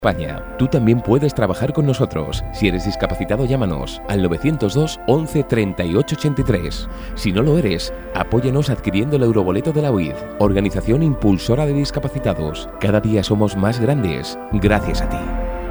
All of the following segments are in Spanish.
España. Tú también puedes trabajar con nosotros. Si eres discapacitado, llámanos al 902 11 38 83. Si no lo eres, apóyanos adquiriendo el Euroboleto de la UID, organización impulsora de discapacitados. Cada día somos más grandes gracias a ti.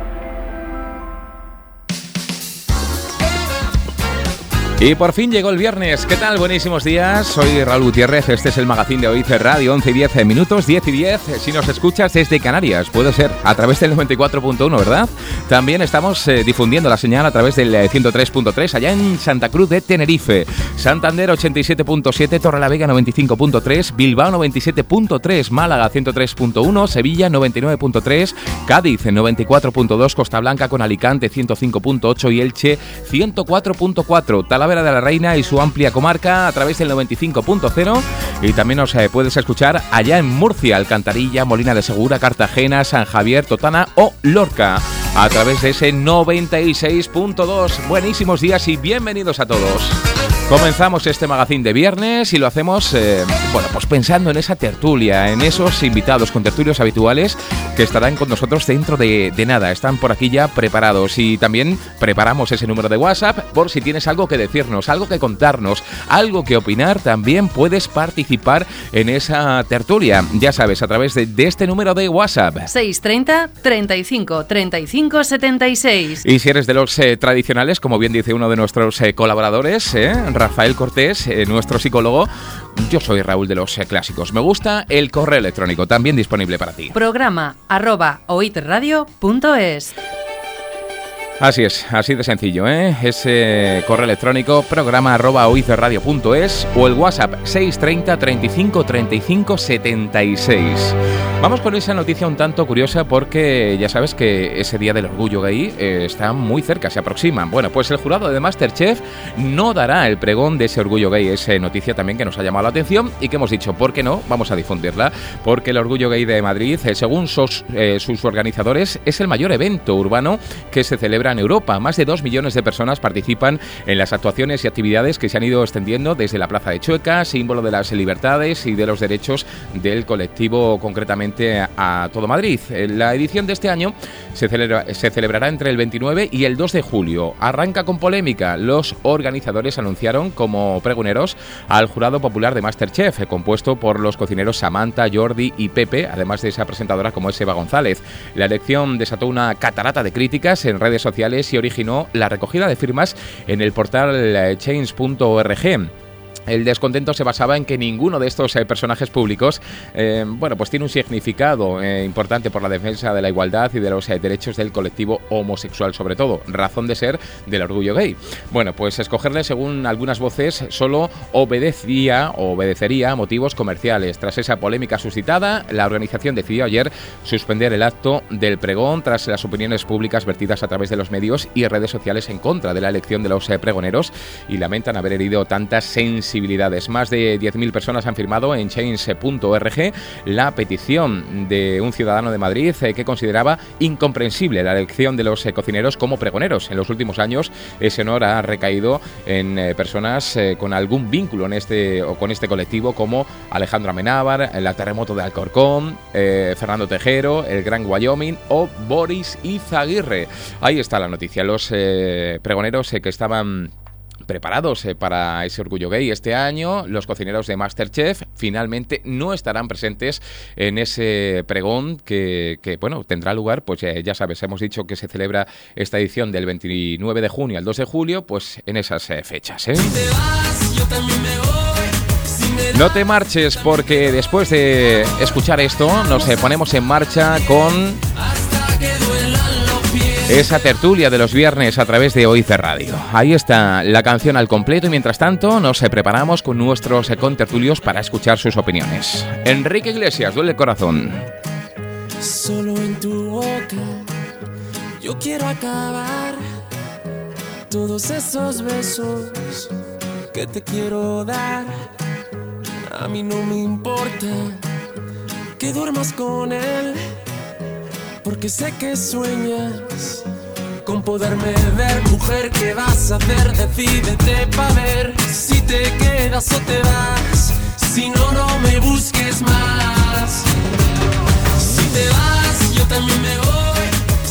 Y por fin llegó el viernes. ¿Qué tal? Buenísimos días. Soy Raúl Gutiérrez. Este es el magazín de OIZ Radio, 11 y 10 minutos, 10 y 10. Si nos escuchas desde Canarias, puede ser a través del 94.1, ¿verdad? También estamos difundiendo la señal a través del 103.3 allá en Santa Cruz de Tenerife. Santander 87.7, Torrelavega 95.3, Bilbao 97.3, Málaga 103.1, Sevilla 99.3, Cádiz 94.2, Costa Blanca con Alicante 105.8 y Elche 104.4. Talavera de la Reina y su amplia comarca a través del 95.0 y también nos puedes escuchar allá en Murcia, Alcantarilla, Molina de Segura, Cartagena, San Javier, Totana o Lorca a través de ese 96.2. Buenísimos días y bienvenidos a todos. Comenzamos este magazín de viernes y lo hacemos, pues pensando en esa tertulia, en esos invitados con tertulios habituales que estarán con nosotros dentro de nada. Están por aquí ya preparados y también preparamos ese número de WhatsApp por si tienes algo que decirnos, algo que contarnos, algo que opinar. También puedes participar en esa tertulia, ya sabes, a través de este número de WhatsApp. 630 35 35 76. Y si eres de los tradicionales, como bien dice uno de nuestros colaboradores, Rafael Cortés, nuestro psicólogo, yo soy Raúl de los clásicos. Me gusta el correo electrónico, también disponible para ti. programa@oitradio.es. Así es, así de sencillo, Ese correo electrónico, programa@oizradio.es o el WhatsApp 630 35 35 76. Vamos con esa noticia un tanto curiosa porque ya sabes que ese día del orgullo gay está muy cerca, se aproxima. Bueno, pues el jurado de MasterChef no dará el pregón de ese orgullo gay. Es noticia también que nos ha llamado la atención y que hemos dicho, ¿por qué no? Vamos a difundirla, porque el orgullo gay de Madrid, según sus organizadores, es el mayor evento urbano que se celebra en Europa. Más de 2 millones de personas participan en las actuaciones y actividades que se han ido extendiendo desde la Plaza de Chueca, símbolo de las libertades y de los derechos del colectivo, concretamente a todo Madrid. La edición de este año se celebrará entre el 29 y el 2 de julio. Arranca con polémica. Los organizadores anunciaron como pregoneros al jurado popular de MasterChef, compuesto por los cocineros Samantha, Jordi y Pepe, además de esa presentadora como es Eva González. La elección desató una catarata de críticas en redes sociales y originó la recogida de firmas en el portal change.org. El descontento se basaba en que ninguno de estos personajes públicos pues tiene un significado importante por la defensa de la igualdad y de los derechos del colectivo homosexual, sobre todo, razón de ser del orgullo gay. Bueno, pues escogerle, según algunas voces, solo obedecería a motivos comerciales. Tras esa polémica suscitada, la organización decidió ayer suspender el acto del pregón tras las opiniones públicas vertidas a través de los medios y redes sociales en contra de la elección de los pregoneros y lamentan haber herido tantas sensibilidades. Más de 10.000 personas han firmado en change.org la petición de un ciudadano de Madrid que consideraba incomprensible la elección de los cocineros como pregoneros. En los últimos años ese honor ha recaído en personas con algún vínculo con este colectivo, como Alejandro Amenábar, la Terremoto de Alcorcón, Fernando Tejero, el Gran Wyoming o Boris Izaguirre. Ahí está la noticia. Los pregoneros que estaban preparados para ese orgullo gay este año, los cocineros de MasterChef finalmente no estarán presentes en ese pregón que tendrá lugar, pues ya sabes, hemos dicho que se celebra esta edición del 29 de junio al 2 de julio, pues en esas fechas. Si te vas, yo también me voy. No te marches, porque después de escuchar esto nos ponemos en marcha con esa tertulia de los viernes a través de OIZ Radio. Ahí está la canción al completo y mientras tanto nos preparamos con nuestros contertulios para escuchar sus opiniones. Enrique Iglesias, Duele el corazón. Solo en tu boca yo quiero acabar todos esos besos que te quiero dar. A mí no me importa que duermas con él, porque sé que sueñas con poderme ver. Mujer, ¿qué vas a hacer? Decídete pa' ver si te quedas o te vas. Si no, no me busques más. Si te vas, yo también me voy.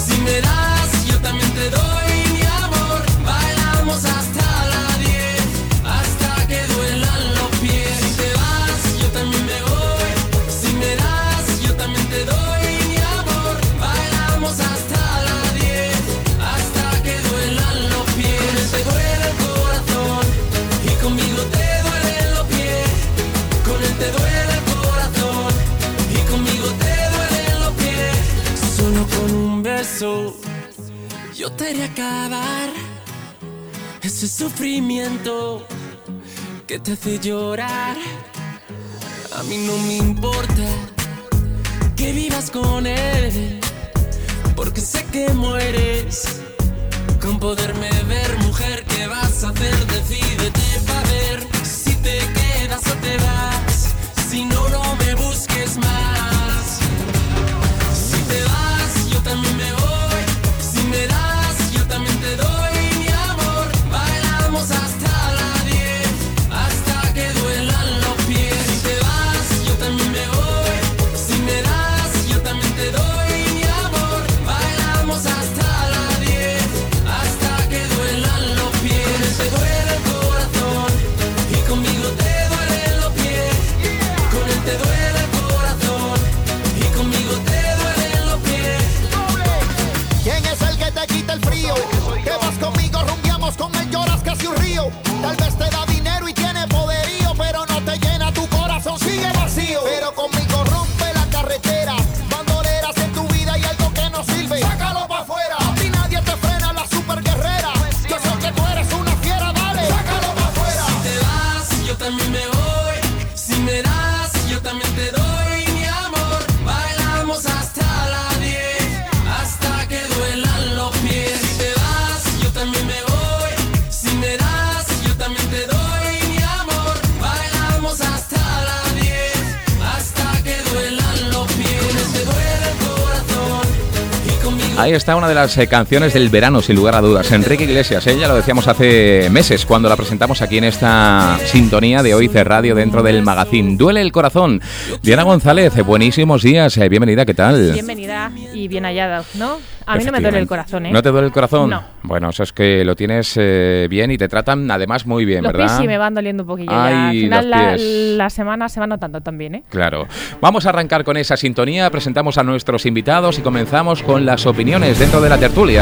un beso, yo te haré acabar ese sufrimiento que te hace llorar. A mí no me importa que vivas con él, porque sé que mueres con poderme ver. Mujer, ¿qué vas a hacer? Decídete pa' ver si te quedas o te vas. Si no, no me busques más. Si te vas, yo también me voy. Si me das, yo también te doy mi amor. Bailamos hasta las 10, hasta que duelan los pies. Si te vas, yo también me voy. Si me das, yo también te doy mi amor. Bailamos hasta las 10, hasta que duelan los pies. Te duele el corazón y conmigo te duelen los pies. Con él te duele el corazón y conmigo te duelen los pies. ¿Quién es el que te quita el frío? Que vas conmigo, rumbiamos, con él lloras casi un río. Tal vez te da dinero y tiene poderío, pero no te llena tu corazón, sigue vacío. Pero conmigo rompe la carretera, bandoleras en tu vida y algo que no sirve, sácalo pa' afuera. A ti nadie te frena, la super guerrera. Yo sé que tú eres una fiera, dale, sácalo pa' afuera. Si te vas, yo también me voy. Si me das, yo también te doy mi amor. Bailamos hasta las 10, hasta que duelan los pies. Si te vas, yo también me voy. Si me das, yo también te doy mi amor. Bailamos hasta las 10, hasta que duelan los pies. Te duele el corazón y conmigo. Ahí está una de las canciones del verano, sin lugar a dudas. Enrique Iglesias, ya lo decíamos hace meses cuando la presentamos aquí en esta sintonía de Oiz Radio dentro del magazine. Duele el corazón. Diana González, buenísimos días, bienvenida, ¿qué tal? Bienvenida y bien hallada, ¿no? A mí no me duele el corazón, ¿eh? ¿No te duele el corazón? No. Bueno, eso es que lo tienes bien y te tratan además muy bien, los ¿verdad? pies sí me van doliendo un poquillo. Ay, ya. Al final los pies. la semana se va notando también, ¿eh? Claro. Vamos a arrancar con esa sintonía, presentamos a nuestros invitados y comenzamos con las opiniones dentro de la tertulia.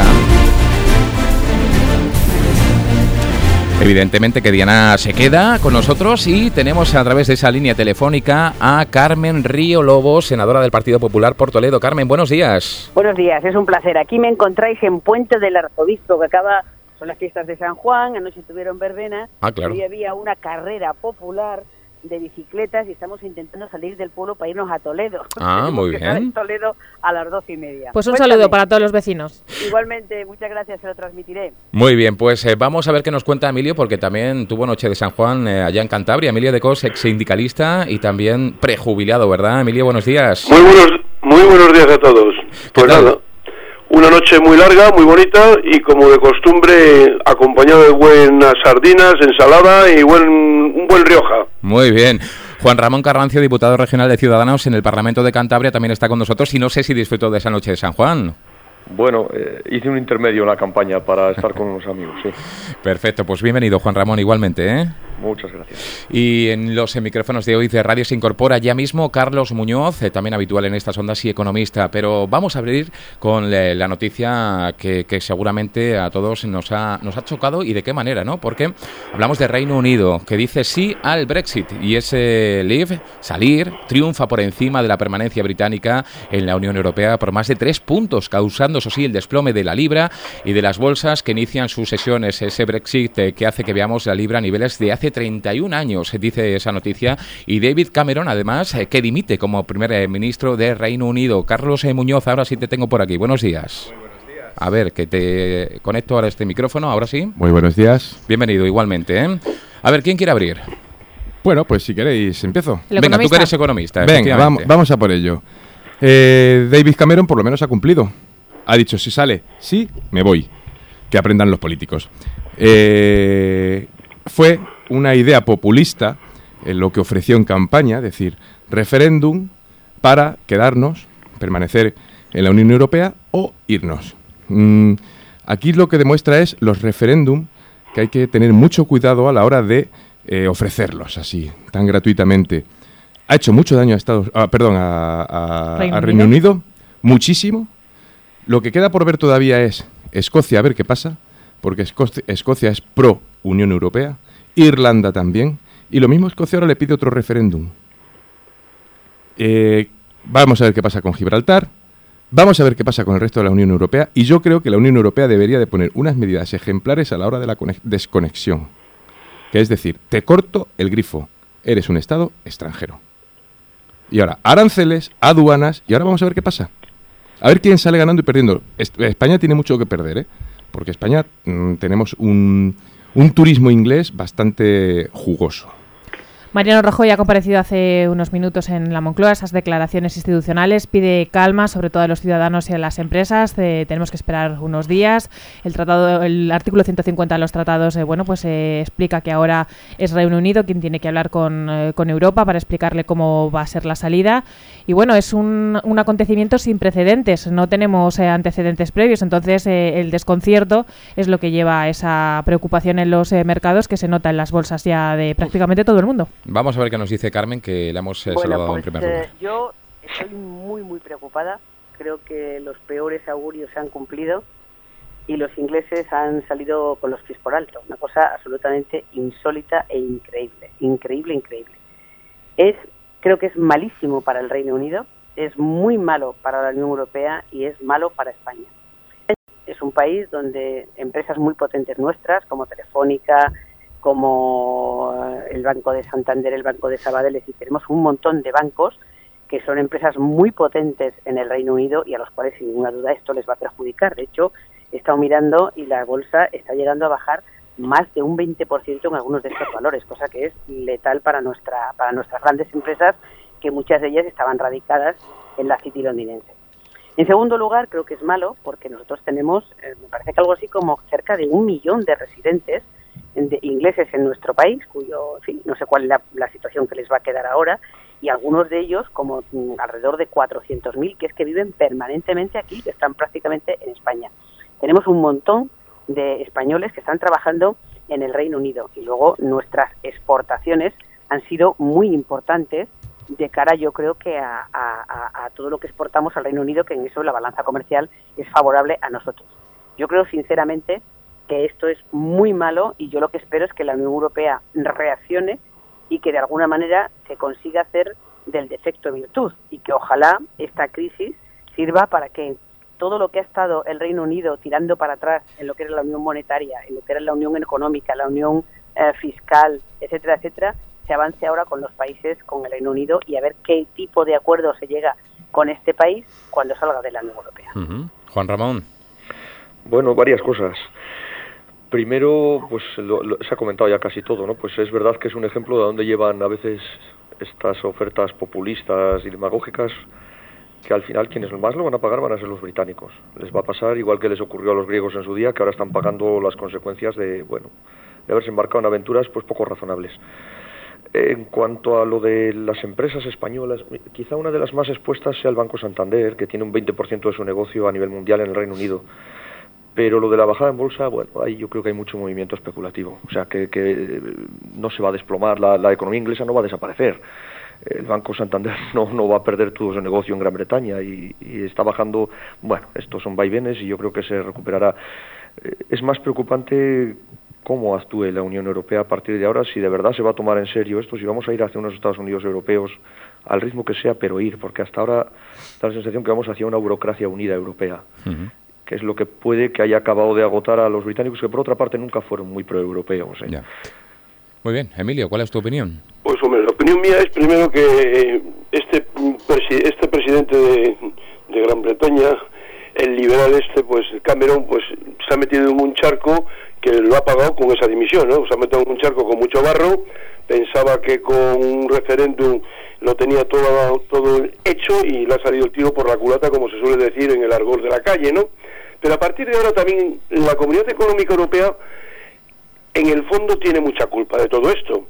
Evidentemente que Diana se queda con nosotros y tenemos a través de esa línea telefónica a Carmen Río Lobo, senadora del Partido Popular por Toledo. Carmen, buenos días. Buenos días, es un placer. Aquí me encontráis en Puente del Arzobispo, que son las fiestas de San Juan, anoche tuvieron verbena. Ah, claro. Hoy había una carrera popular de bicicletas y estamos intentando salir del pueblo para irnos a Toledo. Ah, muy bien. En bien. Toledo a las 12:30. Pues un Cuéntame. saludo para todos los vecinos. Igualmente, muchas gracias, se lo transmitiré. Muy bien, pues vamos a ver qué nos cuenta Emilio, porque también tuvo Noche de San Juan allá en Cantabria. Emilio de Cos, ex sindicalista y también prejubilado, ¿verdad? Emilio, buenos días. Muy buenos días a todos. Pues tal? nada, una noche muy larga, muy bonita y como de costumbre acompañado de buenas sardinas, ensalada y un buen Rioja. Muy bien. Juan Ramón Carrancio, diputado regional de Ciudadanos en el Parlamento de Cantabria, también está con nosotros y no sé si disfrutó de esa Noche de San Juan. Bueno, hice un intermedio en la campaña para estar con unos amigos, sí. Perfecto, pues bienvenido Juan Ramón igualmente, ¿eh? Muchas gracias. Y en los micrófonos de Oiz de Radio se incorpora ya mismo Carlos Muñoz, también habitual en estas ondas y economista, pero vamos a abrir con la noticia que seguramente a todos nos ha chocado y de qué manera, ¿no? Porque hablamos de Reino Unido, que dice sí al Brexit y ese leave, salir, triunfa por encima de la permanencia británica en la Unión Europea por más de 3 puntos, causando, eso sí, el desplome de la libra y de las bolsas que inician sus sesiones, ese Brexit que hace que veamos la libra a niveles de hace 31 años, dice esa noticia, y David Cameron, además, que dimite como primer ministro de Reino Unido. Carlos Muñoz, ahora sí te tengo por aquí. Buenos días. Muy buenos días. A ver, que te conecto ahora este micrófono, ahora sí. Muy buenos días. Bienvenido, igualmente, ¿eh? A ver, ¿quién quiere abrir? Bueno, pues si queréis, empiezo. Venga, tú que eres economista. Venga, vamos a por ello. David Cameron por lo menos ha cumplido. Ha dicho, si sale, sí, me voy. Que aprendan los políticos. Fue una idea populista en lo que ofreció en campaña, es decir, referéndum para quedarnos, permanecer en la Unión Europea o irnos. Aquí lo que demuestra es los referéndum, que hay que tener mucho cuidado a la hora de ofrecerlos así, tan gratuitamente. Ha hecho mucho daño a Reino Unido, muchísimo. Lo que queda por ver todavía es Escocia, a ver qué pasa, porque Escocia es pro Unión Europea, Irlanda también, y lo mismo Escocia ahora le pide otro referéndum. Vamos a ver qué pasa con Gibraltar, Vamos a ver qué pasa con el resto de la Unión Europea, y yo creo que la Unión Europea debería de poner unas medidas ejemplares a la hora de la desconexión. Que es decir, te corto el grifo, eres un Estado extranjero. Y ahora, aranceles, aduanas, y ahora vamos a ver qué pasa. A ver quién sale ganando y perdiendo. España tiene mucho que perder, porque España tenemos un turismo inglés bastante jugoso. Mariano Rajoy ha comparecido hace unos minutos en la Moncloa. Esas declaraciones institucionales, pide calma, sobre todo a los ciudadanos y a las empresas. Tenemos que esperar unos días. El artículo 150 de los tratados, explica que ahora es Reino Unido quien tiene que hablar con Europa para explicarle cómo va a ser la salida. Y bueno, es un acontecimiento sin precedentes. No tenemos antecedentes previos, entonces el desconcierto es lo que lleva a esa preocupación en los mercados que se nota en las bolsas ya de prácticamente todo el mundo. Vamos a ver qué nos dice Carmen, que la hemos saludado en primer lugar. Yo estoy muy, muy preocupada. Creo que los peores augurios se han cumplido y los ingleses han salido con los pies por alto. Una cosa absolutamente insólita e increíble. Increíble. Creo que es malísimo para el Reino Unido, es muy malo para la Unión Europea y es malo para España. Es un país donde empresas muy potentes nuestras, como Telefónica, como el Banco de Santander, el Banco de Sabadell, es decir, tenemos un montón de bancos que son empresas muy potentes en el Reino Unido y a los cuales sin ninguna duda esto les va a perjudicar. De hecho, he estado mirando y la bolsa está llegando a bajar más de un 20% en algunos de estos valores, cosa que es letal para nuestras grandes empresas, que muchas de ellas estaban radicadas en la City londinense. En segundo lugar, creo que es malo porque nosotros tenemos, me parece que algo así como cerca de 1 millón de residentes ingleses en nuestro país, cuyo, en fin, no sé cuál es la situación que les va a quedar ahora, y algunos de ellos, como alrededor de 400.000, que es que viven permanentemente aquí, que están prácticamente en España. Tenemos un montón de españoles que están trabajando en el Reino Unido, y luego nuestras exportaciones han sido muy importantes de cara, yo creo que a todo lo que exportamos al Reino Unido, que en eso la balanza comercial es favorable a nosotros. Yo creo sinceramente que esto es muy malo y yo lo que espero es que la Unión Europea reaccione y que de alguna manera se consiga hacer del defecto virtud y que ojalá esta crisis sirva para que todo lo que ha estado el Reino Unido tirando para atrás en lo que era la Unión Monetaria, en lo que era la Unión Económica, la Unión Fiscal, etcétera, se avance ahora con los países, con el Reino Unido y a ver qué tipo de acuerdo se llega con este país cuando salga de la Unión Europea. Juan Ramón. Bueno, varias cosas. Primero, pues se ha comentado ya casi todo, ¿no? Pues es verdad que es un ejemplo de dónde llevan a veces estas ofertas populistas y demagógicas, que al final quienes más lo van a pagar van a ser los británicos. Les va a pasar igual que les ocurrió a los griegos en su día, que ahora están pagando las consecuencias de haberse embarcado en aventuras pues poco razonables. En cuanto a lo de las empresas españolas, quizá una de las más expuestas sea el Banco Santander, que tiene un 20% de su negocio a nivel mundial en el Reino Unido. Pero lo de la bajada en bolsa, bueno, ahí yo creo que hay mucho movimiento especulativo. O sea, que no se va a desplomar, la economía inglesa no va a desaparecer. El Banco Santander no va a perder todo su negocio en Gran Bretaña y está bajando. Bueno, estos son vaivenes y yo creo que se recuperará. Es más preocupante cómo actúe la Unión Europea a partir de ahora, si de verdad se va a tomar en serio esto, si vamos a ir hacia unos Estados Unidos europeos al ritmo que sea, pero ir, porque hasta ahora da la sensación que vamos hacia una burocracia unida europea. Que es lo que puede que haya acabado de agotar a los británicos, que por otra parte nunca fueron muy proeuropeos. Ya. Muy bien, Emilio, ¿cuál es tu opinión? Pues hombre, la opinión mía es primero que este presidente de Gran Bretaña, el liberal pues Cameron, pues se ha metido en un charco que lo ha pagado con esa dimisión, ¿no? Se ha metido en un charco con mucho barro, pensaba que con un referéndum lo tenía todo hecho y le ha salido el tiro por la culata, como se suele decir en el argot de la calle, ¿no? Pero a partir de ahora también la Comunidad Económica Europea en el fondo tiene mucha culpa de todo esto,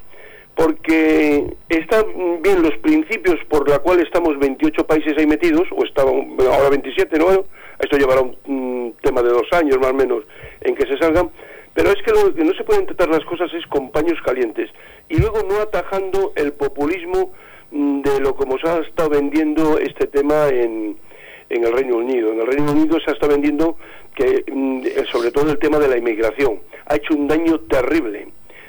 porque están bien los principios por la cual estamos 28 países ahí metidos, o estaban ahora 27, ¿no? Esto llevará un tema de 2 años más o menos en que se salgan, pero es que lo que no se pueden tratar las cosas es con paños calientes, y luego no atajando el populismo de lo como se ha estado vendiendo este tema en el Reino Unido. En el Reino Unido se ha estado vendiendo que, sobre todo el tema de la inmigración, ha hecho un daño terrible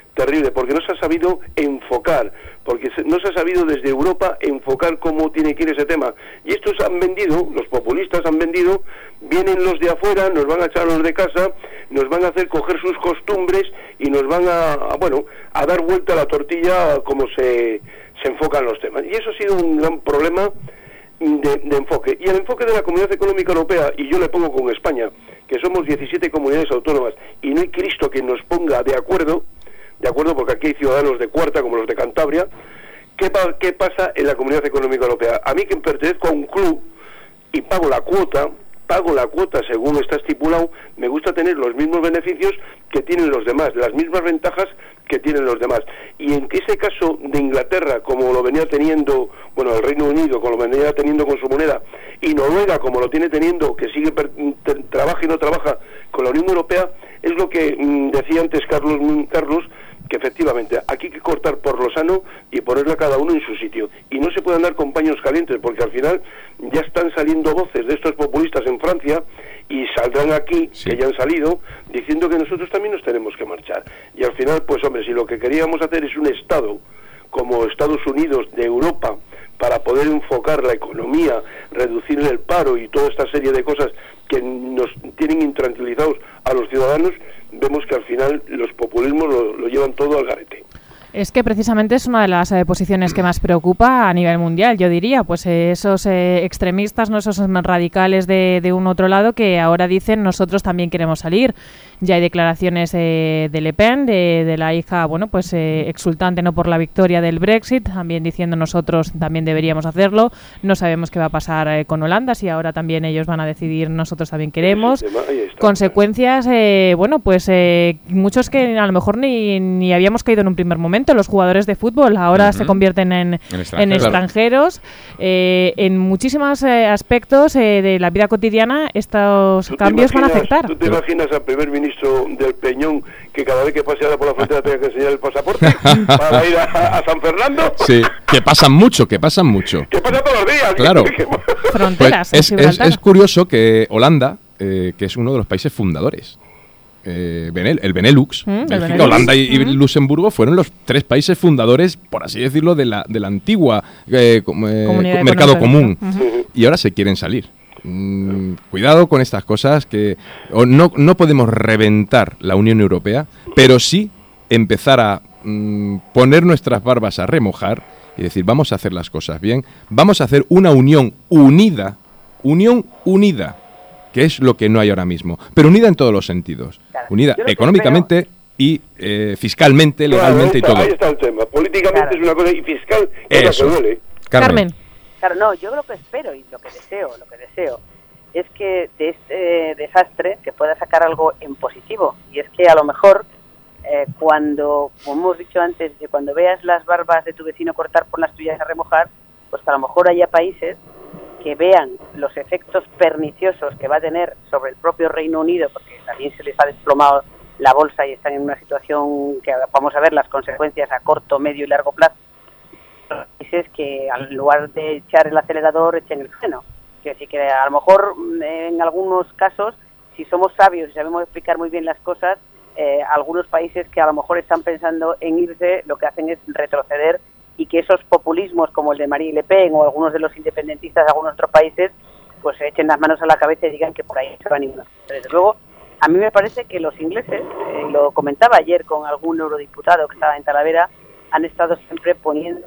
terrible, porque no se ha sabido enfocar, porque no se ha sabido desde Europa enfocar cómo tiene que ir ese tema. Y estos han vendido, los populistas han vendido, vienen los de afuera, nos van a echar a los de casa, nos van a hacer coger sus costumbres y nos van a dar vuelta a la tortilla como se enfocan los temas. Y eso ha sido un gran problema de enfoque. Y el enfoque de la Comunidad Económica Europea, y yo le pongo con España, que somos 17 comunidades autónomas, y no hay Cristo que nos ponga de acuerdo, porque aquí hay ciudadanos de cuarta, como los de Cantabria. ¿Qué pasa en la Comunidad Económica Europea? A mí, que pertenezco a un club y pago la cuota según está estipulado, me gusta tener los mismos beneficios que tienen los demás, las mismas ventajas que tienen los demás. Y en ese caso de Inglaterra, como lo venía teniendo, el Reino Unido, como lo venía teniendo con su moneda, y Noruega, como lo tiene teniendo, que sigue trabaja y no trabaja con la Unión Europea, es lo que decía antes Carlos, que efectivamente aquí hay que cortar por lo sano y ponerle a cada uno en su sitio. Y no se puede andar con paños calientes, porque al final ya están saliendo voces de estos populistas en Francia, y saldrán aquí, que ya han salido, diciendo que nosotros también nos tenemos que marchar. Y al final, pues hombre, si lo que queríamos hacer es un Estado como Estados Unidos de Europa, para poder enfocar la economía, reducir el paro y toda esta serie de cosas que nos tienen intranquilizados a los ciudadanos, vemos que al final los populismos lo llevan todo al garete. Es que precisamente es una de las posiciones que más preocupa a nivel mundial, yo diría, pues esos extremistas, no esos radicales de un otro lado que ahora dicen nosotros también queremos salir. Ya hay declaraciones de Le Pen, de la hija, exultante no por la victoria del Brexit, también diciendo nosotros también deberíamos hacerlo. No sabemos qué va a pasar con Holanda, si ahora también ellos van a decidir nosotros también queremos. Consecuencias, muchos que a lo mejor ni habíamos caído en un primer momento. Los jugadores de fútbol ahora se convierten en extranjeros. En muchísimos aspectos de la vida cotidiana estos cambios van a afectar. ¿Tú te imaginas al primer ministro del Peñón que cada vez que paseara por la frontera tenga que enseñar el pasaporte para ir a San Fernando? Sí, que pasan mucho. Que pasa todos los días. Claro. Fronteras. Pues es curioso que Holanda, que es uno de los países fundadores, el Benelux, Bélgica, Holanda y Luxemburgo fueron los 3 países fundadores, por así decirlo, de la antigua mercado común. Y ahora se quieren salir. Cuidado con estas cosas, que no podemos reventar la Unión Europea, pero sí empezar a poner nuestras barbas a remojar y decir, vamos a hacer las cosas bien, vamos a hacer una unión unida, que es lo que no hay ahora mismo, pero unida en todos los sentidos, unida económicamente y fiscalmente, legalmente y todo. Ahí está el tema, políticamente es una cosa y fiscal es lo que duele. Carmen. Claro, no, yo lo que espero y lo que deseo es que de este desastre se pueda sacar algo en positivo, y es que a lo mejor cuando, como hemos dicho antes, que cuando veas las barbas de tu vecino cortar por las tuyas a remojar, pues a lo mejor haya países que vean los efectos perniciosos que va a tener sobre el propio Reino Unido, porque también se les ha desplomado la bolsa y están en una situación que vamos a ver las consecuencias a corto, medio y largo plazo. Países que en lugar de echar el acelerador echen el freno, que sí que a lo mejor en algunos casos, si somos sabios y sabemos explicar muy bien las cosas, algunos países que a lo mejor están pensando en irse, lo que hacen es retroceder, y que esos populismos como el de Marine Le Pen o algunos de los independentistas de algunos otros países pues se echen las manos a la cabeza y digan que por ahí no se va ninguna. Pero desde luego a mí me parece que los ingleses, lo comentaba ayer con algún eurodiputado que estaba en Talavera, han estado siempre poniendo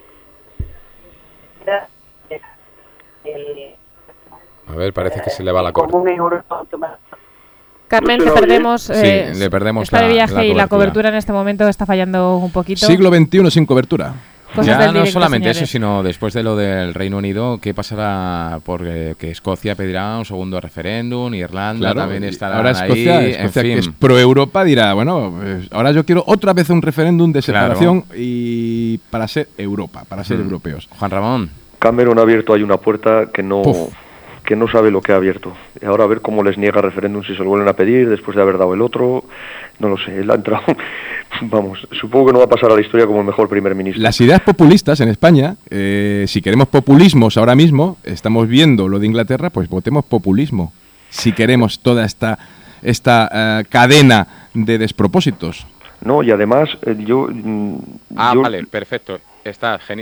a ver, parece que se le va la cobertura. Carmen, te perdemos. Le perdemos está de viaje y la cobertura en este momento está fallando un poquito. Siglo XXI sin cobertura. Cosas ya no directo, solamente señores. eso, sino después de lo del Reino Unido, ¿qué pasará? Porque que Escocia pedirá un segundo referéndum, Irlanda también estará ahora Escocia, ahí, Escocia que es pro-Europa, dirá, ahora yo quiero otra vez un referéndum de separación y para ser Europa, para ser europeos. Juan Ramón. Cameron ha abierto ahí una puerta que no sabe lo que ha abierto. Y ahora a ver cómo les niega referéndum, si se lo vuelven a pedir después de haber dado el otro. No lo sé, él ha entrado. Vamos, supongo que no va a pasar a la historia como el mejor primer ministro. Las ideas populistas en España, si queremos populismos ahora mismo, estamos viendo lo de Inglaterra, pues votemos populismo. Si queremos toda esta cadena de despropósitos. No, y además vale, perfecto. Está genial.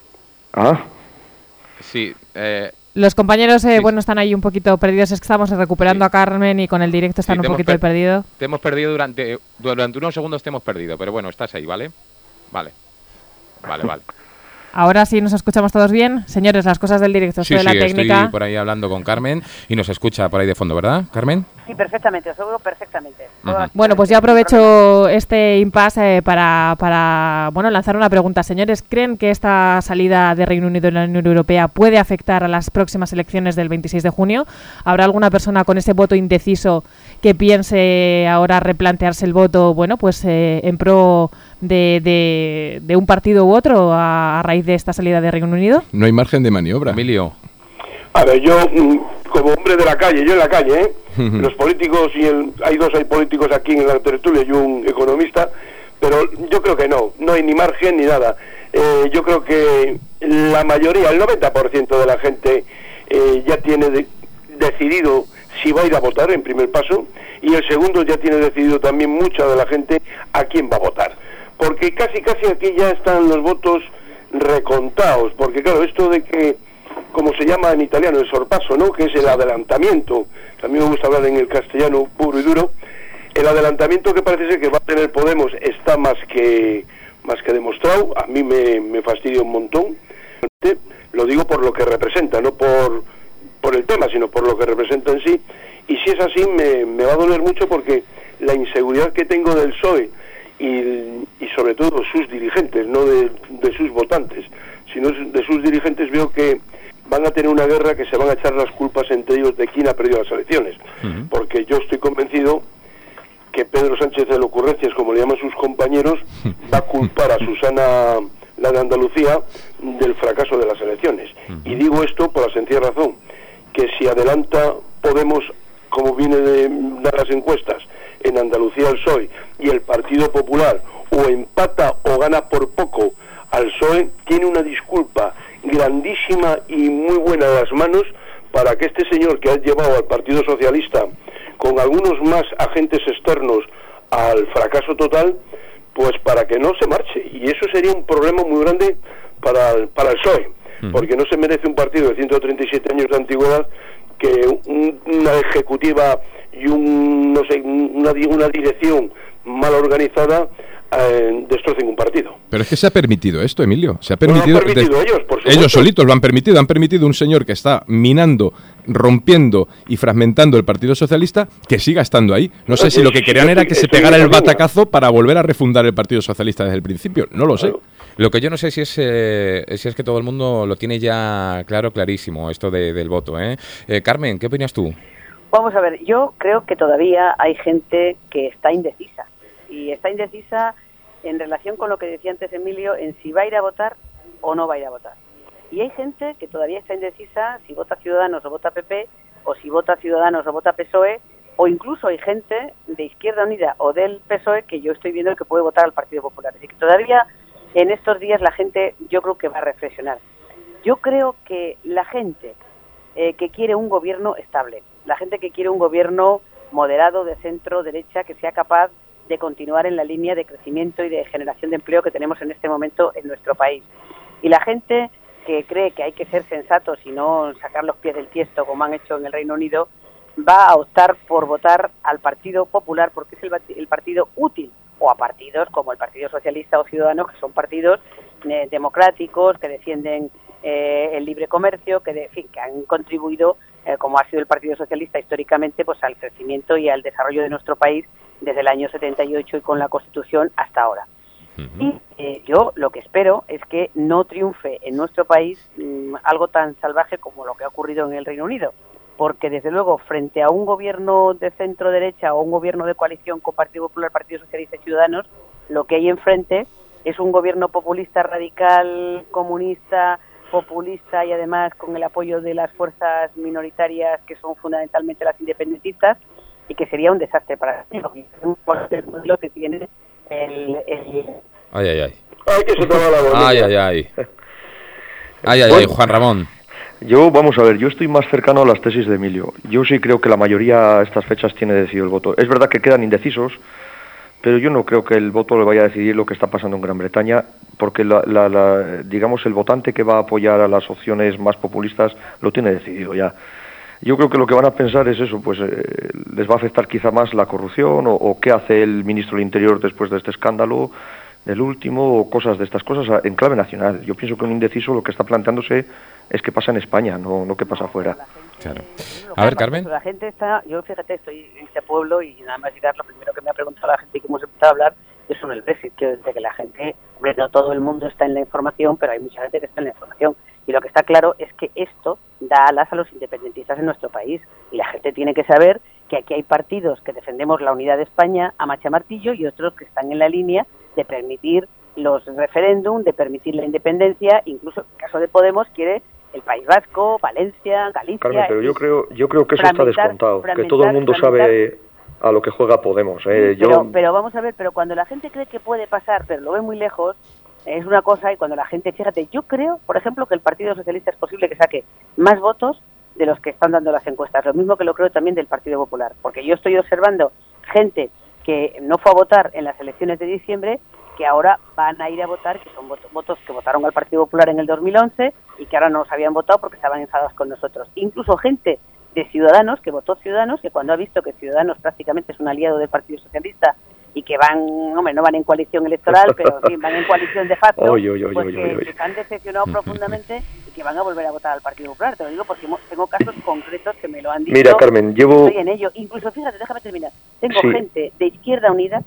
Sí. Los compañeros, Sí. bueno, están ahí un poquito perdidos. Es que estamos recuperando a Carmen y con el directo están un poquito perdidos. Te hemos perdido durante unos segundos, te hemos perdido. Pero bueno, estás ahí, ¿vale? Vale. Ahora sí nos escuchamos todos bien. Señores, las cosas del directo, esto de la técnica. Estoy por ahí hablando con Carmen y nos escucha por ahí de fondo, ¿verdad, Carmen? Sí, perfectamente, os oigo perfectamente. Bueno, pues yo aprovecho este impasse para lanzar una pregunta. Señores, ¿creen que esta salida de Reino Unido de la Unión Europea puede afectar a las próximas elecciones del 26 de junio? ¿Habrá alguna persona con ese voto indeciso que piense ahora replantearse el voto, bueno, pues en pro de un partido u otro a raíz de esta salida de Reino Unido? No hay margen de maniobra. Emilio. A ver, yo, como hombre de la calle, yo en la calle, los políticos, hay políticos aquí en la tertulia y un economista, pero yo creo que no hay ni margen ni nada. Yo creo que la mayoría, el 90% de la gente ya tiene decidido si va a ir a votar en primer paso, y el segundo ya tiene decidido también mucha de la gente a quién va a votar. Porque casi aquí ya están los votos recontados, porque claro, esto de que, como se llama en italiano, el sorpaso, ¿no?, que es el adelantamiento, a mí me gusta hablar en el castellano puro y duro, el adelantamiento que parece ser que va a tener Podemos está más que demostrado. A mí me fastidia un montón, lo digo por lo que representa, no por el tema, sino por lo que representa en sí, y si es así me va a doler mucho, porque la inseguridad que tengo del PSOE y sobre todo sus dirigentes, no de sus votantes, sino de sus dirigentes, veo que van a tener una guerra, que se van a echar las culpas entre ellos de quién ha perdido las elecciones, porque yo estoy convencido que Pedro Sánchez de ocurrencias, como le llaman sus compañeros, va a culpar a Susana, la de Andalucía, del fracaso de las elecciones. Y digo esto por la sencilla razón, que si adelanta Podemos, como viene de dar las encuestas, en Andalucía al PSOE, y el Partido Popular o empata o gana por poco al PSOE, tiene una disculpa grandísima y muy buena de las manos para que este señor, que ha llevado al Partido Socialista con algunos más agentes externos al fracaso total, pues para que no se marche. Y eso sería un problema muy grande para el PSOE, porque no se merece un partido de 137 años de antigüedad que una ejecutiva y una dirección mal organizada destrocen un partido. Pero es que se ha permitido esto, Emilio. Se ha permitido, ellos, por supuesto. Ellos solitos lo han permitido. Han permitido un señor que está minando, rompiendo y fragmentando el Partido Socialista, que siga estando ahí. No sé si lo que querían era que se pegara el batacazo para volver a refundar el Partido Socialista desde el principio. No lo sé. Lo que yo no sé si es que todo el mundo lo tiene ya clarísimo, esto del voto, Carmen, ¿qué opinas tú? Vamos a ver, yo creo que todavía hay gente que está indecisa. Y está indecisa en relación con lo que decía antes Emilio, en si va a ir a votar o no va a ir a votar. Y hay gente que todavía está indecisa si vota Ciudadanos o vota PP, o si vota Ciudadanos o vota PSOE, o incluso hay gente de Izquierda Unida o del PSOE que yo estoy viendo que puede votar al Partido Popular. Así que todavía en estos días la gente, yo creo que va a reflexionar. Yo creo que la gente que quiere un gobierno estable, la gente que quiere un gobierno moderado, de centro, derecha, que sea capaz de continuar en la línea de crecimiento y de generación de empleo que tenemos en este momento en nuestro país. Y la gente que cree que hay que ser sensatos y no sacar los pies del tiesto como han hecho en el Reino Unido, va a optar por votar al Partido Popular porque es el partido útil, o a partidos como el Partido Socialista o Ciudadanos, que son partidos democráticos, que defienden el libre comercio, que han contribuido, como ha sido el Partido Socialista históricamente, pues al crecimiento y al desarrollo de nuestro país desde el año 78 y con la Constitución hasta ahora. Y yo lo que espero es que no triunfe en nuestro país algo tan salvaje como lo que ha ocurrido en el Reino Unido, porque desde luego frente a un gobierno de centro derecha o un gobierno de coalición con Partido Popular, Partido Socialista y Ciudadanos, lo que hay enfrente es un gobierno populista, radical, comunista, populista y además con el apoyo de las fuerzas minoritarias que son fundamentalmente las independentistas, y que sería un desastre para el modelo que tiene el... Ay, que se toma la bolilla. Ay, Juan Ramón. Vamos a ver, yo estoy más cercano a las tesis de Emilio. Yo sí creo que la mayoría a estas fechas tiene decidido el voto. Es verdad que quedan indecisos, pero yo no creo que el voto le vaya a decidir lo que está pasando en Gran Bretaña, porque digamos el votante que va a apoyar a las opciones más populistas lo tiene decidido ya. Yo creo que lo que van a pensar es eso, pues les va a afectar quizá más la corrupción o qué hace el ministro del Interior después de este escándalo, del último, o cosas de estas cosas en clave nacional. Yo pienso que un indeciso lo que está planteándose es qué pasa en España, no qué pasa afuera. Claro. A ver, Carmen. La gente está, yo fíjate, estoy en este pueblo y nada más llegar, lo primero que me ha preguntado la gente y que hemos empezado a hablar es sobre el Brexit, que desde que la gente, hombre, no todo el mundo está en la información, pero hay mucha gente que está en la información. Y lo que está claro es que esto da alas a los independentistas en nuestro país. Y la gente tiene que saber que aquí hay partidos que defendemos la unidad de España a macha martillo y otros que están en la línea de permitir los referéndum, de permitir la independencia, incluso en el caso de Podemos quiere el País Vasco, Valencia, Galicia... Carmen, pero yo creo que eso está descontado, que todo el mundo sabe a lo que juega Podemos. Pero vamos a ver, pero cuando la gente cree que puede pasar, pero lo ve muy lejos, es una cosa, y cuando la gente, fíjate, yo creo, por ejemplo, que el Partido Socialista es posible que saque más votos de los que están dando las encuestas, lo mismo que lo creo también del Partido Popular, porque yo estoy observando gente que no fue a votar en las elecciones de diciembre, que ahora van a ir a votar, que son votos que votaron al Partido Popular en el 2011 y que ahora no nos habían votado porque estaban enfadados con nosotros. Incluso gente de Ciudadanos, que votó Ciudadanos, que cuando ha visto que Ciudadanos prácticamente es un aliado del Partido Socialista y que van, hombre, no van en coalición electoral, pero en fin, van en coalición de facto, pues que están decepcionados profundamente y que van a volver a votar al Partido Popular. Te lo digo porque tengo casos concretos que me lo han dicho. Mira, Carmen, estoy en ello. Incluso, fíjate, déjame terminar. Tengo gente de Izquierda Unida,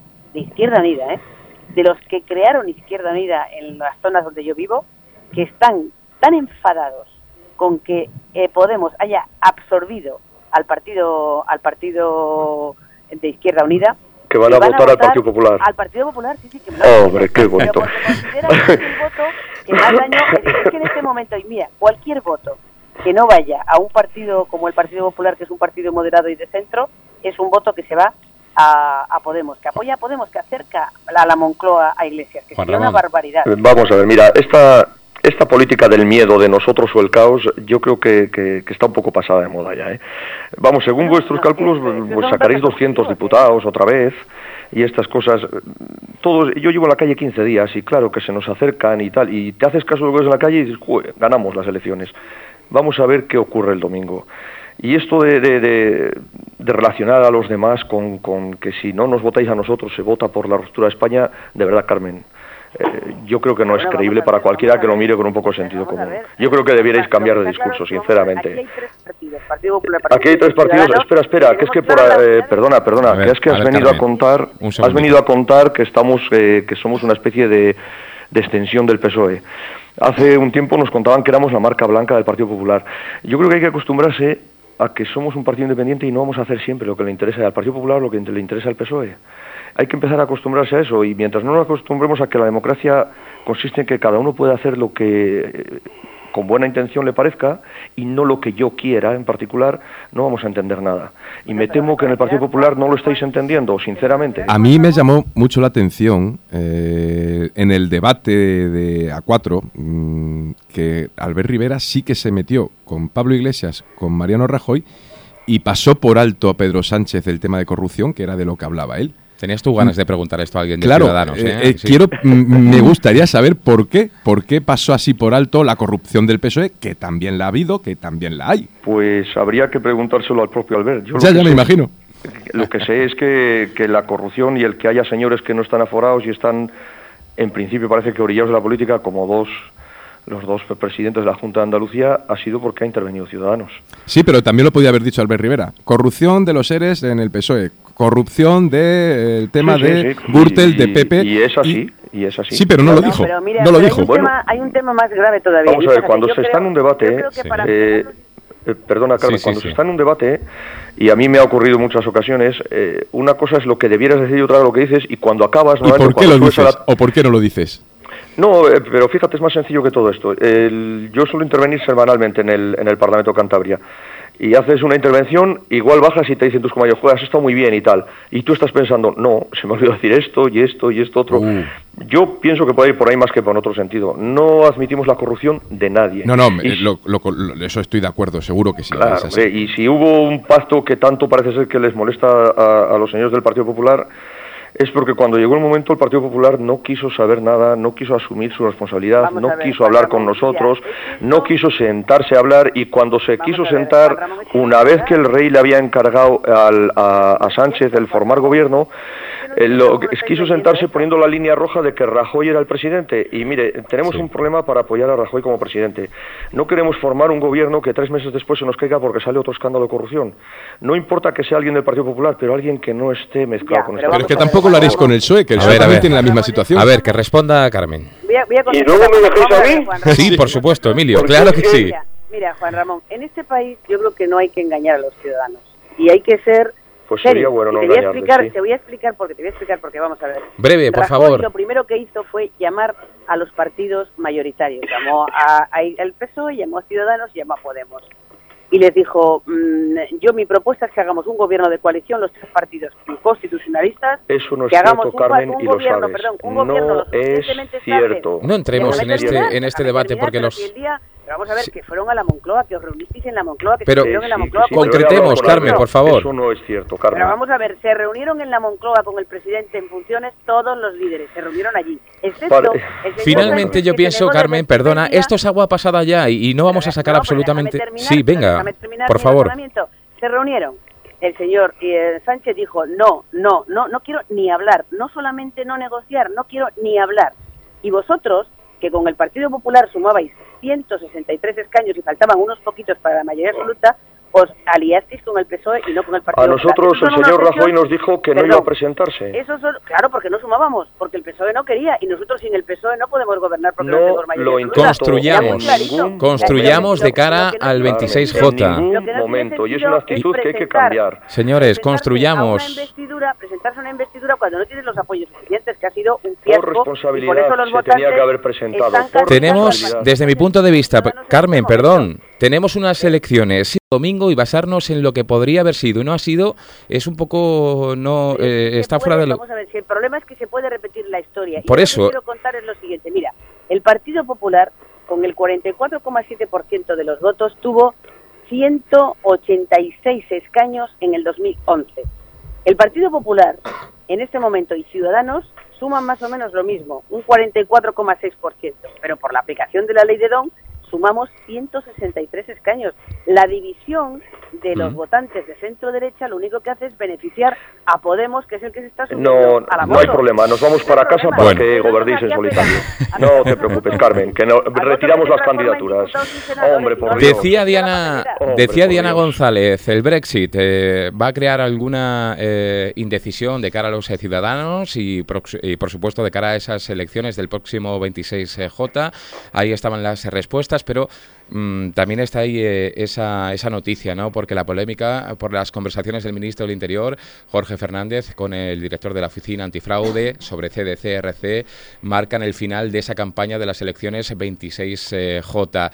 de los que crearon Izquierda Unida en las zonas donde yo vivo, que están tan enfadados con que Podemos haya absorbido al partido de Izquierda Unida, que van a votar al Partido Popular. Al Partido Popular, sí, que me lo hombre, qué bonito. Pero porque consideran que es el voto que más daño, es que en este momento, y mira, cualquier voto que no vaya a un partido como el Partido Popular, que es un partido moderado y de centro, es un voto que se va a Podemos, que apoya a Podemos, que acerca a la Moncloa a Iglesias, que sería una barbaridad. Vamos a ver, mira, esta política del miedo de nosotros o el caos, yo creo que está un poco pasada de moda ya, ¿eh? Vamos, según vuestros cálculos, pues sacaréis 200 diputados otra vez y estas cosas. Todos, yo llevo en la calle 15 días y claro que se nos acercan y tal, y te haces caso de lo que ves en la calle y dices, ganamos las elecciones. Vamos a ver qué ocurre el domingo. Y esto de relacionar a los demás con que si no nos votáis a nosotros se vota por la ruptura de España, de verdad, Carmen, yo creo que no es creíble para cualquiera que lo mire con un poco de sentido común. Yo creo que debierais cambiar de discurso, sinceramente. Aquí hay tres partidos. Espera, que es que perdona, que es que has venido a contar que estamos que somos una especie de extensión del PSOE. Hace un tiempo nos contaban que éramos la marca blanca del Partido Popular. Yo creo que hay que acostumbrarse a que somos un partido independiente y no vamos a hacer siempre lo que le interesa al Partido Popular o lo que le interesa al PSOE. Hay que empezar a acostumbrarse a eso, y mientras no nos acostumbremos a que la democracia consiste en que cada uno puede hacer lo que con buena intención le parezca y no lo que yo quiera en particular, no vamos a entender nada. Y me temo que en el Partido Popular no lo estáis entendiendo, sinceramente. A mí me llamó mucho la atención en el debate de A4 que Albert Rivera sí que se metió con Pablo Iglesias, con Mariano Rajoy, y pasó por alto a Pedro Sánchez el tema de corrupción, que era de lo que hablaba él. Tenías tú ganas de preguntar esto a alguien de claro, Ciudadanos. Sí. Me gustaría saber por qué pasó así por alto la corrupción del PSOE, que también la ha habido, que también la hay. Pues habría que preguntárselo al propio Albert. Ya me imagino. Lo que sé es que la corrupción y el que haya señores que no están aforados y están, en principio parece que orillados de la política, como los dos presidentes de la Junta de Andalucía, ha sido porque ha intervenido Ciudadanos. Sí, pero también lo podía haber dicho Albert Rivera. Corrupción de los seres en el PSOE. Corrupción del tema de Gürtel, de PP. Y es así. Sí, pero no lo dijo. Pero mira, no lo dijo. Hay un tema más grave todavía. Vamos a ver, cuando se está en un debate... perdona, Carmen, cuando se está en un debate, y a mí me ha ocurrido en muchas ocasiones, una cosa es lo que debieras decir y otra lo que dices, y cuando acabas... ¿Y por qué lo dices? ¿O por qué no lo dices? No, pero fíjate, es más sencillo que todo esto. Yo suelo intervenir semanalmente en el Parlamento de Cantabria. Y haces una intervención, igual bajas y te dicen tus compañeros, joder, has estado muy bien y tal. Y tú estás pensando, no, se me olvidó decir esto y esto y esto otro. Yo pienso que puede ir por ahí más que por otro sentido. No admitimos la corrupción de nadie. No, eso estoy de acuerdo, seguro que sí. Claro, es así. Y si hubo un pacto que tanto parece ser que les molesta a los señores del Partido Popular, es porque cuando llegó el momento el Partido Popular no quiso saber nada, no quiso asumir su responsabilidad, no quiso hablar con nosotros, no quiso sentarse a hablar, y cuando se quiso sentar, una vez que el rey le había encargado a Sánchez el formar gobierno, quiso sentarse poniendo la línea roja de que Rajoy era el presidente. Y mire, tenemos un problema para apoyar a Rajoy como presidente. No queremos formar un gobierno que 3 meses después se nos caiga porque sale otro escándalo de corrupción. No importa que sea alguien del Partido Popular, pero alguien que no esté mezclado con esto. Pero es que tampoco lo haréis con el PSOE, que el PSOE también tiene la misma situación. A ver, que responda Carmen. ¿Y luego me dejáis a mí? Sí, por supuesto, Emilio, claro que sí. Mira, Juan Ramón, en este país yo creo que no hay que engañar a los ciudadanos. Y hay que ser... Pues sería bueno no engañarles, sí. Te voy a explicar porque vamos a ver. Breve, por Rajoy, favor. Lo primero que hizo fue llamar a los partidos mayoritarios. Llamó al PSOE, llamó a Ciudadanos y llamó a Podemos. Y les dijo, mi propuesta es que hagamos un gobierno de coalición, los 3 partidos constitucionalistas. Eso no es que hagamos cierto, Carmen, y lo sabes. No es cierto. No entremos en este debate porque los... Vamos a ver, que fueron a la Moncloa, que os reunisteis en la Moncloa, que pero, se reunieron en la Moncloa. Concretemos, Carmen, por favor. Eso no es cierto, Carmen. Pero vamos a ver, se reunieron en la Moncloa con el presidente en funciones todos los líderes, se reunieron allí. Excepto Finalmente yo pienso, Carmen, perdona, esto es agua pasada ya y no vamos a sacar absolutamente... Sí, venga, por favor. Se reunieron. El señor Sánchez dijo, no quiero ni hablar, no solamente no negociar, no quiero ni hablar. Y vosotros, que con el Partido Popular sumabais 163 escaños y faltaban unos poquitos para la mayoría absoluta, os aliasteis con el PSOE y no con el Partido Popular. A nosotros el señor Rajoy nos dijo que no iba a presentarse. Claro, porque no sumábamos, porque el PSOE no quería, y nosotros sin el PSOE no podemos gobernar porque no tenemos mayoría absoluta. Construyamos de cara al 26J. En ningún momento, y es una actitud que hay que cambiar. Señores, construyamos. Presentarse una investidura cuando no tienes los apoyos suficientes, que ha sido un fiasco. Por responsabilidad, y por eso los votantes tenía que haber presentado. Tenemos, desde mi punto de vista, Carmen, perdón, tenemos unas elecciones domingo y basarnos en lo que podría haber sido y no ha sido, es un poco, está fuera de lo... Vamos a ver, si el problema es que se puede repetir la historia. Por y eso... Lo que quiero contar es lo siguiente, mira, el Partido Popular, con el 44,7% de los votos, tuvo 186 escaños en el 2011. El Partido Popular, en este momento, y Ciudadanos, suman más o menos lo mismo, un 44,6%, pero por la aplicación de la ley de Don, sumamos 163 escaños. La división de los votantes de centro-derecha lo único que hace es beneficiar a Podemos, que es el que se está subiendo a la moto. No hay problema, nos vamos para casa para que gobernéis en solitario. No te preocupes, Carmen, que retiramos las candidaturas. Hombre, por Dios. Decía Diana González, el Brexit va a crear alguna indecisión de cara a los ciudadanos y por supuesto de cara a esas elecciones del próximo 26J. Ahí estaban las respuestas, pero también está ahí esa noticia, ¿no? Porque la polémica por las conversaciones del ministro del Interior, Jorge Fernández, con el director de la Oficina Antifraude sobre CDC-RC, marcan el final de esa campaña de las elecciones 26J.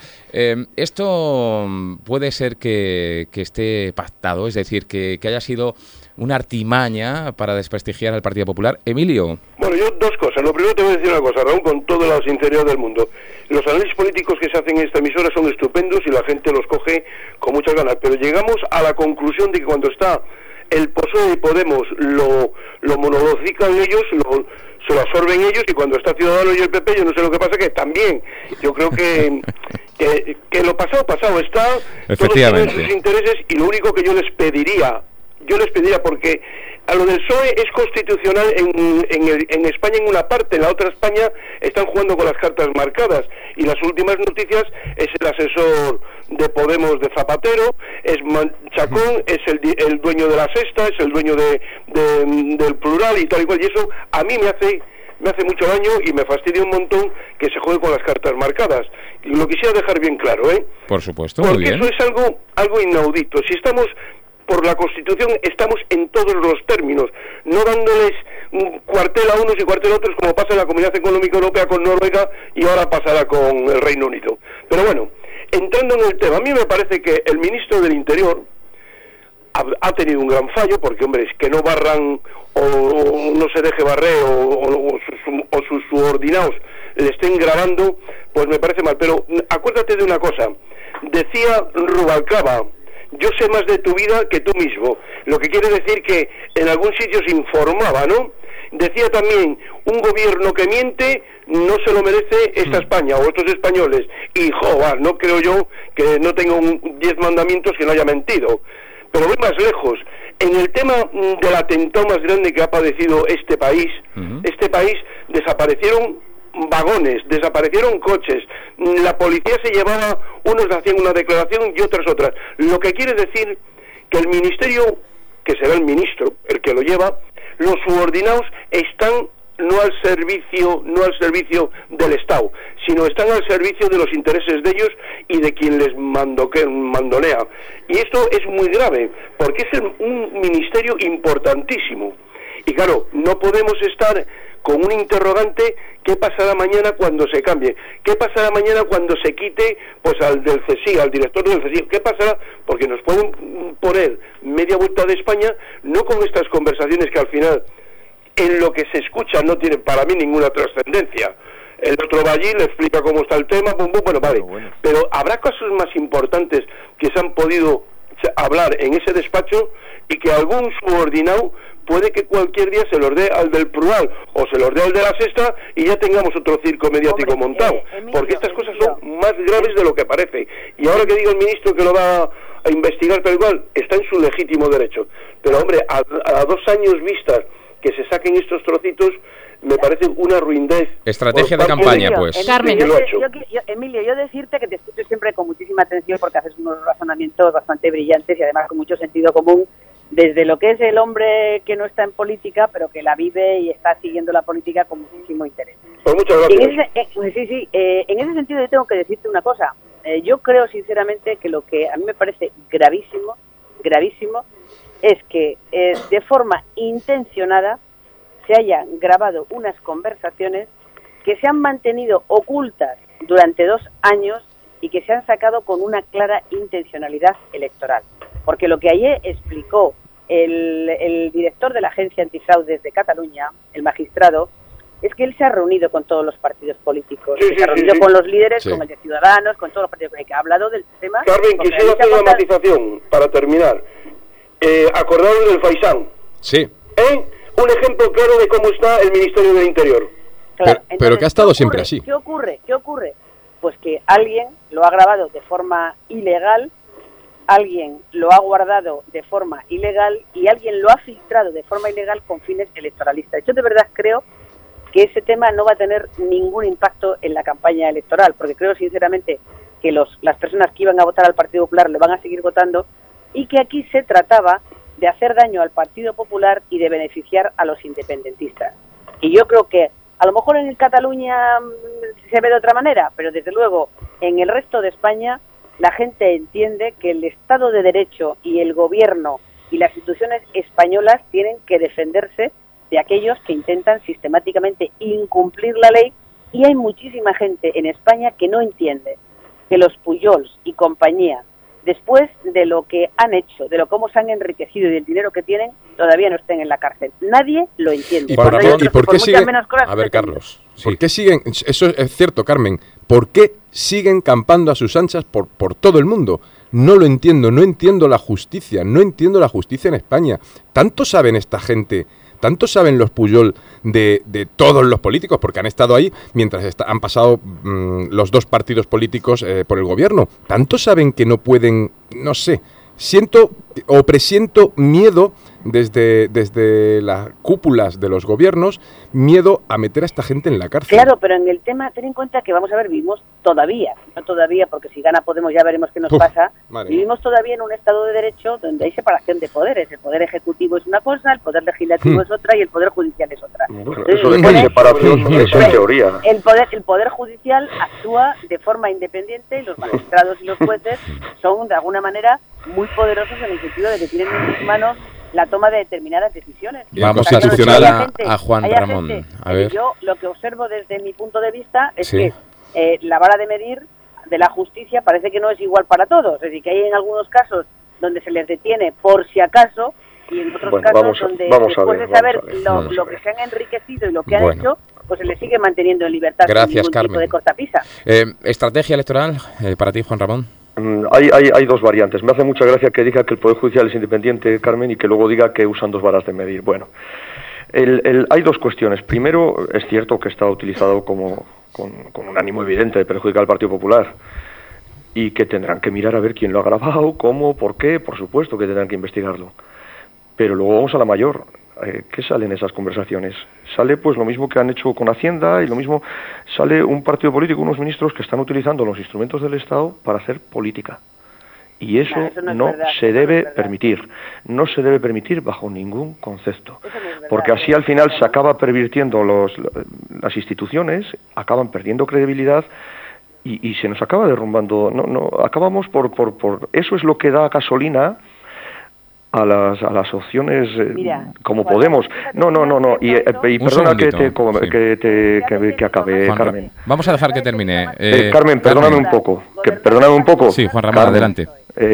Esto puede ser que esté pactado, es decir, que haya sido una artimaña para desprestigiar al Partido Popular. Emilio. Bueno, yo 2 cosas. Lo primero te voy a decir una cosa, Raúl, con toda la sinceridad del mundo. Los análisis políticos que se hacen en esta emisora son estupendos y la gente los coge con muchas ganas, pero llegamos a la conclusión de que cuando está el PSOE y Podemos lo monodocican ellos, se lo absorben ellos, y cuando está Ciudadanos y el PP, yo no sé lo que pasa, que también. Yo creo que lo pasado está, todos tienen sus intereses, y lo único que yo les pediría, porque a lo del PSOE es constitucional en España en una parte, en la otra España están jugando con las cartas marcadas, y las últimas noticias es el asesor de Podemos de Zapatero, es Chacón, es el dueño de La Sexta, es el dueño del Plural y tal y cual, y eso a mí me hace mucho daño y me fastidia un montón que se juegue con las cartas marcadas. Y lo quisiera dejar bien claro, ¿eh? Por supuesto, porque muy bien. Eso es algo inaudito. Si estamos por la Constitución, estamos en todos los términos, no dándoles cuartel a unos y cuartel a otros, como pasa en la Comunidad Económica Europea con Noruega y ahora pasará con el Reino Unido. Pero bueno, entrando en el tema, a mí me parece que el ministro del Interior ha tenido un gran fallo, porque, hombre, es que no barran o no se deje barrer o sus subordinados le estén grabando, pues me parece mal. Pero acuérdate de una cosa, decía Rubalcaba: yo sé más de tu vida que tú mismo, lo que quiere decir que en algún sitio se informaba, ¿no? Decía también, un gobierno que miente no se lo merece esta España o estos españoles. Y, no creo yo que no tenga 10 mandamientos que no haya mentido. Pero voy más lejos. En el tema del atentado más grande que ha padecido este país, desaparecieron vagones, desaparecieron coches, la policía se llevaba, unos hacían una declaración y otras otras. Lo que quiere decir que el ministerio, que será el ministro el que lo lleva, los subordinados están no al servicio del Estado, sino están al servicio de los intereses de ellos y de quien les mandonea. Y esto es muy grave, porque es un ministerio importantísimo. Y claro, no podemos estar con un interrogante: ¿qué pasará mañana cuando se cambie? ¿Qué pasará mañana cuando se quite pues al del CSIC, al director del CSIC? ¿Qué pasará? Porque nos pueden poner media vuelta de España, no con estas conversaciones que al final, en lo que se escucha, no tienen para mí ninguna trascendencia. El otro va allí, le explica cómo está el tema, bueno, vale. Pero habrá casos más importantes que se han podido hablar en ese despacho y que algún subordinado puede que cualquier día se los dé al del Prual o se los dé al de la Sexta y ya tengamos otro circo mediático montado. Porque estas cosas son más graves de lo que parece. Y ahora que diga el ministro que lo va a investigar tal igual, está en su legítimo derecho. Pero hombre, a 2 años vistas que se saquen estos trocitos, me parece una ruindez. Estrategia de campaña, pues. Carmen, Emilio, yo decirte que te escucho siempre con muchísima atención porque haces unos razonamientos bastante brillantes y además con mucho sentido común, desde lo que es el hombre que no está en política, pero que la vive y está siguiendo la política con muchísimo interés. Pues muchas gracias. En ese sentido yo tengo que decirte una cosa. Yo creo sinceramente que lo que a mí me parece gravísimo, es que de forma intencionada se hayan grabado unas conversaciones que se han mantenido ocultas durante 2 años y que se han sacado con una clara intencionalidad electoral. Porque lo que ayer explicó el director de la Agencia Antifraudes de Cataluña, el magistrado, es que él se ha reunido con todos los partidos políticos, se ha reunido con los líderes, con el de Ciudadanos, con todos los partidos que ha hablado del tema. Carmen, quisiera hacer una matización para terminar. Acordaron del Faisán. Sí. Un ejemplo claro de cómo está el Ministerio del Interior. Claro, pero que ha estado siempre así. ¿Qué ocurre? Pues que alguien lo ha grabado de forma ilegal, alguien lo ha guardado de forma ilegal y alguien lo ha filtrado de forma ilegal con fines electoralistas. Yo de verdad creo que ese tema no va a tener ningún impacto en la campaña electoral, porque creo sinceramente que las personas que iban a votar al Partido Popular lo van a seguir votando y que aquí se trataba de hacer daño al Partido Popular y de beneficiar a los independentistas. Y yo creo que a lo mejor en Cataluña se ve de otra manera, pero desde luego en el resto de España la gente entiende que el Estado de Derecho y el Gobierno y las instituciones españolas tienen que defenderse de aquellos que intentan sistemáticamente incumplir la ley, y hay muchísima gente en España que no entiende que los Pujols y compañía, después de lo que han hecho, de cómo se han enriquecido y del dinero que tienen, todavía no estén en la cárcel. Nadie lo entiende. ¿Y por qué siguen? A ver, Carlos, ¿por qué siguen? Eso es cierto, Carmen. ¿Por qué siguen campando a sus anchas por todo el mundo? No lo entiendo, no entiendo la justicia en España. ¿Tanto saben esta gente? ¿Tanto saben los Pujol de todos los políticos? Porque han estado ahí mientras han pasado los 2 partidos políticos por el gobierno. ¿Tanto saben que no pueden, no sé, siento o presiento miedo desde las cúpulas de los gobiernos, miedo a meter a esta gente en la cárcel? Claro, pero en el tema, ten en cuenta que vamos a ver, vivimos todavía, no todavía, porque si gana Podemos ya veremos qué nos pasa, vivimos todavía en un Estado de Derecho donde hay separación de poderes. El Poder Ejecutivo es una cosa, el Poder Legislativo es otra y el Poder Judicial es otra. Bueno, eso de que hay separación es en teoría. El Poder Judicial actúa de forma independiente y los magistrados y los jueces son de alguna manera muy poderosos en el sentido de que tienen en sus manos la toma de determinadas decisiones. Vamos a institucionar a Juan Ramón. A ver. Yo lo que observo desde mi punto de vista es que la vara de medir de la justicia parece que no es igual para todos. Es decir, que hay en algunos casos donde se les detiene por si acaso y en otros casos donde después de saber lo que se han enriquecido y lo que han hecho, pues se les sigue manteniendo en libertad. Gracias, sin ningún Carmen. tipo de cortapisa. ¿Estrategia electoral para ti, Juan Ramón? Hay 2 variantes. Me hace mucha gracia que diga que el Poder Judicial es independiente, Carmen, y que luego diga que usan 2 varas de medir. Bueno, Hay dos cuestiones. Primero, es cierto que está utilizado con un ánimo evidente de perjudicar al Partido Popular y que tendrán que mirar a ver quién lo ha grabado, cómo, por qué, por supuesto que tendrán que investigarlo. Pero luego vamos a la mayor. ¿Qué sale en esas conversaciones? Sale pues lo mismo que han hecho con Hacienda y lo mismo sale un partido político, unos ministros que están utilizando los instrumentos del Estado para hacer política. Y eso no se debe permitir. No se debe permitir bajo ningún concepto. Porque así al final se acaba pervirtiendo las instituciones, acaban perdiendo credibilidad y se nos acaba derrumbando. No acabamos por eso es lo que da gasolina a las opciones como Podemos. No. Y perdona que acabe, Carmen. Vamos a dejar que termine. Carmen, perdóname un poco. Sí, Juan Ramón, adelante.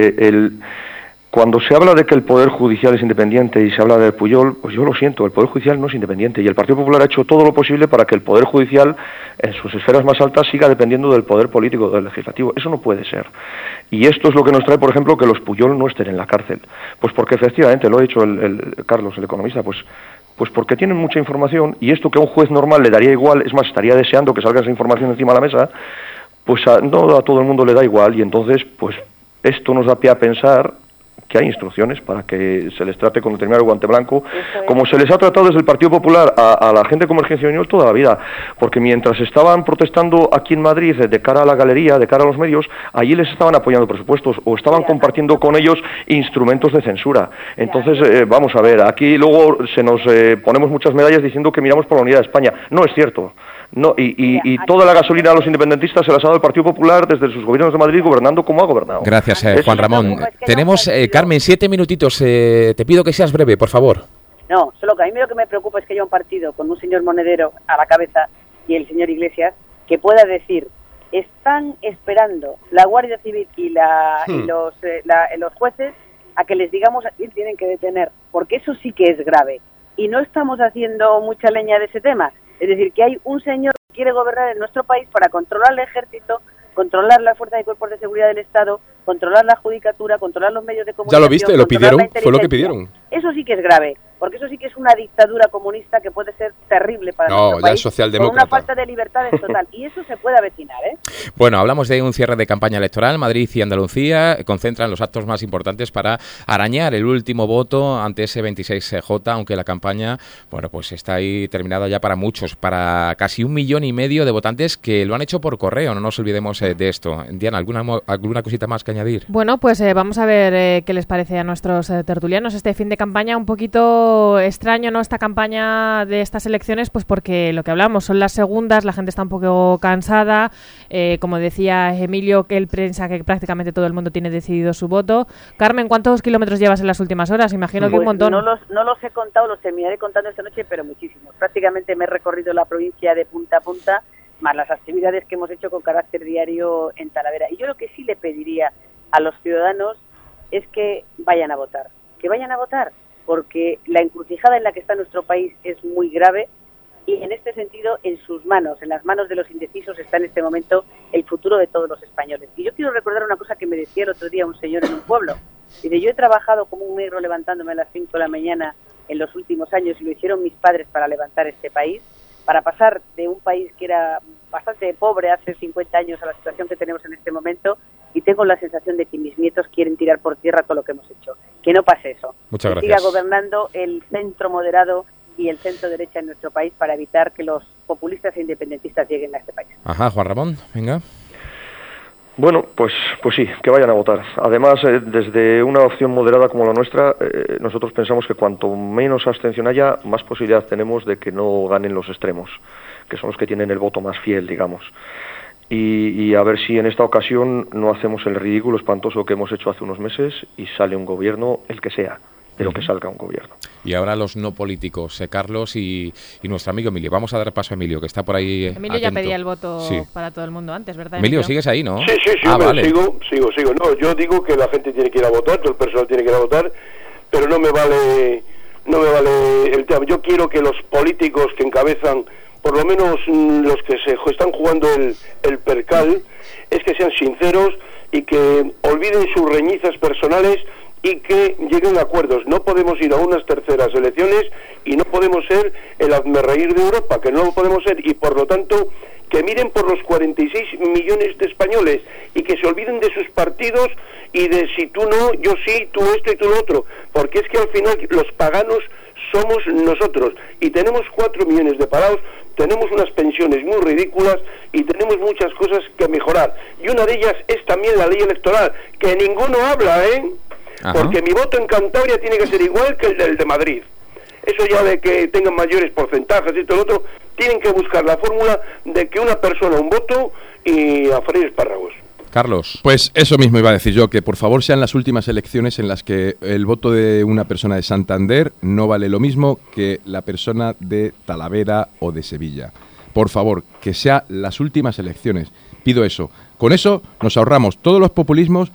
Cuando se habla de que el Poder Judicial es independiente y se habla de Pujol, pues yo lo siento, el Poder Judicial no es independiente y el Partido Popular ha hecho todo lo posible para que el Poder Judicial en sus esferas más altas siga dependiendo del Poder Político, del Legislativo. Eso no puede ser. Y esto es lo que nos trae, por ejemplo, que los Pujol no estén en la cárcel. Pues porque efectivamente, lo ha dicho el Carlos, el economista, pues porque tienen mucha información y esto que a un juez normal le daría igual, es más, estaría deseando que salga esa información encima de la mesa, pues no a todo el mundo le da igual y entonces, pues esto nos da pie a pensar que hay instrucciones para que se les trate con determinado guante blanco, como se les ha tratado desde el Partido Popular a la gente de Convergencia y Unión toda la vida, porque mientras estaban protestando aquí en Madrid de cara a la galería, de cara a los medios, allí les estaban apoyando presupuestos o estaban compartiendo con ellos instrumentos de censura. Entonces, vamos a ver, aquí luego se nos ponemos muchas medallas diciendo que miramos por la unidad de España. No es cierto. No, y toda la gasolina a los independentistas se las ha dado el Partido Popular desde sus gobiernos de Madrid gobernando como ha gobernado. Gracias, Juan Ramón. Tenemos, Carmen, 7 minutitos. Te pido que seas breve, por favor. No, solo que a mí lo que me preocupa es que haya un partido con un señor Monedero a la cabeza y el señor Iglesias que pueda decir, están esperando la Guardia Civil y los jueces a que les digamos a quién tienen que detener, porque eso sí que es grave. Y no estamos haciendo mucha leña de ese tema. Es decir, que hay un señor que quiere gobernar en nuestro país para controlar el ejército, controlar las fuerzas y cuerpos de seguridad del Estado, controlar la judicatura, controlar los medios de comunicación. Ya lo viste, lo pidieron, fue lo que pidieron. Eso sí que es grave, porque eso sí que es una dictadura comunista que puede ser terrible para nuestro país. No, ya es socialdemócrata. Con una falta de libertades total, y eso se puede avecinar, ¿eh? Bueno, hablamos de un cierre de campaña electoral. Madrid y Andalucía concentran los actos más importantes para arañar el último voto ante ese 26J, aunque la campaña, bueno, pues está ahí terminada ya para muchos, para casi 1,5 millones de votantes que lo han hecho por correo. No nos olvidemos de esto. Diana, ¿alguna cosita más que añadir? Bueno, pues vamos a ver qué les parece a nuestros tertulianos este fin de campaña. Un poquito extraño, ¿no?, esta campaña de estas elecciones, pues porque lo que hablamos son las segundas, la gente está un poco cansada. Como decía Emilio, que él piensa que prácticamente todo el mundo tiene decidido su voto. Carmen, ¿cuántos kilómetros llevas en las últimas horas? Imagino que un montón. No los he contado, los terminaré contando esta noche, pero muchísimos. Prácticamente me he recorrido la provincia de punta a punta, más las actividades que hemos hecho con carácter diario en Talavera. Y yo lo que sí le pediría a los ciudadanos es que vayan a votar, porque la encrucijada en la que está nuestro país es muy grave y en este sentido en sus manos, en las manos de los indecisos está en este momento el futuro de todos los españoles. Y yo quiero recordar una cosa que me decía el otro día un señor en un pueblo. Dice, yo he trabajado como un negro levantándome a las 5 de la mañana en los últimos años y lo hicieron mis padres para levantar este país, para pasar de un país que era bastante pobre hace 50 años a la situación que tenemos en este momento, y tengo la sensación de que mis nietos quieren tirar por tierra todo lo que hemos hecho. Que no pase eso. Muchas gracias. Que siga gobernando el centro moderado y el centro derecha en nuestro país para evitar que los populistas e independentistas lleguen a este país. Ajá, Juan Ramón, venga. Bueno, pues sí, que vayan a votar. Además, desde una opción moderada como la nuestra, nosotros pensamos que cuanto menos abstención haya, más posibilidad tenemos de que no ganen los extremos, que son los que tienen el voto más fiel, digamos. Y a ver si en esta ocasión no hacemos el ridículo espantoso que hemos hecho hace unos meses y sale un gobierno, el que sea, pero que salga un gobierno. Y ahora los no políticos, Carlos y nuestro amigo Emilio. Vamos a dar paso a Emilio, que está por ahí Emilio atento. Ya pedía el voto para todo el mundo antes, ¿verdad, Emilio? ¿Sigues ahí, no? Sí, vale. sigo. No, yo digo que la gente tiene que ir a votar, todo el personal tiene que ir a votar, pero no me vale el tema. Yo quiero que los políticos que encabezan, por lo menos los que se están jugando el percal, es que sean sinceros y que olviden sus reñizas personales y que lleguen a acuerdos. No podemos ir a unas terceras elecciones y no podemos ser el hazmerreír de Europa, que no lo podemos ser, y por lo tanto que miren por los 46 millones de españoles y que se olviden de sus partidos y de si tú no, yo sí, tú esto y tú lo otro, porque es que al final los paganos somos nosotros y tenemos 4 millones de parados, tenemos unas pensiones muy ridículas y tenemos muchas cosas que mejorar, y una de ellas es también la ley electoral, que ninguno habla, Ajá. Porque mi voto en Cantabria tiene que ser igual que el del de Madrid. Eso ya de que tengan mayores porcentajes y todo lo otro, tienen que buscar la fórmula de que una persona un voto y a freír espárragos. Carlos. Pues eso mismo iba a decir yo, que por favor sean las últimas elecciones en las que el voto de una persona de Santander no vale lo mismo que la persona de Talavera o de Sevilla. Por favor, que sean las últimas elecciones. Pido eso. Con eso nos ahorramos todos los populismos,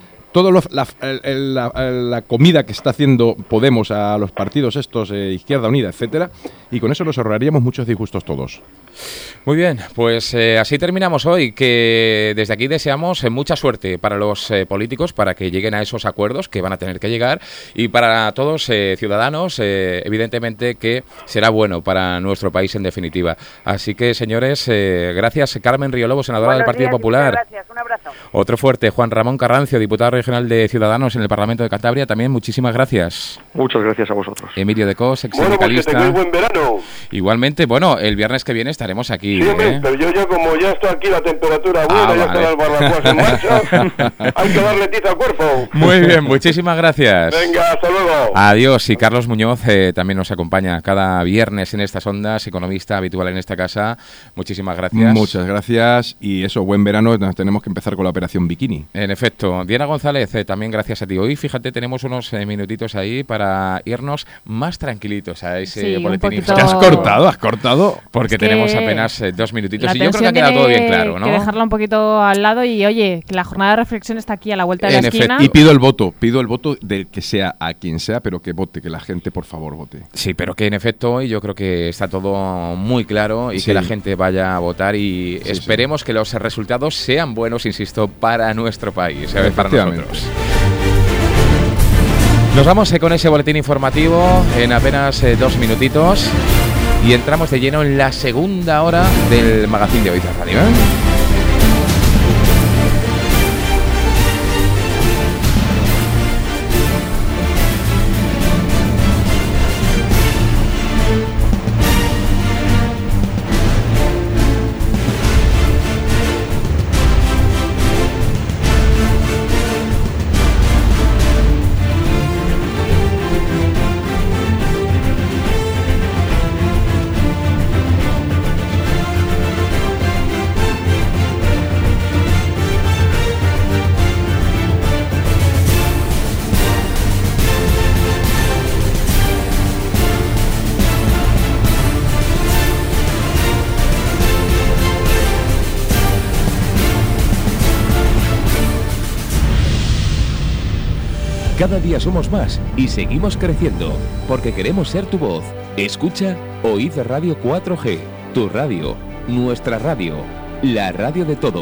la comida que está haciendo Podemos a los partidos estos, Izquierda Unida, etcétera, y con eso nos ahorraríamos muchos disgustos todos. Muy bien, pues así terminamos hoy, que desde aquí deseamos mucha suerte para los políticos, para que lleguen a esos acuerdos que van a tener que llegar, y para todos ciudadanos, evidentemente que será bueno para nuestro país en definitiva. Así que, señores, gracias. Carmen Riolobo, senadora del Partido Popular. Gracias, un abrazo. Otro fuerte, Juan Ramón Carrancio, diputado regional de Ciudadanos en el Parlamento de Cantabria, también muchísimas gracias. Muchas gracias a vosotros. Emilio de Cos, ex Bueno, pues que sindicalista. tengáis buen verano. Igualmente, bueno, el viernes que viene estaremos aquí. Sí, hombre, pero yo ya como ya está aquí la temperatura buena, ya vale. están las barbacoas en marcha, hay que darle tiza al cuerpo. Muy bien, muchísimas gracias. Venga, hasta luego. Adiós. Y Carlos Muñoz también nos acompaña cada viernes en estas ondas, economista habitual en esta casa. Muchísimas gracias. Muchas gracias, y eso, buen verano. Nos tenemos que empezar con la operación Bikini. En efecto. Diana González, también gracias a ti. Hoy, fíjate, tenemos unos minutitos ahí para irnos más tranquilitos a ese Sí, un boletín poquito- ¿Te has informativo. cortado? Porque Es que tenemos apenas 2 minutitos La y yo creo que ha tensión quedado todo bien tiene claro, ¿no? que dejarla un poquito al lado y, oye, que la jornada de reflexión está aquí a la vuelta de la En efecto. esquina. Y pido el voto del que sea a quien sea, pero que vote, que la gente por favor vote. Sí, pero que en efecto hoy yo creo que está todo muy claro y Sí. que la gente vaya a votar y Sí, esperemos que los resultados sean buenos, insisto, para nuestro país, ¿sabes? Para Efectivamente. nosotros. Nos vamos con ese boletín informativo en apenas 2 minutitos y entramos de lleno en la segunda hora del magazín de Hoy de Radio. Cada día somos más y seguimos creciendo, porque queremos ser tu voz. Escucha Oíd Radio 4G, tu radio, nuestra radio, la radio de todos.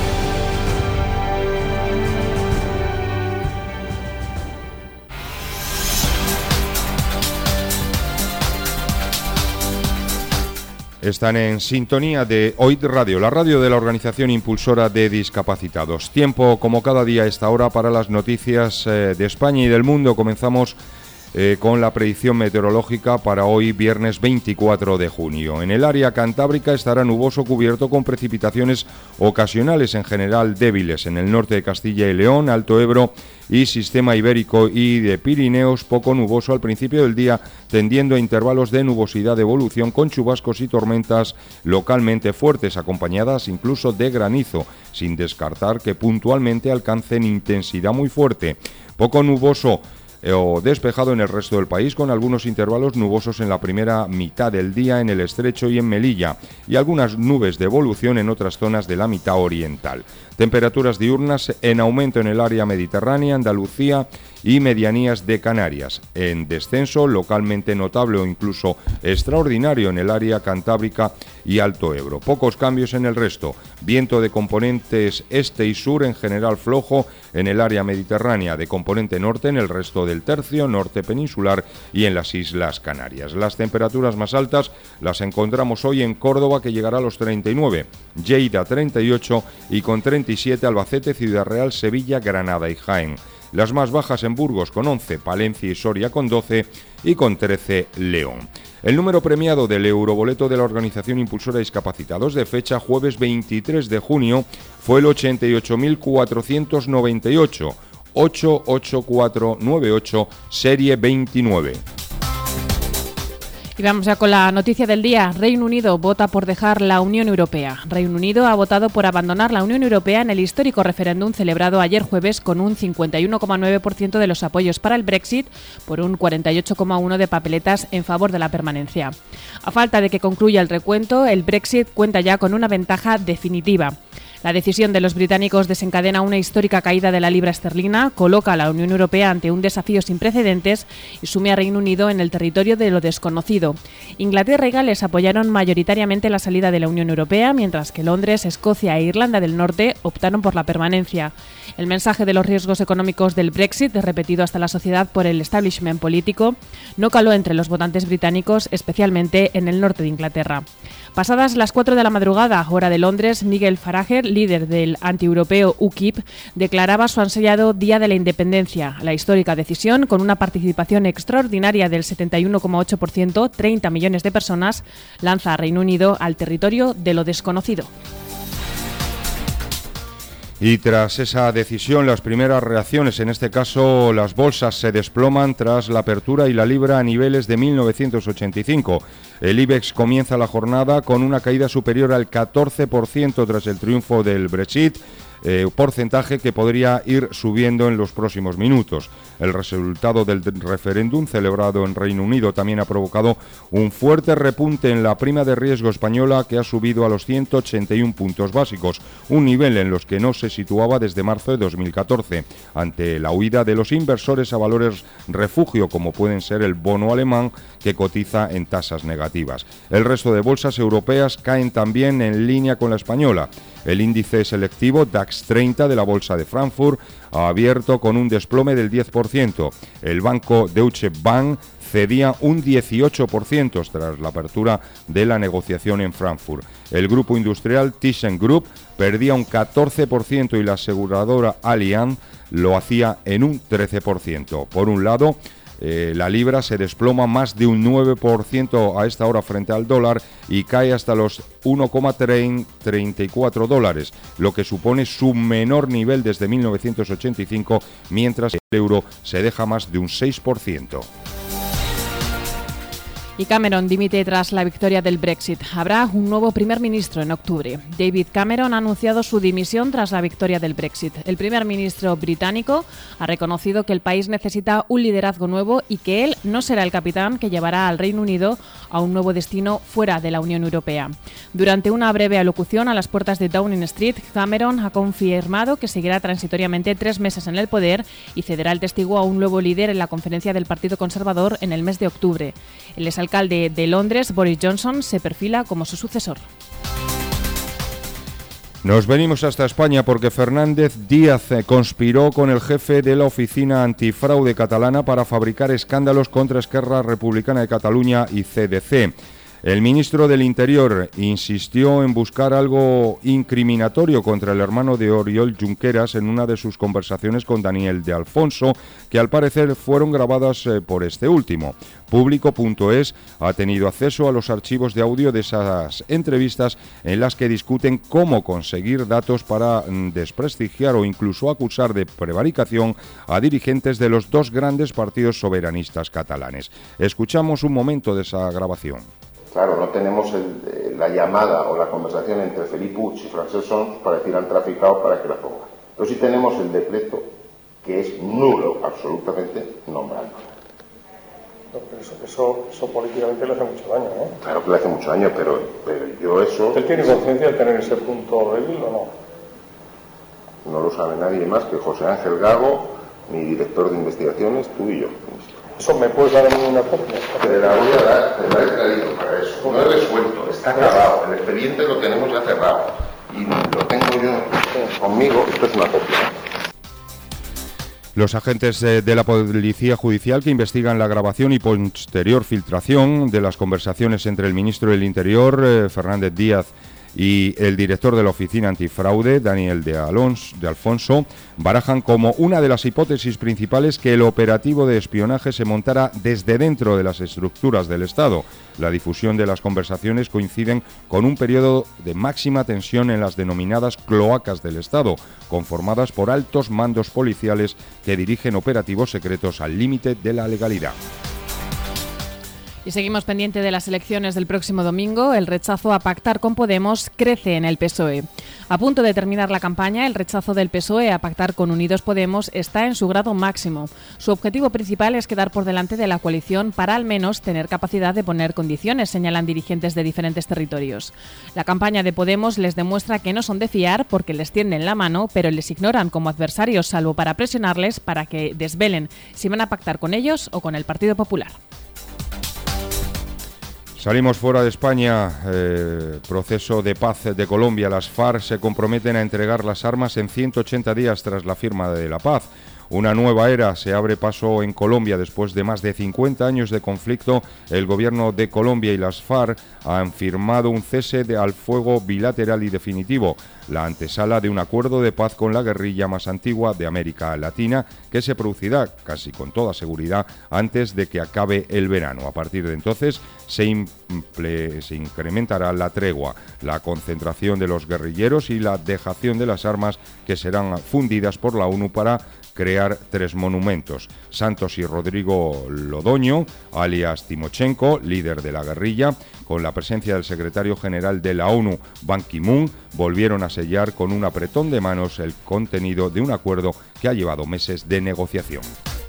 Están en sintonía de Oíd Radio, la radio de la Organización Impulsora de Discapacitados. Tiempo, como cada día a esta hora, para las noticias de España y del mundo. Comenzamos con la predicción meteorológica para hoy, viernes 24 de junio. En el área cantábrica estará nuboso cubierto con precipitaciones ocasionales, en general débiles. En el norte de Castilla y León, Alto Ebro y Sistema Ibérico y de Pirineos, poco nuboso al principio del día, tendiendo a intervalos de nubosidad de evolución con chubascos y tormentas localmente fuertes, acompañadas incluso de granizo, sin descartar que puntualmente alcancen intensidad muy fuerte. Poco nuboso o despejado en el resto del país, con algunos intervalos nubosos en la primera mitad del día en el Estrecho y en Melilla, y algunas nubes de evolución en otras zonas de la mitad oriental. Temperaturas diurnas en aumento en el área mediterránea, Andalucía y Medianías de Canarias. En descenso, localmente notable o incluso extraordinario en el área cantábrica y Alto Ebro. Pocos cambios en el resto. Viento de componentes este y sur, en general flojo en el área mediterránea, de componente norte en el resto del tercio, norte peninsular y en las Islas Canarias. Las temperaturas más altas las encontramos hoy en Córdoba, que llegará a los 39, Lleida 38 y con 37 Albacete, Ciudad Real, Sevilla, Granada y Jaén. Las más bajas en Burgos con 11, Palencia y Soria con 12 y con 13 León. El número premiado del euroboleto de la Organización Impulsora de Discapacitados de fecha jueves 23 de junio fue el 88.498, 88498, serie 29. Y vamos ya con la noticia del día. Reino Unido vota por dejar la Unión Europea. Reino Unido ha votado por abandonar la Unión Europea en el histórico referéndum celebrado ayer jueves, con un 51,9% de los apoyos para el Brexit por un 48,1% de papeletas en favor de la permanencia. A falta de que concluya el recuento, el Brexit cuenta ya con una ventaja definitiva. La decisión de los británicos desencadena una histórica caída de la libra esterlina, coloca a la Unión Europea ante un desafío sin precedentes y sume a Reino Unido en el territorio de lo desconocido. Inglaterra y Gales apoyaron mayoritariamente la salida de la Unión Europea, mientras que Londres, Escocia e Irlanda del Norte optaron por la permanencia. El mensaje de los riesgos económicos del Brexit, repetido hasta la sociedad por el establishment político, no caló entre los votantes británicos, especialmente en el norte de Inglaterra. Pasadas las 4 de la madrugada, hora de Londres, Nigel Farage, líder del antieuropeo UKIP, declaraba su ansiado Día de la Independencia. La histórica decisión, con una participación extraordinaria del 71,8%, 30 millones de personas, lanza a Reino Unido al territorio de lo desconocido. Y tras esa decisión, las primeras reacciones, en este caso las bolsas, se desploman tras la apertura y la libra a niveles de 1985. El IBEX comienza la jornada con una caída superior al 14% tras el triunfo del Brexit, porcentaje que podría ir subiendo en los próximos minutos. El resultado del referéndum celebrado en Reino Unido también ha provocado un fuerte repunte en la prima de riesgo española, que ha subido a los 181 puntos básicos, un nivel en los que no se situaba desde marzo de 2014, ante la huida de los inversores a valores refugio, como pueden ser el bono alemán, que cotiza en tasas negativas. El resto de bolsas europeas caen también en línea con la española. El índice selectivo DAX 30 de la Bolsa de Frankfurt ha abierto con un desplome del 10%. El banco Deutsche Bank cedía un 18% tras la apertura de la negociación en Frankfurt. El grupo industrial ThyssenKrupp perdía un 14% y la aseguradora Allianz lo hacía en un 13%. Por un lado, la libra se desploma más de un 9% a esta hora frente al dólar y cae hasta los 1,34 dólares, lo que supone su menor nivel desde 1985, mientras el euro se deja más de un 6%. Y Cameron dimite tras la victoria del Brexit. Habrá un nuevo primer ministro en octubre. David Cameron ha anunciado su dimisión tras la victoria del Brexit. El primer ministro británico ha reconocido que el país necesita un liderazgo nuevo y que él no será el capitán que llevará al Reino Unido a un nuevo destino fuera de la Unión Europea. Durante una breve alocución a las puertas de Downing Street, Cameron ha confirmado que seguirá transitoriamente 3 meses en el poder y cederá el testigo a un nuevo líder en la conferencia del Partido Conservador en el mes de octubre. El exalcalde de Londres, Boris Johnson, se perfila como su sucesor. Nos venimos hasta España porque Fernández Díaz conspiró con el jefe de la Oficina Antifraude catalana para fabricar escándalos contra Esquerra Republicana de Cataluña y CDC. El ministro del Interior insistió en buscar algo incriminatorio contra el hermano de Oriol Junqueras en una de sus conversaciones con Daniel de Alfonso, que al parecer fueron grabadas por este último. Público.es ha tenido acceso a los archivos de audio de esas entrevistas en las que discuten cómo conseguir datos para desprestigiar o incluso acusar de prevaricación a dirigentes de los 2 grandes partidos soberanistas catalanes. Escuchamos un momento de esa grabación. Claro, no tenemos la llamada o la conversación entre Felip Puig y Francesc Homs para decir al traficado para que la ponga. Pero sí tenemos el decreto, que es nulo absolutamente, nombrando. No, pero eso políticamente le hace mucho daño, ¿no? Claro que le hace mucho daño, pero yo eso... ¿Usted tiene conciencia de tener ese punto débil o no? No lo sabe nadie más que José Ángel Gago, mi director de investigaciones, tú y yo. ¿Eso me puedes dar a mí una copia? Te la voy a dar, te la he traído para eso. No he resuelto, está acabado. El expediente lo tenemos ya cerrado. Y lo tengo yo conmigo. Esto es una copia. Los agentes de la Policía Judicial que investigan la grabación y posterior filtración de las conversaciones entre el ministro del Interior, Fernández Díaz, y el director de la Oficina Antifraude, Daniel de Alfonso, barajan como una de las hipótesis principales que el operativo de espionaje se montara desde dentro de las estructuras del Estado. La difusión de las conversaciones coinciden con un periodo de máxima tensión en las denominadas cloacas del Estado, conformadas por altos mandos policiales que dirigen operativos secretos al límite de la legalidad. Y seguimos pendiente de las elecciones del próximo domingo. El rechazo a pactar con Podemos crece en el PSOE. A punto de terminar la campaña, el rechazo del PSOE a pactar con Unidos Podemos está en su grado máximo. Su objetivo principal es quedar por delante de la coalición para al menos tener capacidad de poner condiciones, señalan dirigentes de diferentes territorios. La campaña de Podemos les demuestra que no son de fiar porque les tienden la mano, pero les ignoran como adversarios, salvo para presionarles para que desvelen si van a pactar con ellos o con el Partido Popular. Salimos fuera de España. Proceso de paz de Colombia. Las FARC se comprometen a entregar las armas en 180 días tras la firma de la paz. Una nueva era se abre paso en Colombia después de más de 50 años de conflicto. El gobierno de Colombia y las FARC han firmado un cese al fuego bilateral y definitivo, la antesala de un acuerdo de paz con la guerrilla más antigua de América Latina, que se producirá casi con toda seguridad antes de que acabe el verano. A partir de entonces se incrementará la tregua, la concentración de los guerrilleros y la dejación de las armas, que serán fundidas por la ONU para crear 3 monumentos. Santos y Rodrigo Lodoño, alias Timochenko, líder de la guerrilla, con la presencia del secretario general de la ONU, Ban Ki-moon, volvieron a sellar con un apretón de manos el contenido de un acuerdo que ha llevado meses de negociación.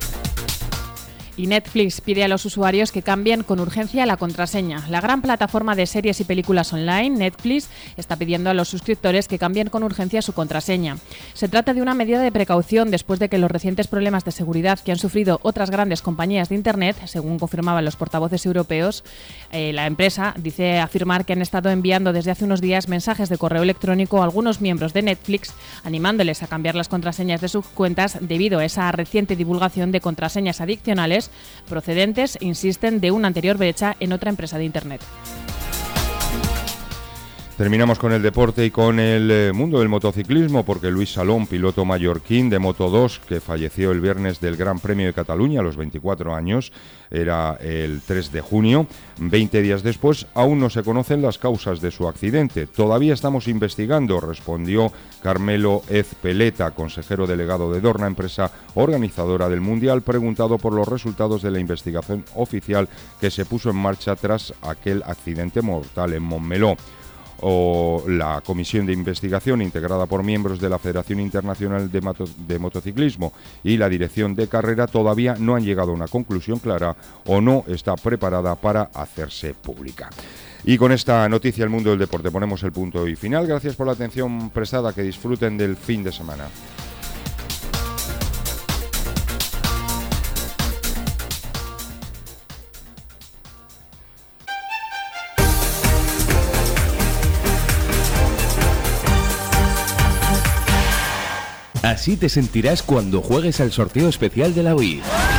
Y Netflix pide a los usuarios que cambien con urgencia la contraseña. La gran plataforma de series y películas online, Netflix, está pidiendo a los suscriptores que cambien con urgencia su contraseña. Se trata de una medida de precaución después de que los recientes problemas de seguridad que han sufrido otras grandes compañías de Internet, según confirmaban los portavoces europeos, la empresa dice afirmar que han estado enviando desde hace unos días mensajes de correo electrónico a algunos miembros de Netflix, animándoles a cambiar las contraseñas de sus cuentas debido a esa reciente divulgación de contraseñas adicionales procedentes, insisten, de una anterior brecha en otra empresa de Internet. Terminamos con el deporte y con el mundo del motociclismo, porque Luis Salón, piloto mallorquín de Moto2, que falleció el viernes del Gran Premio de Cataluña a los 24 años, era el 3 de junio, 20 días después, aún no se conocen las causas de su accidente. Todavía estamos investigando, respondió Carmelo Ezpeleta, consejero delegado de Dorna, empresa organizadora del Mundial, preguntado por los resultados de la investigación oficial que se puso en marcha tras aquel accidente mortal en Montmeló. La comisión de investigación, integrada por miembros de la Federación Internacional de Motociclismo y la Dirección de Carrera, todavía no han llegado a una conclusión clara o no está preparada para hacerse pública. Y con esta noticia, el mundo del deporte, ponemos el punto y final. Gracias por la atención prestada, que disfruten del fin de semana. Así te sentirás cuando juegues al sorteo especial de la OID.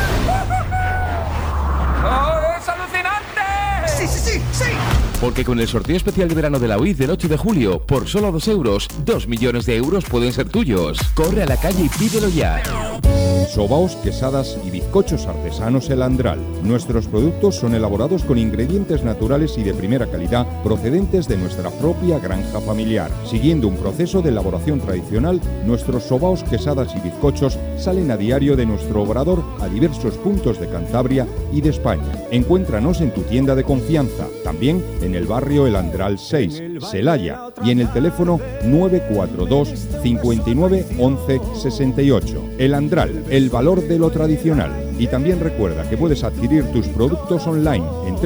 ¡Oh, es alucinante! ¡Sí, sí, sí, sí! Porque con el sorteo especial de verano de la OID del 8 de julio, por solo 2 euros, 2 millones de euros pueden ser tuyos. Corre a la calle y pídelo ya. Sobaos, quesadas y bizcochos artesanos El Andral. Nuestros productos son elaborados con ingredientes naturales y de primera calidad procedentes de nuestra propia granja familiar. Siguiendo un proceso de elaboración tradicional, nuestros sobaos, quesadas y bizcochos salen a diario de nuestro obrador a diversos puntos de Cantabria y de España. Encuéntranos en tu tienda de confianza, también en el barrio El Andral 6, Celaya, y en el teléfono 942 59 11 68. El Andral, el valor de lo tradicional. Y también recuerda que puedes adquirir tus productos online en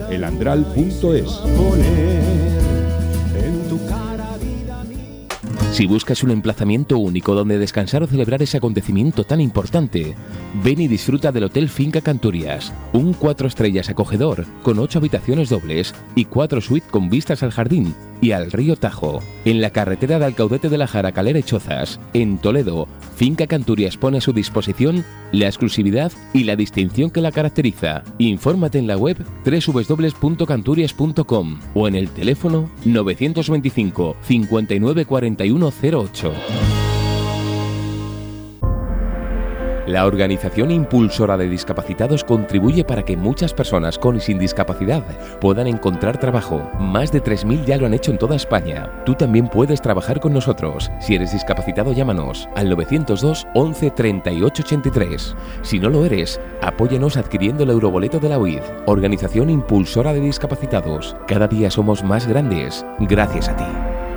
www.elandral.es. Si buscas un emplazamiento único donde descansar o celebrar ese acontecimiento tan importante, ven y disfruta del Hotel Finca Canturias, un 4 estrellas acogedor con 8 habitaciones dobles y 4 suites con vistas al jardín y al río Tajo. En la carretera de Alcaudete de la Jara, Calera y Chozas, en Toledo, Finca Canturias pone a su disposición la exclusividad y la distinción que la caracteriza. Infórmate en la web www.canturias.com o en el teléfono 925 59 41 08. La organización impulsora de discapacitados contribuye para que muchas personas con y sin discapacidad puedan encontrar trabajo. Más de 3.000 ya lo han hecho en toda España. Tú también puedes trabajar con nosotros. Si eres discapacitado, llámanos al 902 11 38 83. Si no lo eres, apóyanos adquiriendo el euroboleto de la UID. Organización impulsora de discapacitados. Cada día somos más grandes gracias a ti.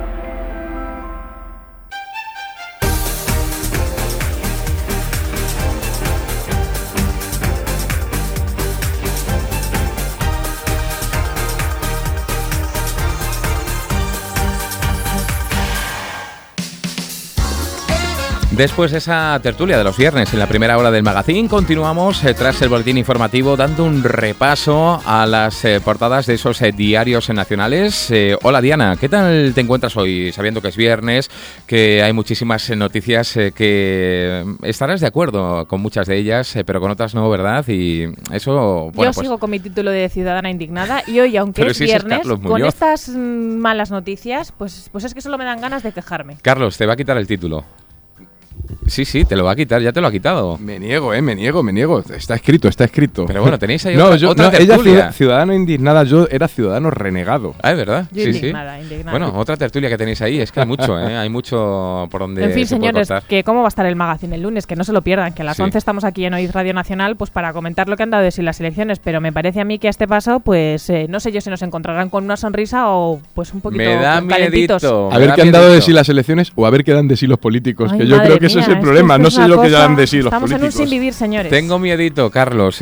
Después de esa tertulia de los viernes en la primera hora del magazín, continuamos tras el boletín informativo dando un repaso a las portadas de esos diarios nacionales. Hola Diana, ¿qué tal te encuentras hoy? Sabiendo que es viernes, que hay muchísimas noticias que estarás de acuerdo con muchas de ellas, pero con otras no, ¿verdad? Y eso, bueno, yo sigo con mi título de ciudadana indignada y hoy, aunque es viernes, con estas malas noticias, pues es que solo me dan ganas de quejarme. Carlos, te va a quitar el título. Sí, te lo va a quitar, ya te lo ha quitado. Me niego. Está escrito. Pero bueno, tenéis ahí otra tertulia. Ella ciudadano indignada, yo era ciudadano renegado. Ah, es verdad. Yo indignada. Bueno, otra tertulia que tenéis ahí, es que hay mucho, hay mucho por donde. En fin, señores, que cómo va a estar el magazine el lunes, que no se lo pierdan, que a las 11 estamos aquí en Oiz Radio Nacional, pues para comentar lo que han dado de sí las elecciones, pero me parece a mí que a este paso, pues no sé yo si nos encontrarán con una sonrisa o pues un poquito calentitos. A ver qué han dado de sí las elecciones o a ver qué dan de sí los políticos, que yo creo que eso es el problema, no sé lo que dan de sí los políticos. Estamos en un sin vivir, señores. Tengo miedito, Carlos,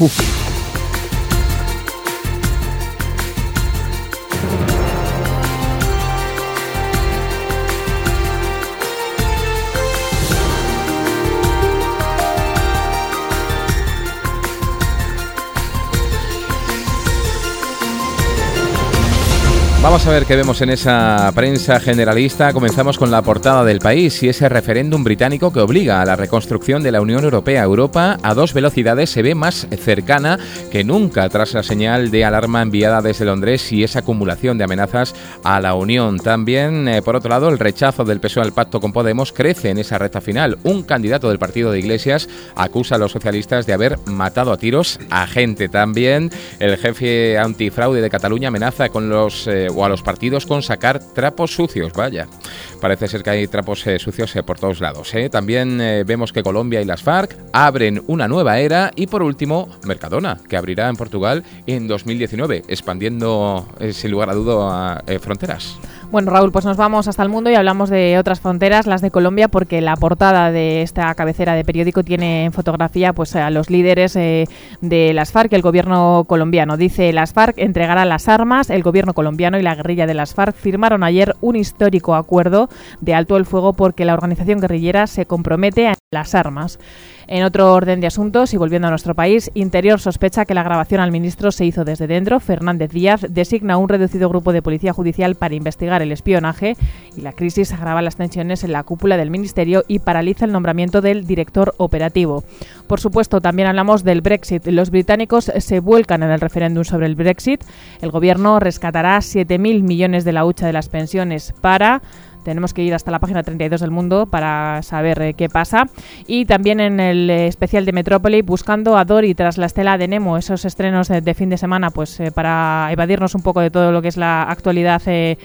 Vamos a ver qué vemos en esa prensa generalista. Comenzamos con la portada del País y ese referéndum británico que obliga a la reconstrucción de la Unión Europea. Europa a 2 velocidades se ve más cercana que nunca tras la señal de alarma enviada desde Londres y esa acumulación de amenazas a la Unión. También, por otro lado, el rechazo del PSOE al pacto con Podemos crece en esa recta final. Un candidato del partido de Iglesias acusa a los socialistas de haber matado a tiros a gente. También el jefe antifraude de Cataluña amenaza con a los partidos con sacar trapos sucios. Vaya, parece ser que hay trapos sucios por todos lados. También vemos que Colombia y las FARC abren una nueva era y por último Mercadona, que abrirá en Portugal en 2019, expandiendo sin lugar a duda fronteras. Bueno, Raúl, pues nos vamos hasta el mundo y hablamos de otras fronteras, las de Colombia, porque la portada de esta cabecera de periódico tiene en fotografía pues a los líderes de las FARC y el gobierno colombiano. Dice: las FARC entregará las armas, el gobierno colombiano y la guerrilla de las FARC firmaron ayer un histórico acuerdo de alto el fuego porque la organización guerrillera se compromete a las armas. En otro orden de asuntos y volviendo a nuestro país, Interior sospecha que la grabación al ministro se hizo desde dentro. Fernández Díaz designa un reducido grupo de policía judicial para investigar el espionaje y la crisis agrava las tensiones en la cúpula del ministerio y paraliza el nombramiento del director operativo. Por supuesto, también hablamos del Brexit. Los británicos se vuelcan en el referéndum sobre el Brexit. El gobierno rescatará 7.000 millones de la hucha de las pensiones para... Tenemos que ir hasta la página 32 del Mundo para saber qué pasa. Y también en el especial de Metrópoli, buscando a Dory tras la estela de Nemo, esos estrenos de fin de semana, pues para evadirnos un poco de todo lo que es la actualidad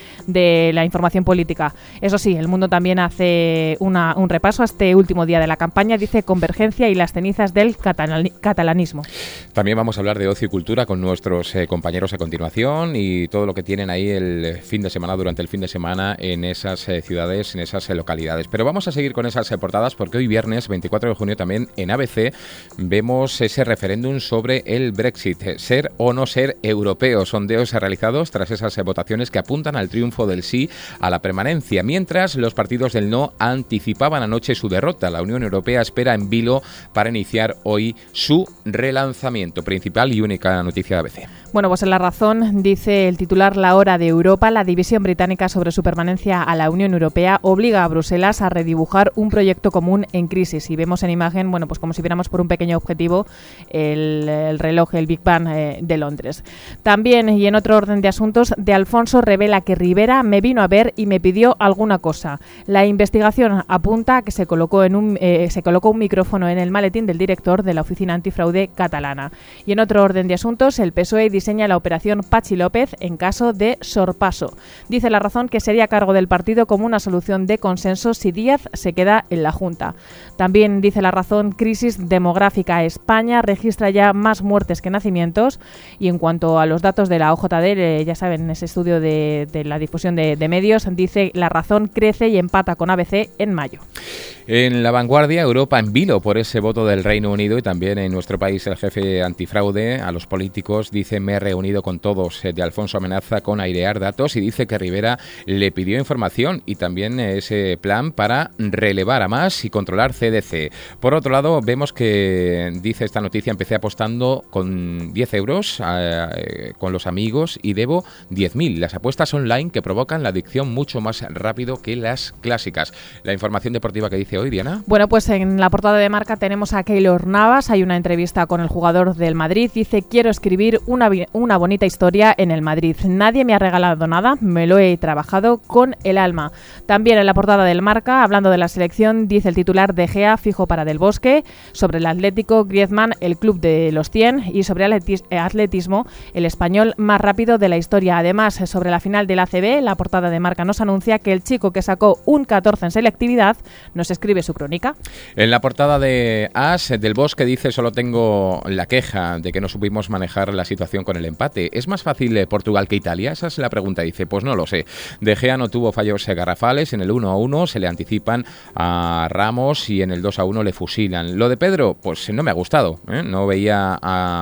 de la información política. Eso sí, el Mundo también hace un repaso a este último día de la campaña. Dice: convergencia y las cenizas del catalanismo. También vamos a hablar de ocio y cultura con nuestros compañeros a continuación y todo lo que tienen ahí el fin de semana, durante el fin de semana, en esas ciudades, en esas localidades. Pero vamos a seguir con esas portadas porque hoy viernes 24 de junio también en ABC vemos ese referéndum sobre el Brexit, ser o no ser europeo. Sondeos realizados tras esas votaciones que apuntan al triunfo del sí a la permanencia, mientras los partidos del no anticipaban anoche su derrota. La Unión Europea espera en vilo para iniciar hoy su relanzamiento. Principal y única noticia de ABC. Bueno, pues en La Razón dice el titular La Hora de Europa, la división británica sobre su permanencia a la Unión Europea obliga a Bruselas a redibujar un proyecto común en crisis. Y vemos en imagen, bueno, pues como si viéramos por un pequeño objetivo el reloj, el Big Bang de Londres. También, y en otro orden de asuntos, De Alfonso revela que Rivera me vino a ver y me pidió alguna cosa. La investigación apunta a que se colocó un micrófono en el maletín del director de la Oficina Antifraude catalana. Y en otro orden de asuntos, el PSOE diseña la operación Pachi López en caso de sorpaso. Dice La Razón que sería a cargo del partido como una solución de consenso si Díaz se queda en la Junta. También dice La Razón, crisis demográfica. España registra ya más muertes que nacimientos. Y en cuanto a los datos de la OJD, ya saben, ese estudio de la difusión de medios, dice La Razón crece y empata con ABC en mayo. En La Vanguardia, Europa en vilo por ese voto del Reino Unido y también en nuestro país el jefe antifraude a los políticos dice me he reunido con todos. De Alfonso amenaza con airear datos y dice que Rivera le pidió información y también ese plan para relevar a más y controlar CDC. Por otro lado, vemos que dice esta noticia, empecé apostando con 10 euros con los amigos y debo 10.000. Las apuestas online que provocan la adicción mucho más rápido que las clásicas. La información deportiva que dice hoy, Diana. Bueno, pues en la portada de Marca tenemos a Keylor Navas, hay una entrevista con el jugador del Madrid, dice quiero escribir una bonita historia en el Madrid, nadie me ha regalado nada, me lo he trabajado con el alma. También en la portada del Marca, hablando de la selección, dice el titular De Gea fijo para Del Bosque, sobre el Atlético, Griezmann, el club de los 100 y sobre atletismo, el español más rápido de la historia. Además, sobre la final del ACB, la portada de Marca nos anuncia que el chico que sacó un 14 en selectividad nos escribe su crónica. En la portada de AS, Del Bosque dice solo tengo la queja de que no supimos manejar la situación con el empate. ¿Es más fácil Portugal que Italia? Esa es la pregunta, dice. Pues no lo sé. De Gea no tuvo fallos garrafales, en el 1-1 se le anticipan a Ramos y en el 2-1 le fusilan. Lo de Pedro, pues no me ha gustado, no veía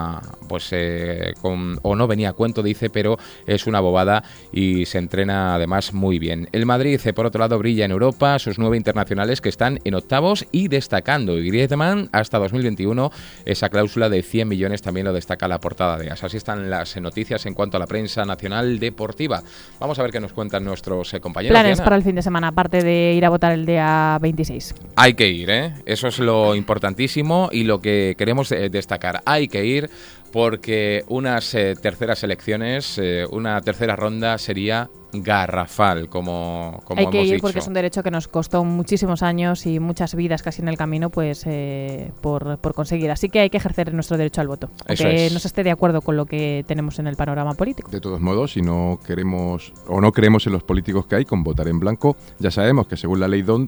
no venía a cuento, dice, pero es una bobada y se entrena además muy bien. El Madrid, por otro lado, brilla en Europa, sus 9 internacionales que están en octavos y destacando. Y Griezmann hasta 2021, esa cláusula de 100 millones también lo destaca la portada de AS. Así están las noticias en cuanto a la prensa nacional deportiva. Vamos a ver qué nos cuentan nuestros compañeros. Planes para el fin de semana, aparte de ir a votar el día 26. Hay que ir, eso es lo importantísimo y lo que queremos destacar. Hay que ir porque unas terceras elecciones, una tercera ronda sería garrafal, como hay que hemos ir dicho. Porque es un derecho que nos costó muchísimos años y muchas vidas casi en el camino, pues por conseguir. Así que hay que ejercer nuestro derecho al voto, aunque no se esté de acuerdo con lo que tenemos en el panorama político. De todos modos, si no queremos o no creemos en los políticos que hay, con votar en blanco, ya sabemos que según la ley DONT,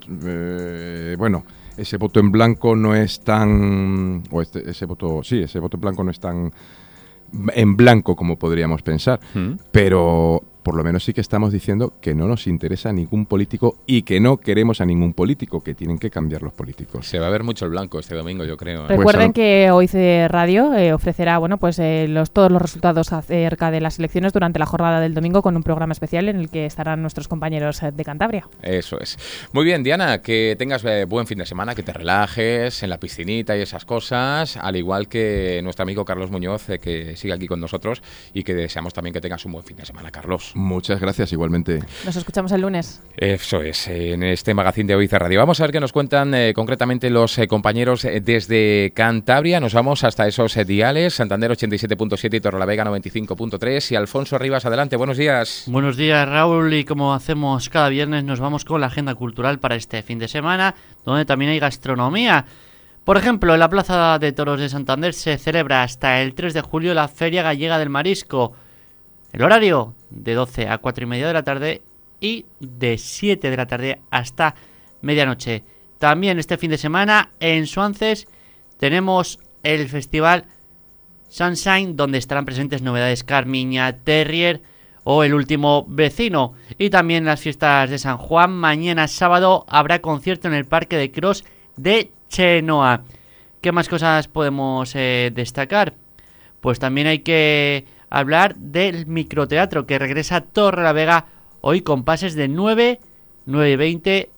ese voto en blanco no es tan... ese voto en blanco no es tan en blanco como podríamos pensar, pero por lo menos sí que estamos diciendo que no nos interesa ningún político y que no queremos a ningún político, que tienen que cambiar los políticos. Se va a ver mucho el blanco este domingo, yo creo. Recuerden que OIZ Radio ofrecerá todos los resultados acerca de las elecciones durante la jornada del domingo con un programa especial en el que estarán nuestros compañeros de Cantabria. Eso es. Muy bien, Diana, que tengas buen fin de semana, que te relajes en la piscinita y esas cosas, al igual que nuestro amigo Carlos Muñoz, que sigue aquí con nosotros y que deseamos también que tengas un buen fin de semana, Carlos. Muchas gracias, igualmente. Nos escuchamos el lunes. Eso es, en este magazín de OIZ Radio. Vamos a ver qué nos cuentan concretamente los compañeros desde Cantabria. Nos vamos hasta esos diales, Santander 87.7 y Torrelavega 95.3. Y Alfonso Rivas, adelante, buenos días. Buenos días, Raúl, y como hacemos cada viernes, nos vamos con la agenda cultural para este fin de semana, donde también hay gastronomía. Por ejemplo, en la Plaza de Toros de Santander se celebra hasta el 3 de julio la Feria Gallega del Marisco. El horario de 12 a 4 y media de la tarde y de 7 de la tarde hasta medianoche. También este fin de semana en Suances tenemos el festival Sunshine, donde estarán presentes novedades Carmiña, Terrier o El último vecino. Y también las fiestas de San Juan. Mañana sábado habrá concierto en el Parque de Cros de Chenoa. ¿Qué más cosas podemos destacar? Pues también hay que hablar del microteatro que regresa a Torrelavega hoy con pases de 9, 9:20,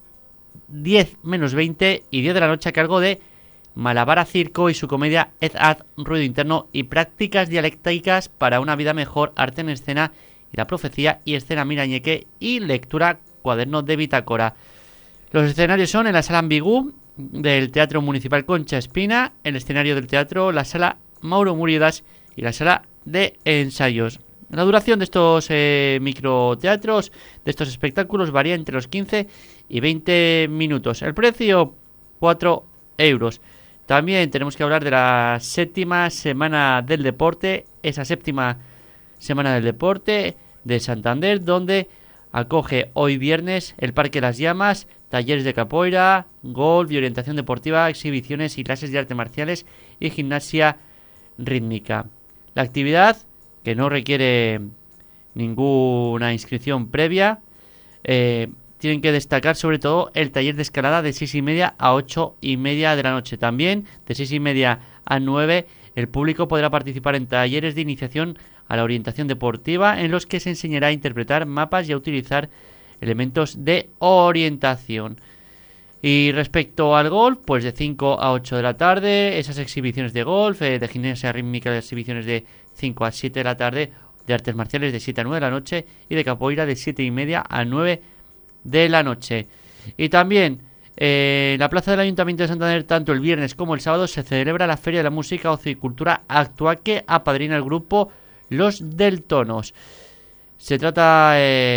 10 menos 20 y 10 de la noche a cargo de Malabara Circo y su comedia Ed Ad, Ruido Interno y Prácticas Dialécticas para una vida mejor, Arte en Escena y La Profecía y Escena Mirañeque y Lectura Cuaderno de Bitácora. Los escenarios son en la Sala Ambigú del Teatro Municipal Concha Espina, el escenario del teatro, la Sala Mauro Muridas y la Sala de Ensayos. La duración de estos microteatros, de estos espectáculos, varía entre los 15 y 20 minutos. El precio, 4 euros. También tenemos que hablar de la séptima semana del deporte, esa séptima semana del deporte de Santander, donde acoge hoy viernes el Parque Las Llamas, talleres de capoeira, golf y orientación deportiva, exhibiciones y clases de artes marciales y gimnasia rítmica. La actividad, que no requiere ninguna inscripción previa, tienen que destacar sobre todo el taller de escalada de 6:30 a 8:30 de la noche. También de 6:30 a 9 el público podrá participar en talleres de iniciación a la orientación deportiva en los que se enseñará a interpretar mapas y a utilizar elementos de orientación. Y respecto al golf, pues de 5 a 8 de la tarde, esas exhibiciones de golf, de gimnasia rítmica, de exhibiciones de 5 a 7 de la tarde, de artes marciales de 7 a 9 de la noche y de capoeira de 7:30 a 9 de la noche. Y también en la plaza del Ayuntamiento de Santander, tanto el viernes como el sábado, se celebra la Feria de la Música, Ocio y Cultura Actua, que apadrina el grupo Los Deltonos. Se trata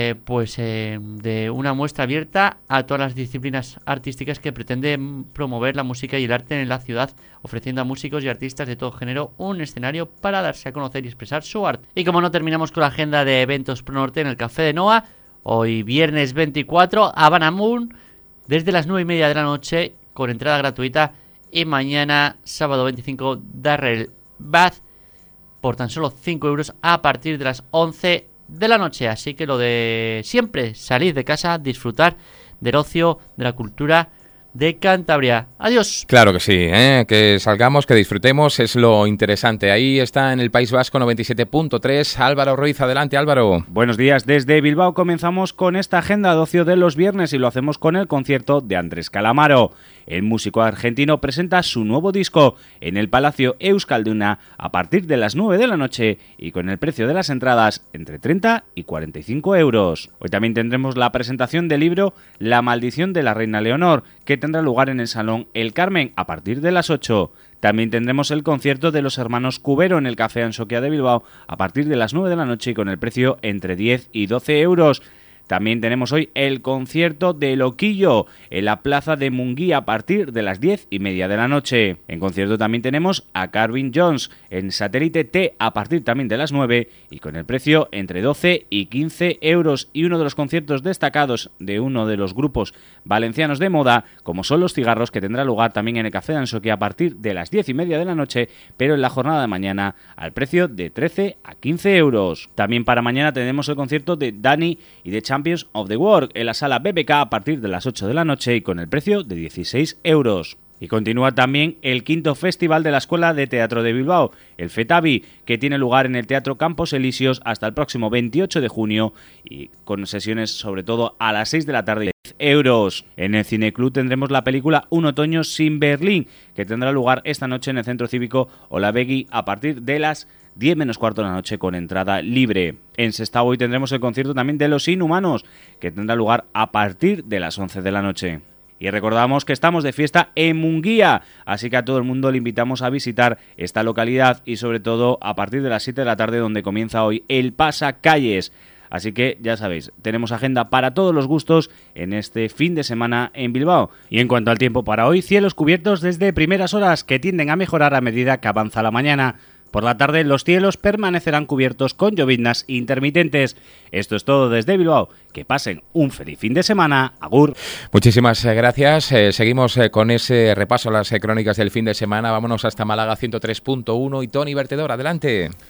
de una muestra abierta a todas las disciplinas artísticas que pretende promover la música y el arte en la ciudad, ofreciendo a músicos y artistas de todo género un escenario para darse a conocer y expresar su arte. Y como no, terminamos con la agenda de eventos Pro Norte en el Café de Noa. Hoy viernes 24, Havana Moon, desde las 9:30 de la noche, con entrada gratuita. Y mañana, sábado 25, Darrell Bath, por tan solo 5 euros a partir de las 11 de la noche. Así que lo de siempre, salir de casa, disfrutar del ocio, de la cultura de Cantabria. Adiós. Claro que sí, que salgamos, que disfrutemos, es lo interesante. Ahí está en el País Vasco 97.3. Álvaro Ruiz, adelante Álvaro. Buenos días, desde Bilbao comenzamos con esta agenda de ocio de los viernes y lo hacemos con el concierto de Andrés Calamaro. El músico argentino presenta su nuevo disco en el Palacio Euskalduna a partir de las 9 de la noche y con el precio de las entradas entre 30 y 45 euros. Hoy también tendremos la presentación del libro La maldición de la reina Leonor, que tendrá lugar en el Salón El Carmen a partir de las 8. También tendremos el concierto de los hermanos Cubero en el Café Ansoquia de Bilbao a partir de las 9 de la noche y con el precio entre 10 y 12 euros. También tenemos hoy el concierto de Loquillo en la plaza de Munguía a partir de las 10:30 de la noche. En concierto también tenemos a Carvin Jones en Satélite T a partir también de las 9 y con el precio entre 12 y 15 euros. Y uno de los conciertos destacados de uno de los grupos valencianos de moda, como son Los Cigarros, que tendrá lugar también en el Café de Ansoquia a partir de las 10:30 de la noche, pero en la jornada de mañana al precio de 13 a 15 euros. También para mañana tenemos el concierto de Dani y de Champions of the World en la sala BBK a partir de las 8 de la noche y con el precio de 16 euros. Y continúa también el quinto festival de la Escuela de Teatro de Bilbao, el FETABI, que tiene lugar en el Teatro Campos Elíseos hasta el próximo 28 de junio y con sesiones sobre todo a las 6 de la tarde. 10 euros. En el Cineclub tendremos la película Un otoño sin Berlín, que tendrá lugar esta noche en el Centro Cívico Olavegi a partir de las 10 menos cuarto de la noche con entrada libre. En Sestao hoy tendremos el concierto también de Los Inhumanos, que tendrá lugar a partir de las 11 de la noche. Y recordamos que estamos de fiesta en Munguía, así que a todo el mundo le invitamos a visitar esta localidad y sobre todo a partir de las 7 de la tarde donde comienza hoy el Pasacalles. Así que ya sabéis, tenemos agenda para todos los gustos en este fin de semana en Bilbao. Y en cuanto al tiempo para hoy, cielos cubiertos desde primeras horas que tienden a mejorar a medida que avanza la mañana. Por la tarde los cielos permanecerán cubiertos con lloviznas intermitentes. Esto es todo desde Bilbao. Que pasen un feliz fin de semana. Agur. Muchísimas gracias. Seguimos con ese repaso a las crónicas del fin de semana. Vámonos hasta Málaga 103.1 y Toni Vertedor, adelante.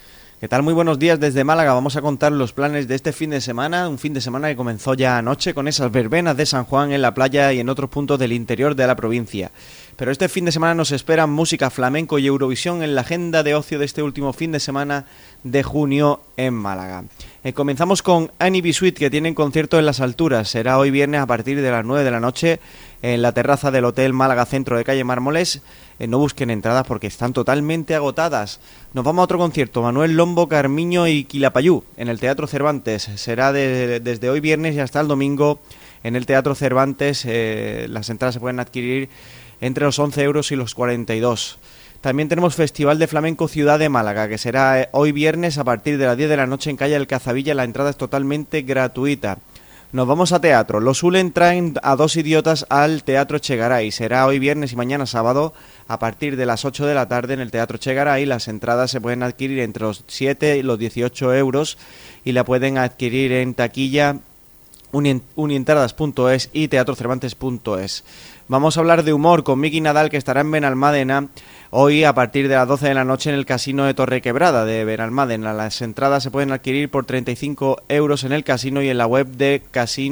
¿Qué tal? Muy buenos días desde Málaga. Vamos a contar los planes de este fin de semana, un fin de semana que comenzó ya anoche con esas verbenas de San Juan en la playa y en otros puntos del interior de la provincia. Pero este fin de semana nos esperan música, flamenco y Eurovisión en la agenda de ocio de este último fin de semana de junio en Málaga. Comenzamos con Annie B. Sweet, que tienen concierto en Las Alturas. Será hoy viernes a partir de las 9 de la noche en la terraza del Hotel Málaga Centro de calle Mármoles. No busquen entradas porque están totalmente agotadas. Nos vamos a otro concierto, Manuel Lombo, Carmiño y Quilapayú, en el Teatro Cervantes. Será desde hoy viernes y hasta el domingo en el Teatro Cervantes. Las entradas se pueden adquirir entre los 11 euros y los 42. También tenemos Festival de Flamenco Ciudad de Málaga, que será hoy viernes a partir de las 10 de la noche en calle El Cazavilla. La entrada es totalmente gratuita. Nos vamos a teatro. Los Ulen traen a Dos Idiotas al Teatro Echegaray. Será hoy viernes y mañana sábado a partir de las 8 de la tarde en el Teatro Echegaray. Las entradas se pueden adquirir entre los 7 y los 18 euros y la pueden adquirir en taquilla unientradas.es y teatrocervantes.es. Vamos a hablar de humor con Miki Nadal, que estará en Benalmádena hoy a partir de las 12 de la noche en el Casino de Torrequebrada de Benalmádena. Las entradas se pueden adquirir por 35 euros en el casino y en la web de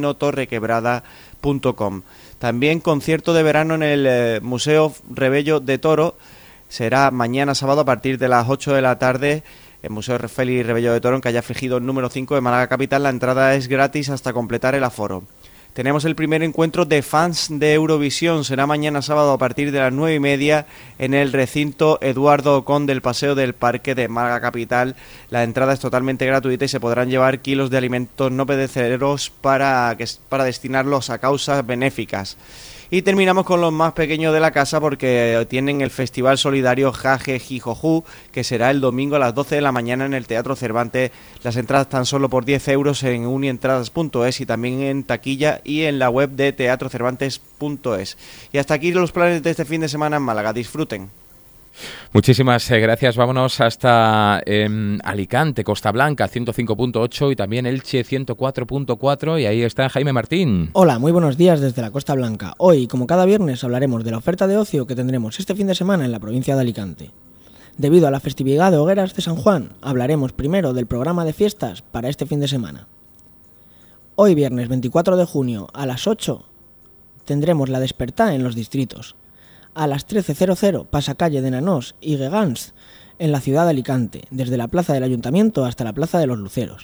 casinotorrequebrada.com. También concierto de verano en el Museo Rebello de Toro. Será mañana sábado a partir de las 8 de la tarde. El Museo Félix Rebello de Toro en calle Frigido número 5 de Málaga Capital. La entrada es gratis hasta completar el aforo. Tenemos el primer encuentro de fans de Eurovisión. Será mañana sábado a partir de las 9:30 en el recinto Eduardo Ocón del Paseo del Parque de Málaga Capital. La entrada es totalmente gratuita y se podrán llevar kilos de alimentos no perecederos para destinarlos a causas benéficas. Y terminamos con los más pequeños de la casa porque tienen el Festival Solidario Jaje Jijojú, que será el domingo a las 12 de la mañana en el Teatro Cervantes. Las entradas están solo por 10 euros en unientradas.es y también en taquilla y en la web de teatrocervantes.es. Y hasta aquí los planes de este fin de semana en Málaga. Disfruten. Muchísimas gracias. Vámonos hasta Alicante, Costa Blanca 105.8 y también Elche 104.4 y ahí está Jaime Martín. Hola, muy buenos días desde la Costa Blanca. Hoy, como cada viernes, hablaremos de la oferta de ocio que tendremos este fin de semana en la provincia de Alicante. Debido a la festividad de Hogueras de San Juan, hablaremos primero del programa de fiestas para este fin de semana. Hoy, viernes 24 de junio, a las 8, tendremos la despertá en los distritos. A las 13:00, pasacalle de Nanós y Gegans en la ciudad de Alicante, desde la plaza del Ayuntamiento hasta la plaza de los Luceros.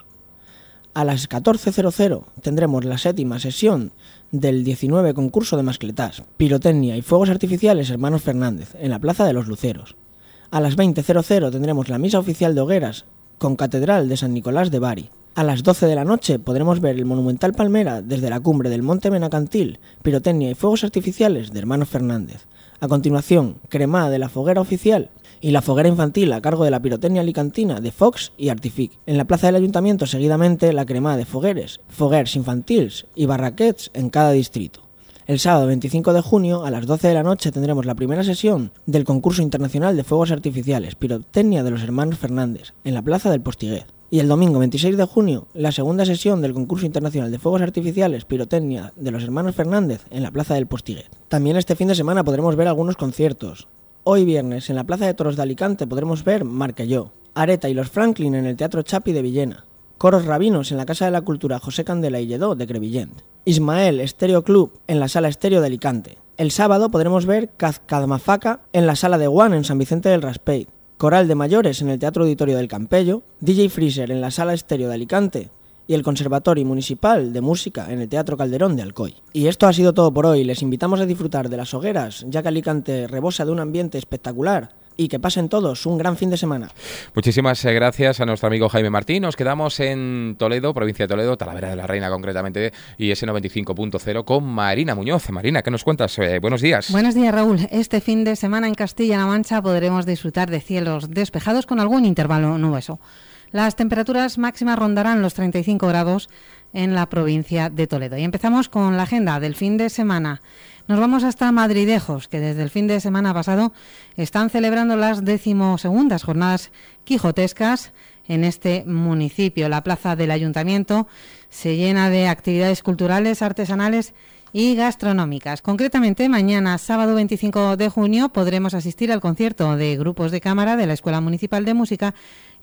A las 14:00 tendremos la 7ª sesión del 19 concurso de mascletás, pirotecnia y fuegos artificiales Hermanos Fernández, en la plaza de los Luceros. A las 20:00 tendremos la misa oficial de Hogueras con Catedral de San Nicolás de Bari. A las 12 de la noche podremos ver el monumental Palmera desde la cumbre del Monte Benacantil, pirotecnia y fuegos artificiales de Hermanos Fernández. A continuación, cremada de la foguera oficial y la foguera infantil a cargo de la pirotecnia alicantina de Fox y Artific. En la plaza del Ayuntamiento, seguidamente, la cremada de foguers infantils y barraquets en cada distrito. El sábado 25 de junio, a las 12 de la noche, tendremos la primera sesión del concurso internacional de fuegos artificiales, pirotecnia de los Hermanos Fernández, en la plaza del Postiguet. Y el domingo 26 de junio, la segunda sesión del concurso internacional de fuegos artificiales pirotecnia de los Hermanos Fernández en la plaza del Postiguet. También este fin de semana podremos ver algunos conciertos. Hoy viernes en la plaza de toros de Alicante podremos ver Marquelló, Areta y los Franklin en el Teatro Chapi de Villena, Coros Rabinos en la Casa de la Cultura José Candela y Lledó de Crevillent, Ismael Estéreo Club en la Sala Estéreo de Alicante. El sábado podremos ver Cazcadmafaca en la Sala de Guan en San Vicente del Raspeig, Coral de Mayores en el Teatro Auditorio del Campello, DJ Freezer en la Sala Estéreo de Alicante y el Conservatorio Municipal de Música en el Teatro Calderón de Alcoy. Y esto ha sido todo por hoy. Les invitamos a disfrutar de las hogueras, ya que Alicante rebosa de un ambiente espectacular. Y que pasen todos un gran fin de semana. Muchísimas gracias a nuestro amigo Jaime Martín. Nos quedamos en Toledo, provincia de Toledo, Talavera de la Reina concretamente, y ese 95.0 con Marina Muñoz. Marina, ¿qué nos cuentas? Buenos días. Buenos días, Raúl. Este fin de semana en Castilla-La Mancha podremos disfrutar de cielos despejados con algún intervalo nuboso. Las temperaturas máximas rondarán los 35 grados en la provincia de Toledo. Y empezamos con la agenda del fin de semana. Nos vamos hasta Madridejos, que desde el fin de semana pasado están celebrando las 12ª jornadas quijotescas en este municipio. La plaza del Ayuntamiento se llena de actividades culturales, artesanales y gastronómicas. Concretamente, mañana, sábado 25 de junio, podremos asistir al concierto de grupos de cámara de la Escuela Municipal de Música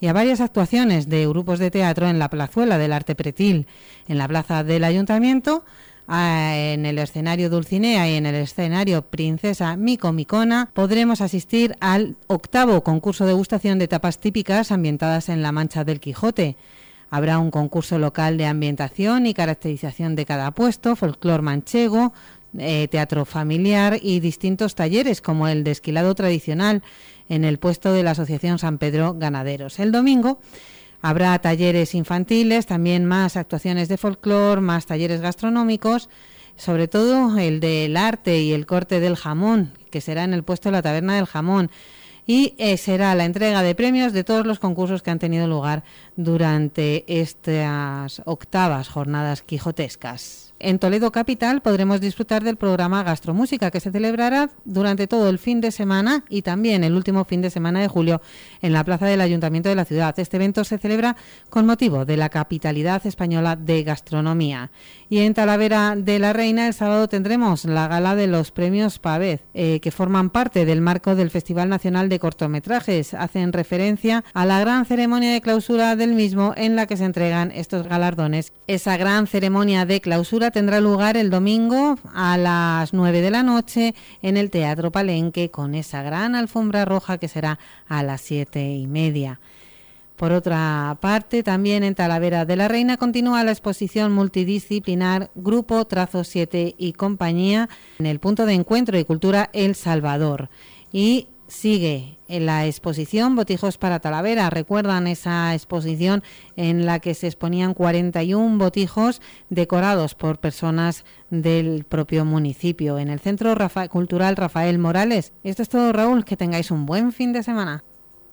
y a varias actuaciones de grupos de teatro en la plazuela del Arte Pretil, en la plaza del Ayuntamiento, en el escenario Dulcinea y en el escenario Princesa Micomicona. Podremos asistir al 8º concurso de degustación de tapas típicas ambientadas en la Mancha del Quijote. Habrá un concurso local de ambientación y caracterización de cada puesto, folclor manchego, teatro familiar y distintos talleres como el de esquilado tradicional en el puesto de la Asociación San Pedro Ganaderos. El domingo habrá talleres infantiles, también más actuaciones de folclor, más talleres gastronómicos, sobre todo el del arte y el corte del jamón, que será en el puesto de la Taberna del Jamón. Y será la entrega de premios de todos los concursos que han tenido lugar durante estas 8ª jornadas quijotescas. En Toledo capital podremos disfrutar del programa Gastromúsica, que se celebrará durante todo el fin de semana y también el último fin de semana de julio en la plaza del Ayuntamiento de la ciudad. Este evento se celebra con motivo de la capitalidad española de gastronomía. Y en Talavera de la Reina el sábado tendremos la gala de los premios Pavez, que forman parte del marco del Festival Nacional de Cortometrajes. Hacen referencia a la gran ceremonia de clausura del mismo en la que se entregan estos galardones. Esa gran ceremonia de clausura tendrá lugar el domingo a las 9 de la noche en el Teatro Palenque, con esa gran alfombra roja que será a las 7:30. Por otra parte, también en Talavera de la Reina continúa la exposición multidisciplinar Grupo Trazo 7 y Compañía en el punto de encuentro y cultura El Salvador. Y sigue en la exposición Botijos para Talavera. ¿Recuerdan esa exposición en la que se exponían 41 botijos decorados por personas del propio municipio en el Centro Cultural Rafael Morales? Esto es todo, Raúl. Que tengáis un buen fin de semana.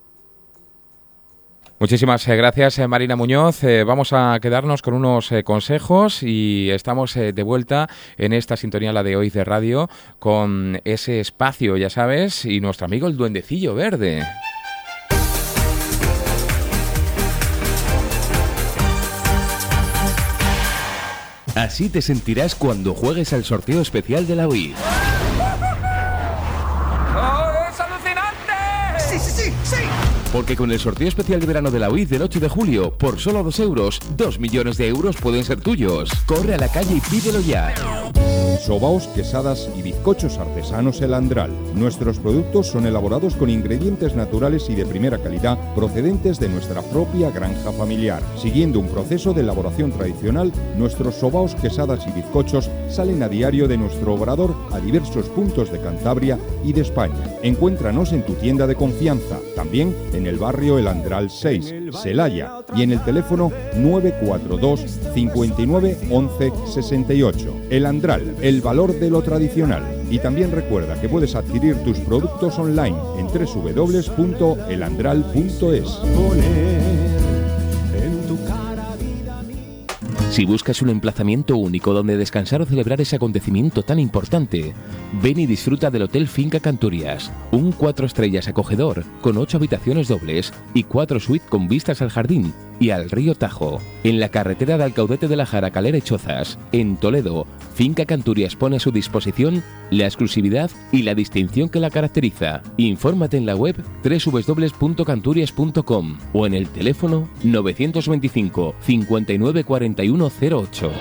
Muchísimas gracias, Marina Muñoz. Vamos a quedarnos con unos consejos y estamos de vuelta en esta sintonía, la de Hoy de Radio, con ese espacio, ya sabes, y nuestro amigo el Duendecillo Verde. Así te sentirás cuando juegues al sorteo especial de la UID. ¡Oh, es alucinante! ¡Sí, sí, sí, sí! Porque con el sorteo especial de verano de la UID del 8 de julio, por solo 2 euros, 2 millones de euros pueden ser tuyos. Corre a la calle y pídelo ya. Sobaos, quesadas y bizcochos artesanos El Andral. Nuestros productos son elaborados con ingredientes naturales y de primera calidad procedentes de nuestra propia granja familiar. Siguiendo un proceso de elaboración tradicional, nuestros sobaos, quesadas y bizcochos salen a diario de nuestro obrador a diversos puntos de Cantabria y de España. Encuéntranos en tu tienda de confianza, también en el barrio El Andral 6, Celaya, y en el teléfono 942 59 11 68. El Andral, el valor de lo tradicional. Y también recuerda que puedes adquirir tus productos online en www.elandral.es. Si buscas un emplazamiento único donde descansar o celebrar ese acontecimiento tan importante, ven y disfruta del Hotel Finca Canturias, un 4 estrellas acogedor con 8 habitaciones dobles y 4 suites con vistas al jardín y al río Tajo. En la carretera de Alcaudete de la Jara, Calera y Chozas, en Toledo, Finca Canturias pone a su disposición la exclusividad y la distinción que la caracteriza. Infórmate en la web www.canturias.com o en el teléfono 925 59 41 08.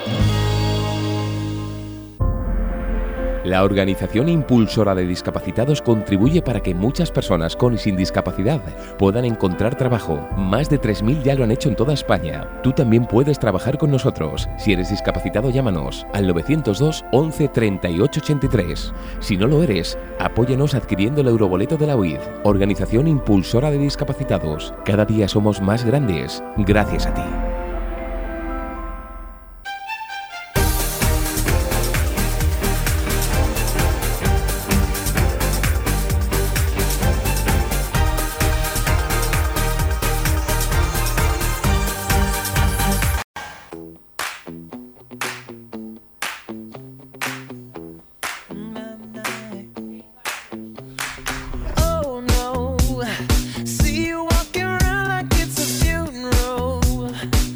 La organización impulsora de discapacitados contribuye para que muchas personas con y sin discapacidad puedan encontrar trabajo. Más de 3.000 ya lo han hecho en toda España. Tú también puedes trabajar con nosotros. Si eres discapacitado, llámanos al 902 11 38 83. Si no lo eres, apóyanos adquiriendo el euroboleto de la UID, organización impulsora de discapacitados. Cada día somos más grandes gracias a ti. Oh no, see you walking around like it's a funeral.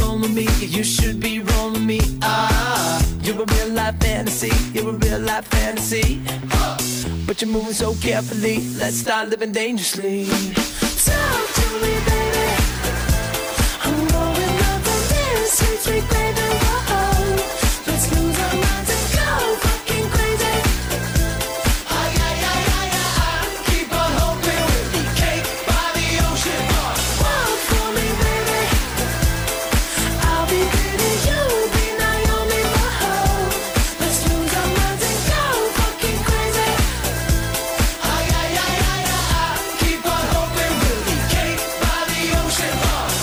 rolling with me. You should be rolling with me. Ah, you're a real life fantasy. You're a real life fantasy. But you're moving so carefully. Let's start living dangerously. Talk to me, baby. I'm going up on this sweet, sweet baby. Whoa, let's lose our minds and go fucking crazy. Ay, ay, ay, ay, ay. Keep on hoping we'll be cake by the ocean. Walk for me, baby. I'll be pretty, you'll be Naomi. Whoa, let's lose our minds and go fucking crazy. Ay, ay, ay, ay, ay. Keep on hoping we'll be cake by the ocean.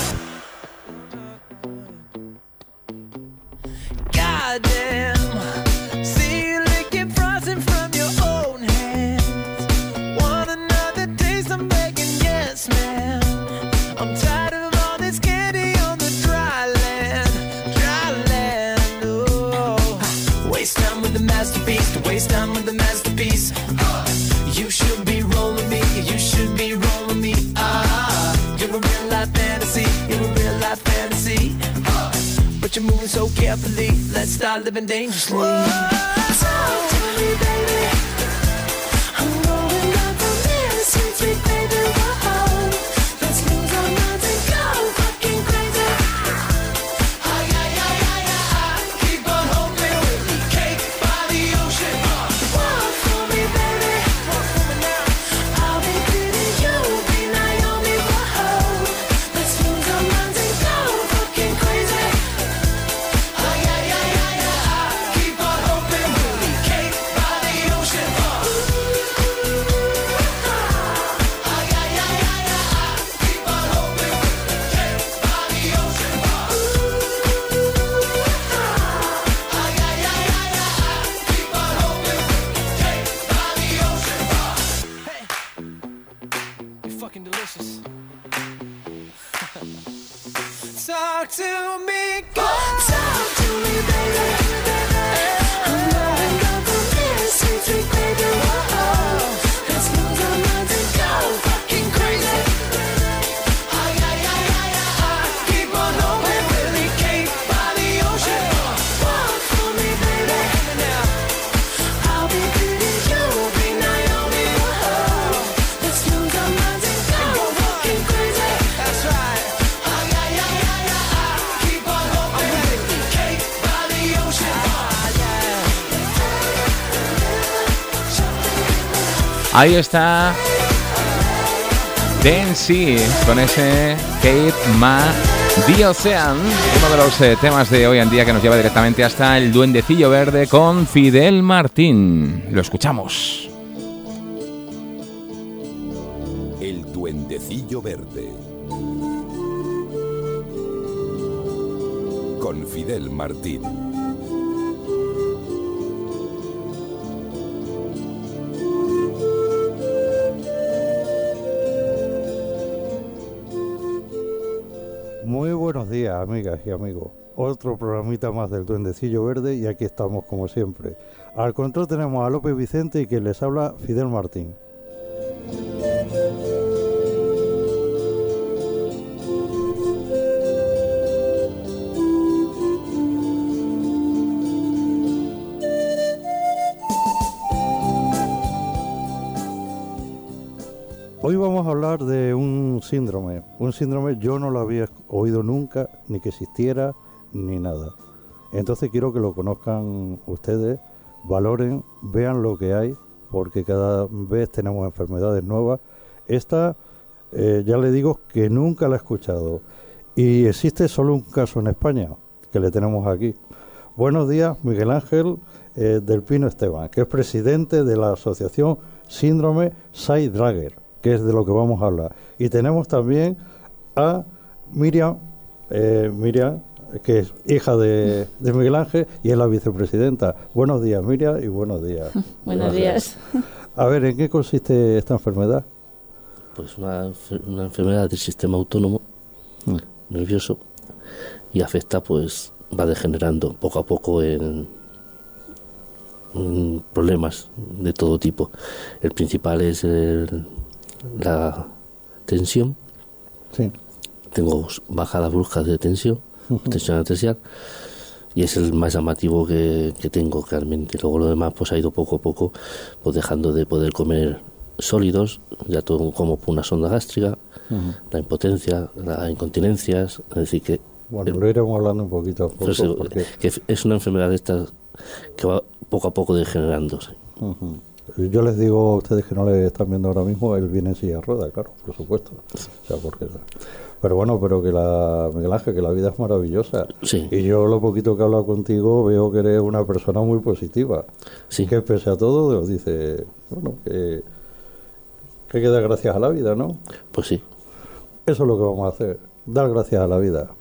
Goddamn, see you licking frosting from your own hands. Want another taste? I'm begging, yes, ma'am. I'm tired of all this candy on the dry land, oh. Waste time with the masterpiece, to waste time with the masterpiece. You should be rolling me, you should be rolling me. Ah, you're a real life fantasy, you're a real life fantasy. But you're moving so carefully. Let's start living dangerously. Talk to me, baby. I'm rolling up on this sweet, sweet baby. Whoa, let's lose our minds and go fucking crazy. Ay, ay, ay, ay, ay. Keep on hoping we'll be cake by the ocean. Walk for me, baby. Walk for me now. I'll be pretty, you'll be Naomi. Whoa, let's lose our minds and go fucking crazy. Fucking delicious. Talk to me, girl. Talk to me, baby. I'm rolling up on this sweet, sweet baby. Whoa, let's lose our minds and go fucking crazy. Ay, ay, ay, ay, ay. Keep on hoping we'll be cake by the ocean. Walk for me, baby. I'll be pretty, you'll be Naomi. Whoa, let's lose our minds and go fucking crazy. That's right. Ay, ay, ay, ay, ay. Keep on hoping we'll be cake by the ocean. Ahí está Dancy con ese Cape Ma The Ocean, uno de los temas de hoy en día que nos lleva directamente hasta el Duendecillo Verde con Fidel Martín. Lo escuchamos. El Duendecillo Verde con Fidel Martín. Muy buenos días, amigas y amigos. Otro programita más del Duendecillo Verde y aquí estamos como siempre. Al control tenemos a López Vicente y quien les habla, Fidel Martín. Hoy vamos a hablar de un síndrome yo no lo había oído nunca, ni que existiera, ni nada. Entonces quiero que lo conozcan ustedes, valoren, vean lo que hay, porque cada vez tenemos enfermedades nuevas. Esta, ya le digo que nunca la he escuchado. Y existe solo un caso en España, que le tenemos aquí. Buenos días, Miguel Ángel del Pino Esteban, que es presidente de la asociación Síndrome Say-Drager, que es de lo que vamos a hablar. Y tenemos también a Miriam, que es hija de Miguel Ángel y es la vicepresidenta. Buenos días, Miriam, y buenos días. Buenos días. A ver, ¿en qué consiste esta enfermedad? Pues una enfermedad del sistema autónomo nervioso y afecta, pues va degenerando poco a poco en problemas de todo tipo. El principal es la tensión. Sí. Tengo bajadas bruscas de tensión. tensión arterial, y es el más llamativo que tengo realmente. Luego lo demás pues ha ido poco a poco pues dejando de poder comer sólidos, ya todo como por una sonda gástrica, la impotencia, las incontinencias, es decir que... Bueno, lo iremos hablando un poquito a poco, porque... que es una enfermedad de estas que va poco a poco degenerándose. Yo les digo a ustedes que no le están viendo ahora mismo, él viene en silla de ruedas, claro, por supuesto. O sea, porque... Pero bueno, pero que Miguel Ángel, que la vida es maravillosa. Sí. Y yo lo poquito que he hablado contigo veo que eres una persona muy positiva. Sí. Que pese a todo dice, bueno, que hay que dar gracias a la vida, ¿no? Pues sí. Eso es lo que vamos a hacer, dar gracias a la vida.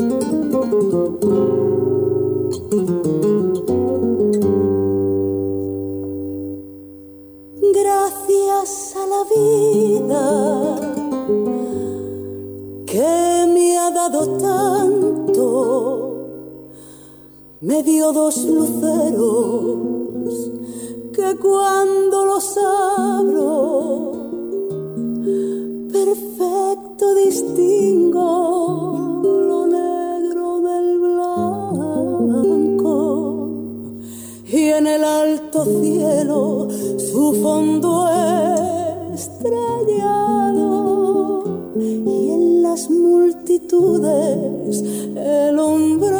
Gracias a la vida que me ha dado tanto, me dio dos luceros que cuando los abro perfecto distingo lo negro del blanco, y en el alto cielo su fondo estrellado, y en las multitudes el hombre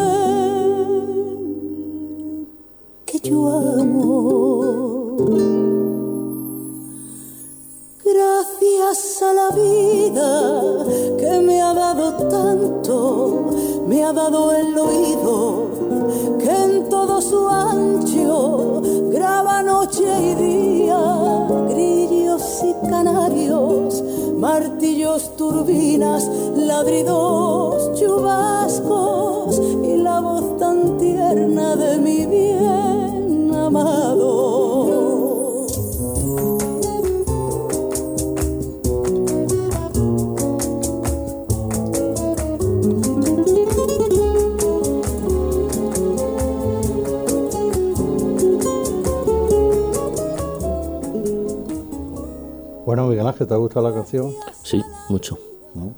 que yo amo. Gracias a la vida que me ha dado tanto, me ha dado el oído que en todo su ancho graba noche y día, grillos y canarios, martillos, turbinas, ladridos, chubascos y la voz tan tierna de mi bien amado. Bueno, Miguel Ángel, ¿te ha gustado la canción? Sí, mucho. ¿No?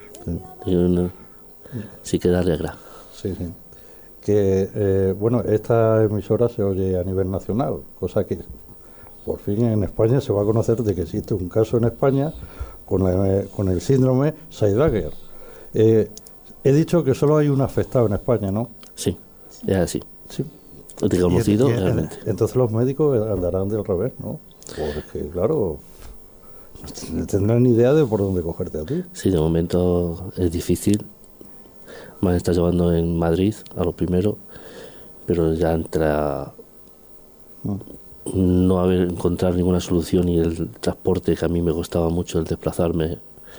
Sí que da alegra. Sí. Que, bueno, esta emisora se oye a nivel nacional, cosa que por fin en España se va a conocer de que existe un caso en España con el síndrome Seidager. He dicho que solo hay un afectado en España, ¿no? Sí, es así. Sí. Reconocido realmente. Entonces los médicos andarán del revés, ¿no? Porque, claro, no tendrán ni idea de por dónde cogerte a ti. Sí, de momento es difícil. Me está llevando en Madrid a lo primero, pero ya entra no haber encontrado ninguna solución, y el transporte, que a mí me costaba mucho el desplazarme,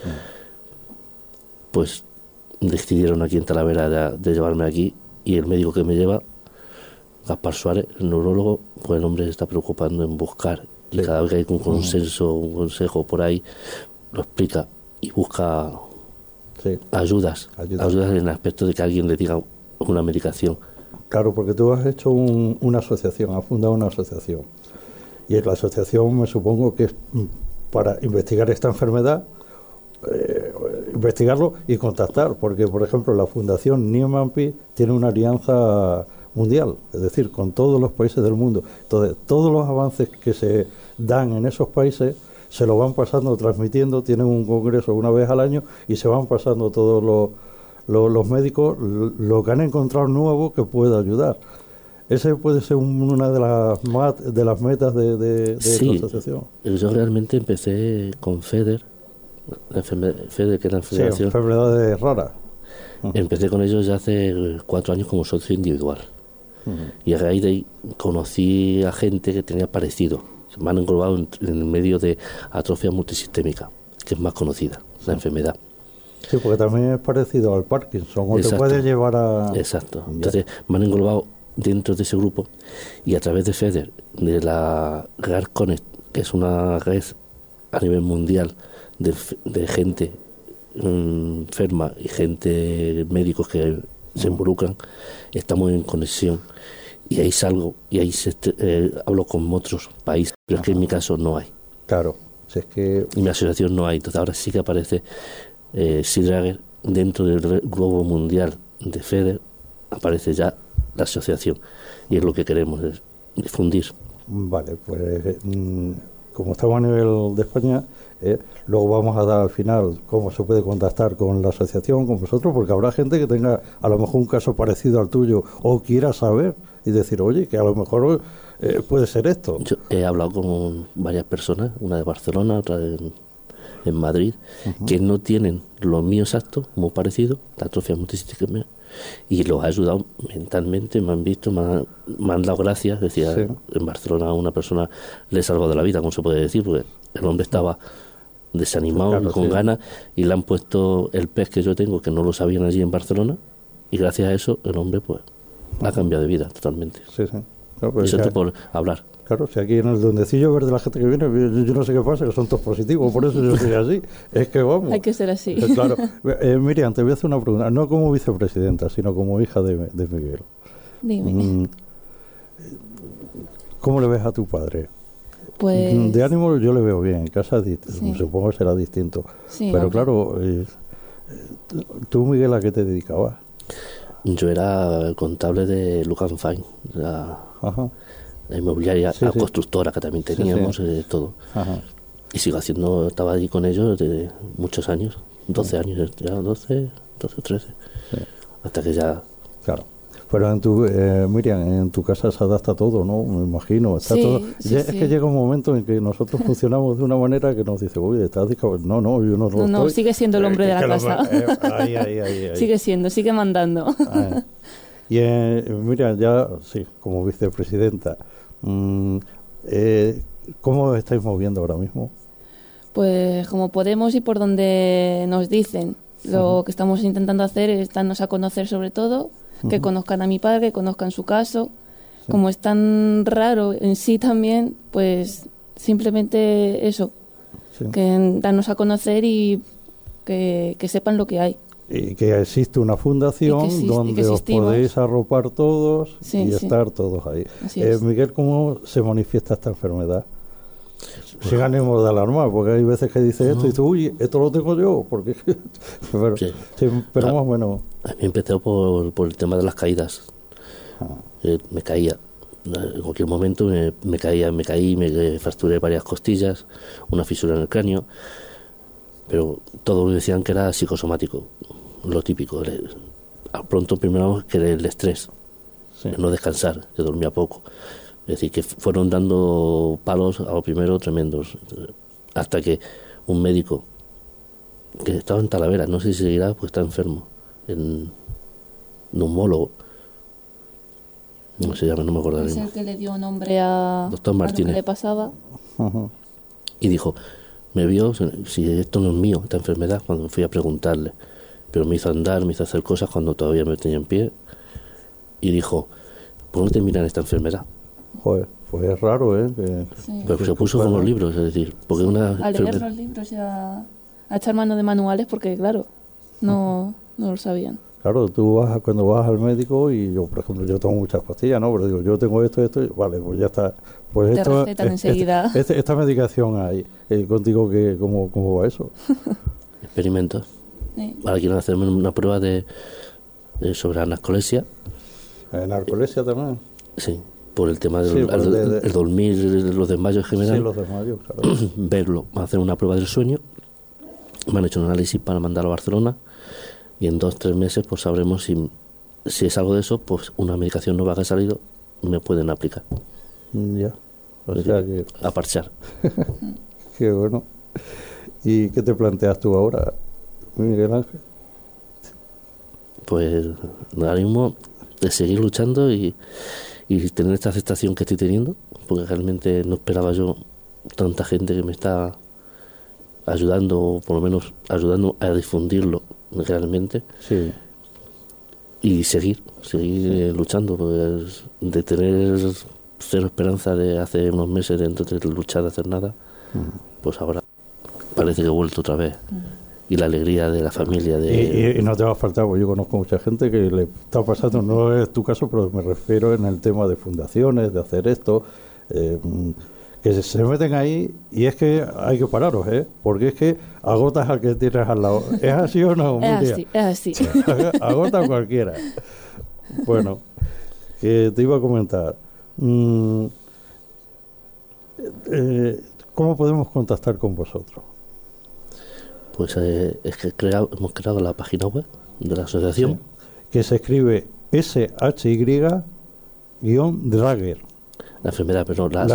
pues decidieron aquí en Talavera de llevarme aquí, y el médico que me lleva, Gaspar Suárez, el neurólogo, pues el hombre se está preocupando en buscar, y cada vez que hay un consejo por ahí, lo explica y busca ayudas en el aspecto de que alguien le diga una medicación. Claro, porque tú has hecho una asociación, has fundado una asociación, y la asociación me supongo que es para investigar esta enfermedad, investigarlo y contactar, porque por ejemplo la Fundación Nieman Pi tiene una alianza mundial, es decir, con todos los países del mundo. Entonces, todos los avances que se dan en esos países se lo van pasando, transmitiendo, tienen un congreso una vez al año y se van pasando todos los médicos lo que han encontrado nuevo que puede ayudar. Ese puede ser una de las metas de esta asociación. Yo realmente empecé con FEDER, FEDER, que era la federación. Sí, enfermedades raras. Empecé con ellos ya hace 4 años como socio individual. Y a raíz de ahí conocí a gente que tenía parecido. Me han englobado en el medio de atrofia multisistémica, que es más conocida, la enfermedad. Sí, porque también es parecido al Parkinson, o te puede llevar a... Exacto. Entonces me han englobado dentro de ese grupo, y a través de FEDER, de la Red Connect, que es una red a nivel mundial de gente enferma y gente, médicos que se involucran, estamos en conexión. Y ahí salgo, y ahí hablo con otros países, pero es que en mi caso no hay. Claro, si es que... En mi asociación no hay, entonces ahora sí que aparece Seidager dentro del globo mundial de FEDER aparece ya la asociación, y es lo que queremos, es difundir. Vale, pues como estamos a nivel de España, luego vamos a dar al final cómo se puede contactar con la asociación, con vosotros, porque habrá gente que tenga a lo mejor un caso parecido al tuyo o quiera saber y decir, oye, que a lo mejor puede ser esto. Yo he hablado con varias personas, una de Barcelona, otra en Madrid, que no tienen lo mío exacto, muy parecido, la atrofia multisistémica, y los ha ayudado mentalmente, me han visto, me han dado gracias. Decía, sí. En Barcelona una persona le he salvado de la vida, como se puede decir, porque el hombre estaba desanimado, claro, y con ganas, y le han puesto el PES que yo tengo, que no lo sabían allí en Barcelona, y gracias a eso el hombre pues ha cambiado de vida totalmente. Sí, sí. Claro, pues y eso por hablar. Claro, si aquí en el Duendecillo Verde la gente que viene, yo no sé qué pasa, que son todos positivos, por eso yo soy así. Es que vamos. Hay que ser así. Claro. Miriam, te voy a hacer una pregunta, no como vicepresidenta, sino como hija de Miguel. Dime. ¿Cómo le ves a tu padre? Pues... De ánimo yo le veo bien, en casa sí. Supongo que será distinto. Sí, pero claro, ¿tú, Miguel, a qué te dedicabas? Yo era el contable de Lucan Fine, la inmobiliaria, la constructora que también teníamos, todo. Ajá. Y sigo haciendo, estaba allí con ellos desde muchos años, 12 años, ya 12 o 13, hasta que ya... Claro. Pero Miriam, en tu casa se adapta todo, ¿no? Me imagino. Está todo. Es que llega un momento en que nosotros funcionamos de una manera que nos dice, uy, estás discapacitado. No, yo no lo estoy. No, sigue siendo el hombre de la casa. Ahí. Sigue mandando. Y Miriam, ya, sí, como vicepresidenta, ¿cómo os estáis moviendo ahora mismo? Pues como podemos y por donde nos dicen. Lo que estamos intentando hacer es darnos a conocer sobre todo, que conozcan a mi padre, que conozcan su caso. Sí. Como es tan raro en sí también, pues simplemente eso, que darnos a conocer y que sepan lo que hay. Y que existe una fundación donde os podéis arropar todos y estar todos ahí. Miguel, ¿cómo se manifiesta esta enfermedad? Sin ánimo de alarmar, porque hay veces que dice esto y dice, uy, esto lo tengo yo, porque pero más o menos. A mí empezó por el tema de las caídas. Me caía. En cualquier momento me caí, me fracturé varias costillas, una fisura en el cráneo, pero todos me decían que era psicosomático, lo típico. Pronto primero que era el estrés, no descansar, que dormía poco. Es decir, que fueron dando palos a lo primero tremendos, hasta que un médico que estaba en Talavera, no sé si seguirá, pues está enfermo, un neumólogo, no se llama, no me acuerdo. Es el que le dio nombre a Doctor Martínez. A lo que le pasaba. Y dijo, me vio, si esto no es mío, esta enfermedad, cuando fui a preguntarle, pero me hizo andar, me hizo hacer cosas cuando todavía me tenía en pie, y dijo, ¿por qué te miran esta enfermedad? Joder, pues es raro, Pero se puso con los libros, es decir, porque a leer los libros y a echar mano de manuales, porque claro, no lo sabían. Claro, tú cuando vas al médico y yo, por ejemplo, yo tomo muchas pastillas, ¿no? Pero digo, yo tengo esto, y vale, pues ya está. Pues te recetan enseguida. Esta medicación hay. Contigo, ¿cómo va eso? Experimentos. Ahora quieren hacerme una prueba sobre anascolesia. ¿Narcolepsia también? Sí. Por el tema del el dormir, los desmayos generales. Sí, los desmayos, claro. Verlo, hacer una prueba del sueño. Me han hecho un análisis para mandarlo a Barcelona y en 2-3 meses pues sabremos si es algo de eso, pues una medicación nueva que ha salido me pueden aplicar. Ya. O sea que... A parchar. Qué bueno. ¿Y qué te planteas tú ahora, Miguel Ángel? Pues ahora mismo de seguir luchando y tener esta aceptación que estoy teniendo, porque realmente no esperaba yo tanta gente que me está ayudando, o por lo menos ayudando a difundirlo realmente. Sí. Y seguir luchando, pues de tener cero esperanza de hace unos meses de luchar, de hacer nada, pues ahora parece que he vuelto otra vez. Y la alegría de la familia. Y no te va a faltar, porque yo conozco mucha gente que le está pasando, no es tu caso, pero me refiero en el tema de fundaciones, de hacer esto, que se meten ahí y es que hay que pararos, porque es que agotas al que tienes al lado. ¿Es así o no? Es así. Agota a cualquiera. Bueno, que te iba a comentar. ¿Cómo podemos contactar con vosotros? Pues es que hemos creado la página web de la asociación. Sí. Que se escribe SHY-Drager. La enfermedad, pero la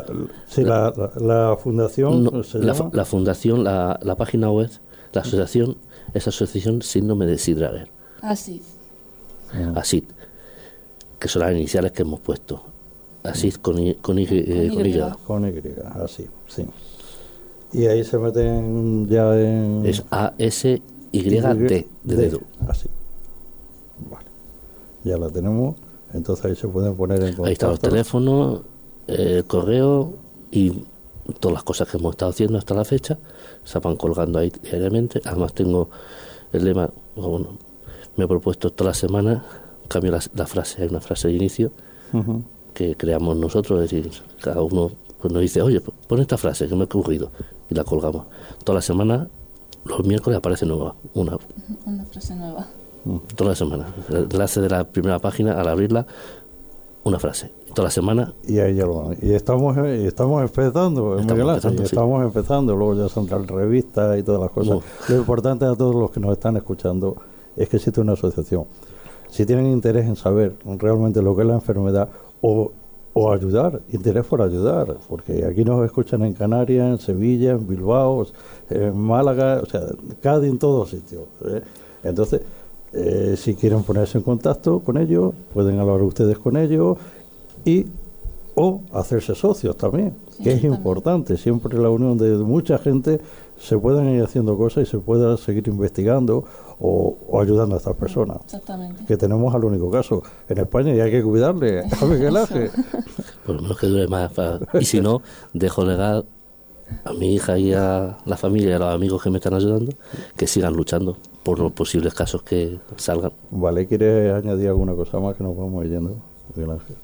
fundación. No, la fundación, la página web, la asociación es Asociación Síndrome de Drager. Así. ASID, que son las iniciales que hemos puesto. ASID con Y. Con Y, así, sí. Y ahí se meten ya en... Es ASYD, de dedo. Así. Vale. Ya la tenemos, entonces ahí se pueden poner en contacto. Ahí están los teléfonos, el correo y todas las cosas que hemos estado haciendo hasta la fecha. Se van colgando ahí diariamente. Además tengo el lema, bueno, me he propuesto toda la semana, cambio la frase, hay una frase de inicio que creamos nosotros, es decir, cada uno pues nos dice, oye, pon esta frase que me ha ocurrido y la colgamos. Toda la semana, los miércoles aparece nueva, una frase nueva. Toda la semana, el enlace de la primera página, al abrirla, una frase. Toda la semana. Y ahí ya lo van. Y estamos empezando, Miguel Ángel, estamos empezando, luego ya saldrán revistas y todas las cosas. Lo importante a todos los que nos están escuchando es que existe una asociación. Si tienen interés en saber realmente lo que es la enfermedad o ayudar, interés por ayudar, porque aquí nos escuchan en Canarias, en Sevilla, en Bilbao, en Málaga, o sea, Cádiz, en todos sitios. Entonces, si quieren ponerse en contacto con ellos, pueden hablar ustedes con ellos o hacerse socios también, que es importante. Siempre la unión de mucha gente se puedan ir haciendo cosas y se pueda seguir investigando o ayudando a estas personas. Exactamente. Que tenemos al único caso en España y hay que cuidarle a Miguel Ángel. Por lo menos que dure más. Y si no, dejo legal a mi hija y a la familia y a los amigos que me están ayudando que sigan luchando por los posibles casos que salgan. Vale, ¿quieres añadir alguna cosa más que nos vamos yendo, Miguel Ángel?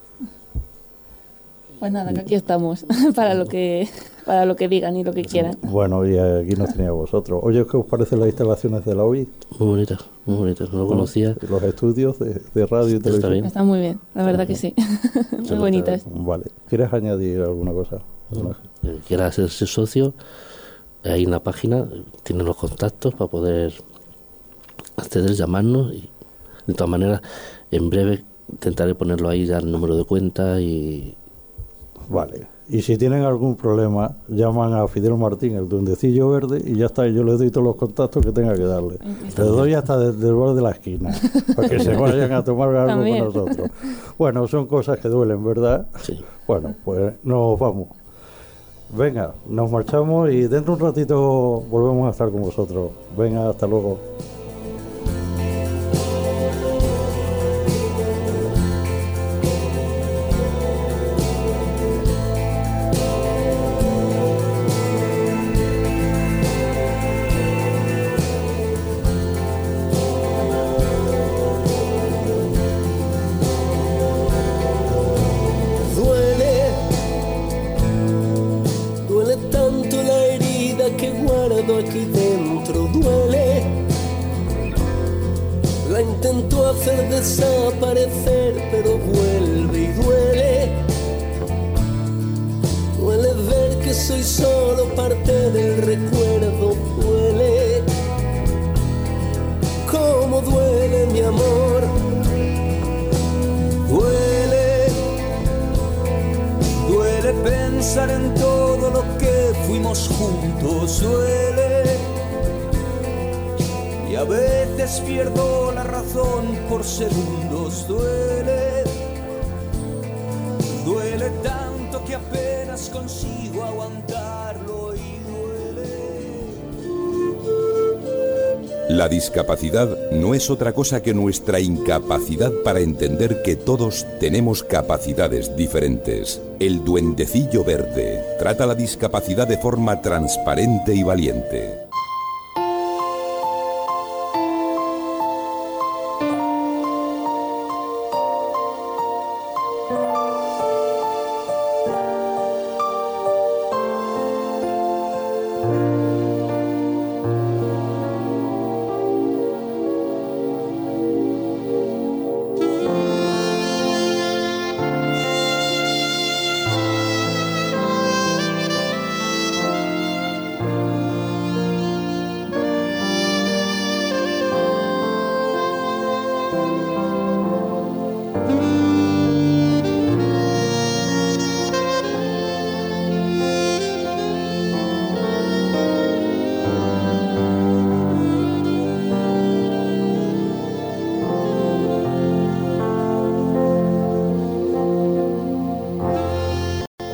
Pues nada, que aquí estamos para lo que digan y lo que quieran. Bueno, y aquí nos tenía vosotros. Oye, ¿qué os parecen las instalaciones de la OID? Muy bonitas, no lo conocía. Los estudios de radio y televisión. Están muy bien, la verdad que sí. Muy bonitas. Vale, ¿quieres añadir alguna cosa? Quiera hacerse socio, ahí en la página tienen los contactos para poder acceder, llamarnos y de todas maneras en breve intentaré ponerlo ahí ya el número de cuenta y... Vale, y si tienen algún problema llaman a Fidel Martín, el duendecillo verde, y ya está, yo les doy todos los contactos que tenga que darle. Les doy hasta desde el borde de la esquina para que se vayan a tomar algo con nosotros. Bueno, son cosas que duelen, ¿verdad? Sí. Bueno, pues nos vamos. Venga, nos marchamos y dentro de un ratito volvemos a estar con vosotros. Venga, hasta luego. Aquí dentro duele, la intento hacer desaparecer, pero vuelve y duele. Duele ver que soy solo parte del recuerdo, duele. Cómo duele mi amor, duele pensar en todo lo que fuimos juntos, duele. Y a veces pierdo la razón por segundos, duele. Duele tanto que apenas consigo aguantarlo y duele. La discapacidad no es otra cosa que nuestra incapacidad para entender que todos tenemos capacidades diferentes. El Duendecillo Verde trata la discapacidad de forma transparente y valiente.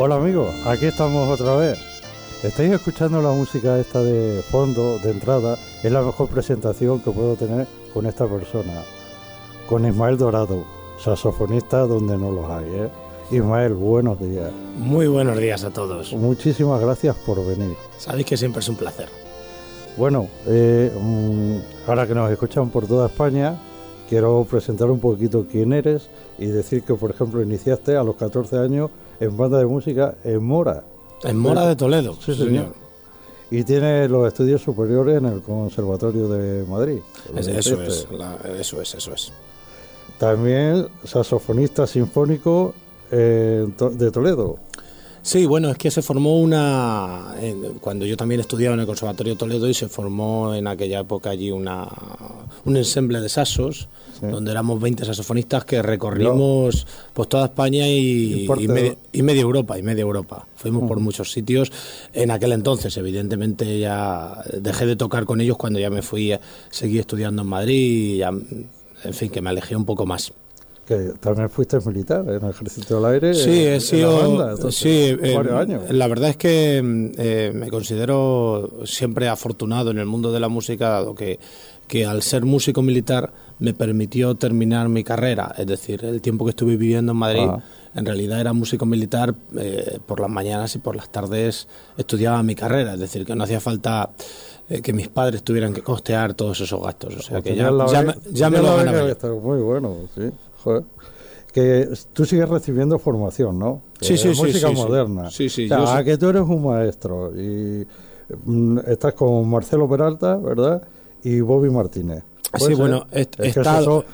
Hola amigos, aquí estamos otra vez. Estáis escuchando la música esta de fondo, de entrada. Es la mejor presentación que puedo tener con esta persona, con Ismael Dorado, saxofonista donde no los hay, ¿eh? Ismael, buenos días. Muy buenos días a todos. Muchísimas gracias por venir. Sabéis que siempre es un placer. Bueno, ahora que nos escuchan por toda España, quiero presentar un poquito quién eres y decir que, por ejemplo, iniciaste a los 14 años en banda de música en Mora. En Mora de Toledo. Sí, señor. Y tiene los estudios superiores en el Conservatorio de Madrid. Eso es. También saxofonista sinfónico de Toledo. Sí, bueno, es que se formó cuando yo también estudiaba en el Conservatorio de Toledo, y se formó en aquella época allí un ensemble de saxos, sí, donde éramos 20 saxofonistas que recorrimos pues toda España y media Europa. Fuimos por muchos sitios. En aquel entonces, evidentemente, ya dejé de tocar con ellos cuando ya me fui, seguí estudiando en Madrid y ya, en fin, que me alejé un poco más. Que también fuiste militar en el Ejército del Aire. Sí, he sido. Banda, entonces, varios años. La verdad es que me considero siempre afortunado en el mundo de la música, dado que al ser músico militar me permitió terminar mi carrera. Es decir, el tiempo que estuve viviendo en Madrid, en realidad era músico militar. Por las mañanas y por las tardes estudiaba mi carrera. Es decir, que no hacía falta que mis padres tuvieran que costear todos esos gastos. O sea, que ya me lo ganaba. Muy bueno, sí. Joder. Que tú sigues recibiendo formación, ¿no? Sí. Música moderna. Sí. O sea, que tú eres un maestro y estás con Marcelo Peralta, ¿verdad? Y Bobby Martínez. Sí, bueno, he estado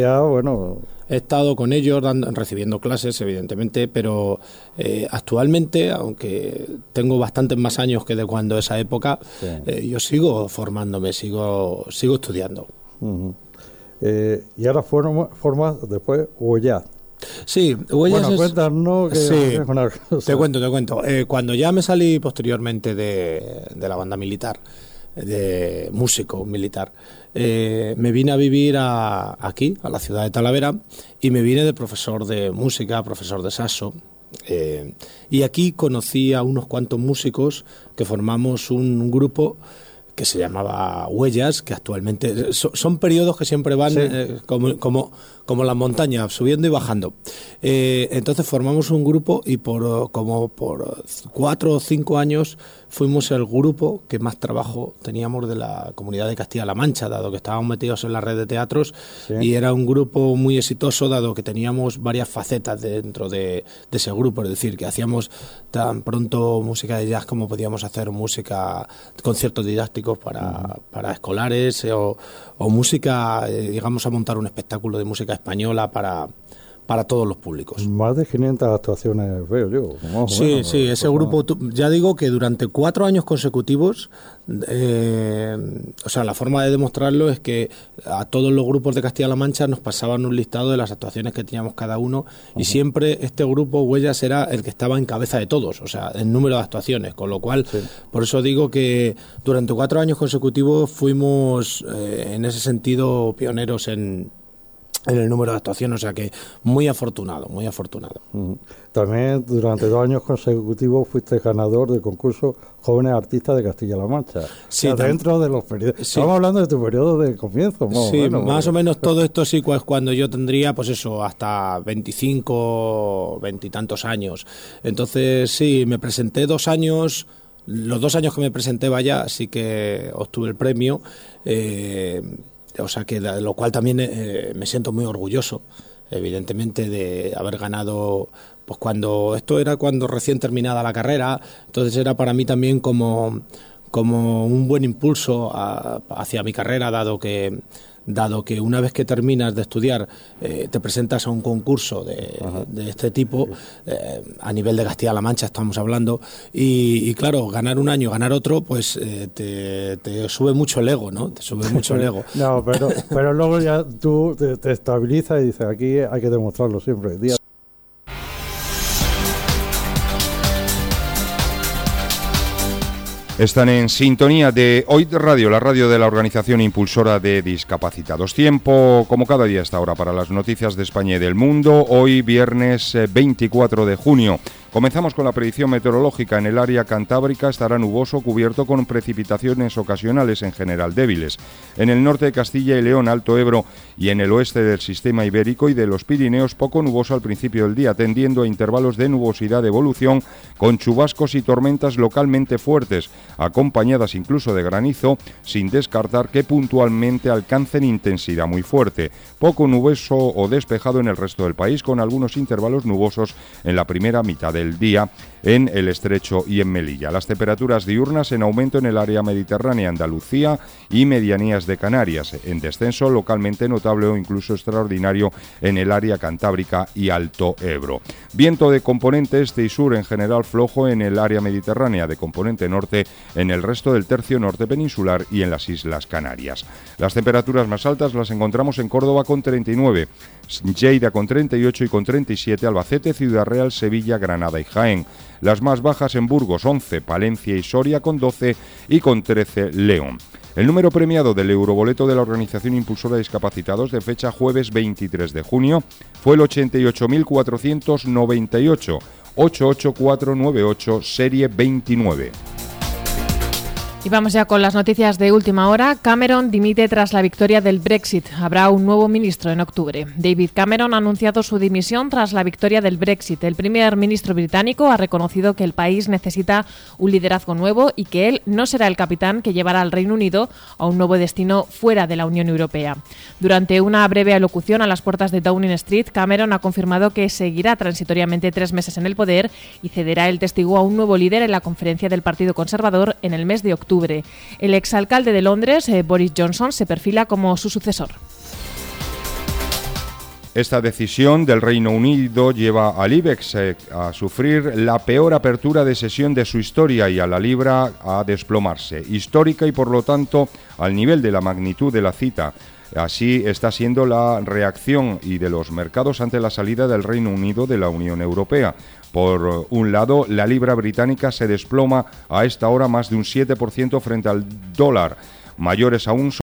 con ellos recibiendo clases, evidentemente, pero actualmente, aunque tengo bastantes más años que de cuando esa época, sí, yo sigo formándome, sigo estudiando. Uh-huh. Y ahora formas después Huellas. Sí, Huellas. Bueno, cuéntanos que sí, es una cosa. Te cuento. Cuando ya me salí posteriormente de la banda militar, de músico militar, me vine a vivir aquí, a la ciudad de Talavera, y me vine de profesor de música, profesor de saxo. Y aquí conocí a unos cuantos músicos que formamos un grupo que se llamaba Huellas, que actualmente son periodos que siempre van, sí, como las montañas, subiendo y bajando. Entonces formamos un grupo y por 4 o 5 años fuimos el grupo que más trabajo teníamos de la Comunidad de Castilla-La Mancha, dado que estábamos metidos en la red de teatros, sí, y era un grupo muy exitoso, dado que teníamos varias facetas dentro de ese grupo. Es decir, que hacíamos tan pronto música de jazz como podíamos hacer conciertos didácticos para escolares, o música, digamos, a montar un espectáculo de música española para todos los públicos. Más de 500 actuaciones veo yo. Sí, ese grupo, ya digo que durante 4 años consecutivos, o sea, la forma de demostrarlo es que a todos los grupos de Castilla-La Mancha nos pasaban un listado de las actuaciones que teníamos cada uno, y siempre este grupo Huellas era el que estaba en cabeza de todos, o sea, en número de actuaciones, con lo cual, sí, por eso digo que durante 4 años consecutivos fuimos, en ese sentido, pioneros en el número de actuaciones, o sea que muy afortunado. También durante 2 años consecutivos fuiste ganador del concurso Jóvenes Artistas de Castilla-La Mancha. Sí, o sea, dentro de los periodos. Sí. Estamos hablando de tu periodo de comienzo. Más o menos todo esto sí, pues cuando yo tendría, pues eso, hasta 25, 20 y tantos años. Entonces sí, me presenté 2 años. Los 2 años que me presenté, sí que obtuve el premio. O sea que de lo cual también me siento muy orgulloso, evidentemente, de haber ganado, pues cuando recién terminada la carrera. Entonces era para mí también como un buen impulso hacia mi carrera, dado que una vez que terminas de estudiar te presentas a un concurso de este tipo, a nivel de Castilla-La Mancha estamos hablando, y claro, ganar un año, ganar otro, pues te sube mucho el ego, ¿no? Te sube mucho el ego. No, pero luego ya tú te estabilizas y dices, aquí hay que demostrarlo siempre. Están en sintonía de OID Radio, la radio de la Organización Impulsora de Discapacitados. Tiempo, como cada día a esta hora, para las noticias de España y del mundo. Hoy, viernes 24 de junio. Comenzamos con la predicción meteorológica. En el área cantábrica estará nuboso, cubierto con precipitaciones ocasionales en general débiles. En el norte de Castilla y León, Alto Ebro y en el oeste del sistema ibérico y de los Pirineos, poco nuboso al principio del día, tendiendo a intervalos de nubosidad de evolución con chubascos y tormentas localmente fuertes, acompañadas incluso de granizo, sin descartar que puntualmente alcancen intensidad muy fuerte. Poco nuboso o despejado en el resto del país, con algunos intervalos nubosos en la primera mitad del día en el Estrecho y en Melilla. Las temperaturas diurnas en aumento en el área mediterránea, Andalucía y medianías de Canarias, en descenso localmente notable o incluso extraordinario en el área cantábrica y Alto Ebro. Viento de componente este y sur en general flojo en el área mediterránea, de componente norte en el resto del tercio norte peninsular y en las Islas Canarias. Las temperaturas más altas las encontramos en Córdoba con 39, Lleida con 38 y con 37 Albacete, Ciudad Real, Sevilla, Granada y Jaén. Las más bajas en Burgos 11, Palencia y Soria con 12 y con 13 León. El número premiado del euroboleto de la Organización Impulsora de Discapacitados de fecha jueves 23 de junio fue el 88.498, 88498, serie 29. Y vamos ya con las noticias de última hora. Cameron dimite tras la victoria del Brexit. Habrá un nuevo ministro en octubre. David Cameron ha anunciado su dimisión tras la victoria del Brexit. El primer ministro británico ha reconocido que el país necesita un liderazgo nuevo y que él no será el capitán que llevará al Reino Unido a un nuevo destino fuera de la Unión Europea. Durante una breve alocución a las puertas de Downing Street, Cameron ha confirmado que seguirá transitoriamente 3 meses en el poder y cederá el testigo a un nuevo líder en la conferencia del Partido Conservador en el mes de octubre. El exalcalde de Londres, Boris Johnson, se perfila como su sucesor. Esta decisión del Reino Unido lleva al IBEX a sufrir la peor apertura de sesión de su historia y a la libra a desplomarse. Histórica y, por lo tanto, al nivel de la magnitud de la cita. Así está siendo la reacción y de los mercados ante la salida del Reino Unido de la Unión Europea. Por un lado, la libra británica se desploma a esta hora más de un 7% frente al dólar. Mayores aún